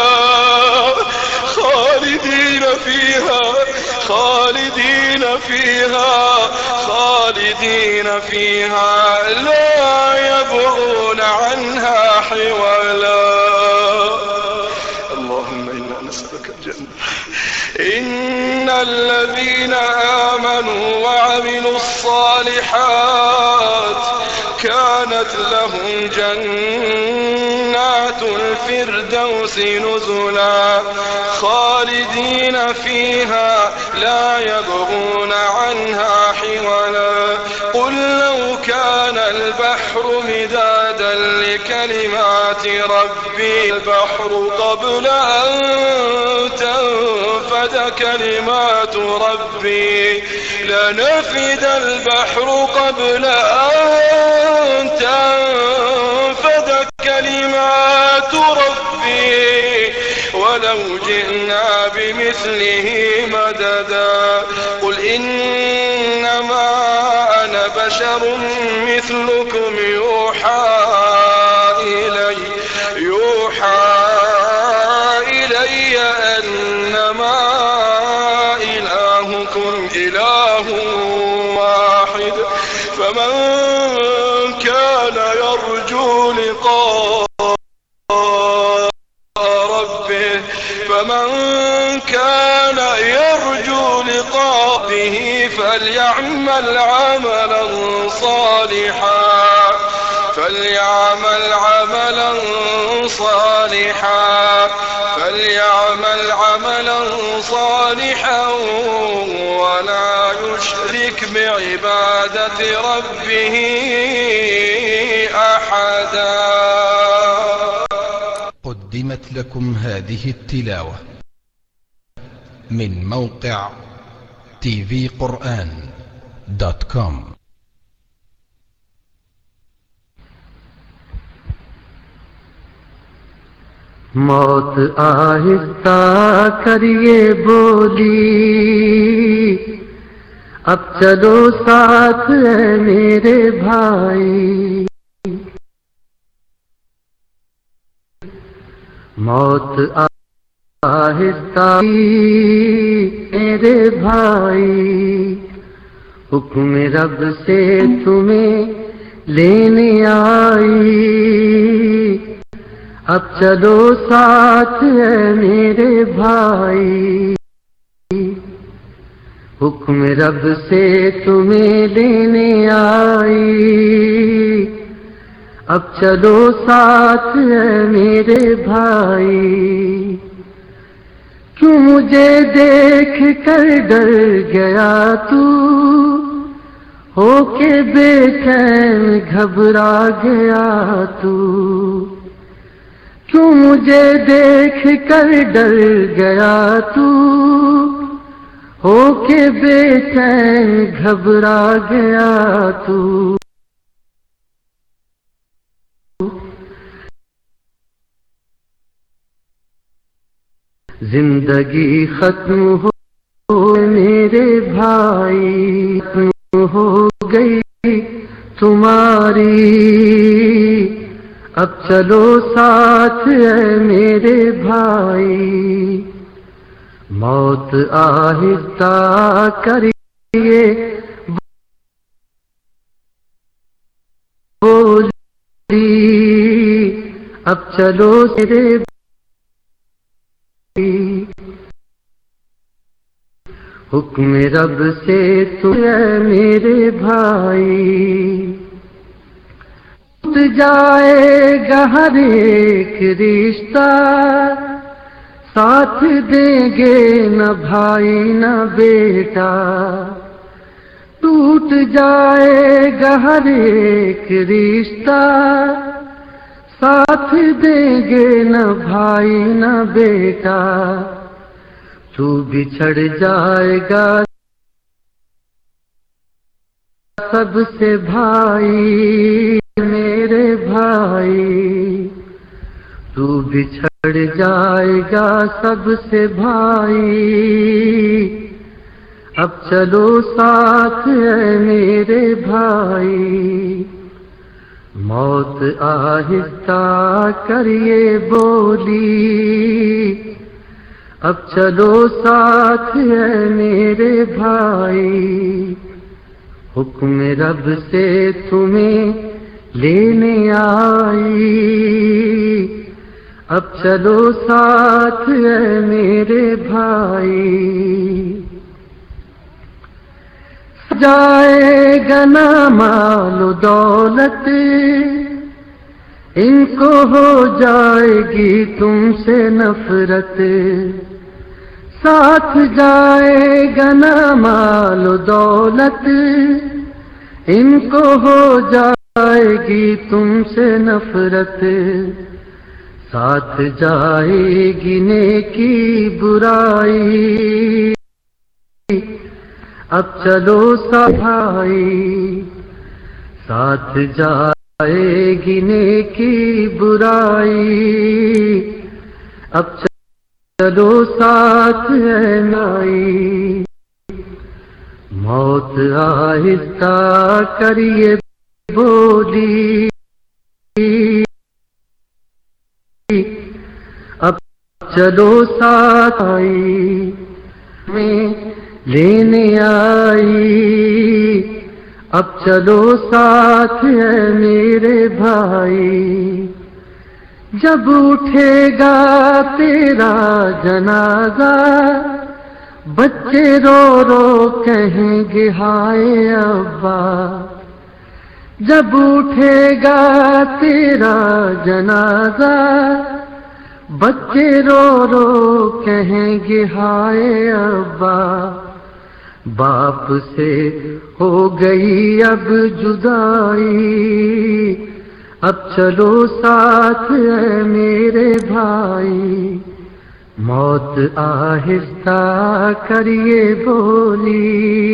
خالدين فيها خالدين فيها خالدين فيها لا يبغون عنها حولا اللهم إنا نسألك الجنة إن الذين آمنوا وعملوا الصالحات كانت لهم جنات الفردوس نزلا خالدين فيها لا يبغون عنها حولا قل لو كان البحر مدادا لكلمات ربي البحر قبل أن تنفد كلمات ربي لنفد البحر قبل أن تنفد كلمات ربي ولو جئنا بمثله مددا قل إنما أنا بشر مثلكم يوحى إلي يوحى إلي أنما إلهكم إله واحد فمن كان يرجو لقاء ربه فمن كان يرجو لقاءه فليعمل عملا صالحا فليعمل عملا صالحا فليعمل عملا صالحا ولا يشرك بعبادة ربه أحدا. قدمت لكم هذه التلاوة من موقع تي في قرآن دوت كوم. मौत आहिस्ता करिए बोली अब चलो साथ है मेरे भाई मौत आहिस्ता मेरे भाई हुक्म रब से तुम्हें लेने आई अब चलो साथ है मेरे भाई हुक्म रब से तुम्हें लेने आई अब चलो साथ है मेरे भाई क्यों मुझे देख कर डर गया तू होके बेचैन घबरा गया तू क्यों मुझे देख कर डर गया तू होके बेचैन घबरा गया तू जिंदगी खत्म हो मेरे भाई खत्म हो गई तुम्हारी अब चलो साथ है मेरे भाई موت آہستہ کریے بولی اب چلو تیرے حکم رب سے تو ہے میرے بھائی ٹوٹ جائے گا ہر ایک رشتہ ساتھ دیں گے نہ بھائی نہ بیٹا ٹوٹ جائے گا ہر ایک رشتہ ساتھ دیں گے نہ بھائی نہ بیٹا تو بچھڑ جائے گا سب سے بھائی میرے بھائی تو بچھڑ جائے گا سب سے بھائی اب چلو ساتھ ہے میرے بھائی موت آہستہ کریے بولی اب چلو ساتھ ہے میرے بھائی حکم رب سے تمہیں لینے آئی اب چلو ساتھ ہے میرے بھائی جائے گا نا مال و دولت ان کو ہو جائے گی تم سے نفرت ساتھ جائے گا نا مال و دولت ان کو ہو جائے گی تم سے نفرت ساتھ جائے گی نیکی برائی اب چلو بھائی ساتھ جائے گی نیکی برائی اب چلو ساتھ ہے نائی موت آہستہ کریے بولی اب چلو ساتھ آئی میں لینے آئی اب چلو ساتھ ہے میرے بھائی جب اٹھے گا تیرا جنازہ بچے رو رو کہیں گے ہائے ابا جب اٹھے گا تیرا جنازہ بچے رو رو کہیں گے ہائے ابا باپ سے ہو گئی اب جدائی اب چلو ساتھ ہے میرے بھائی موت آہستہ کریے بولی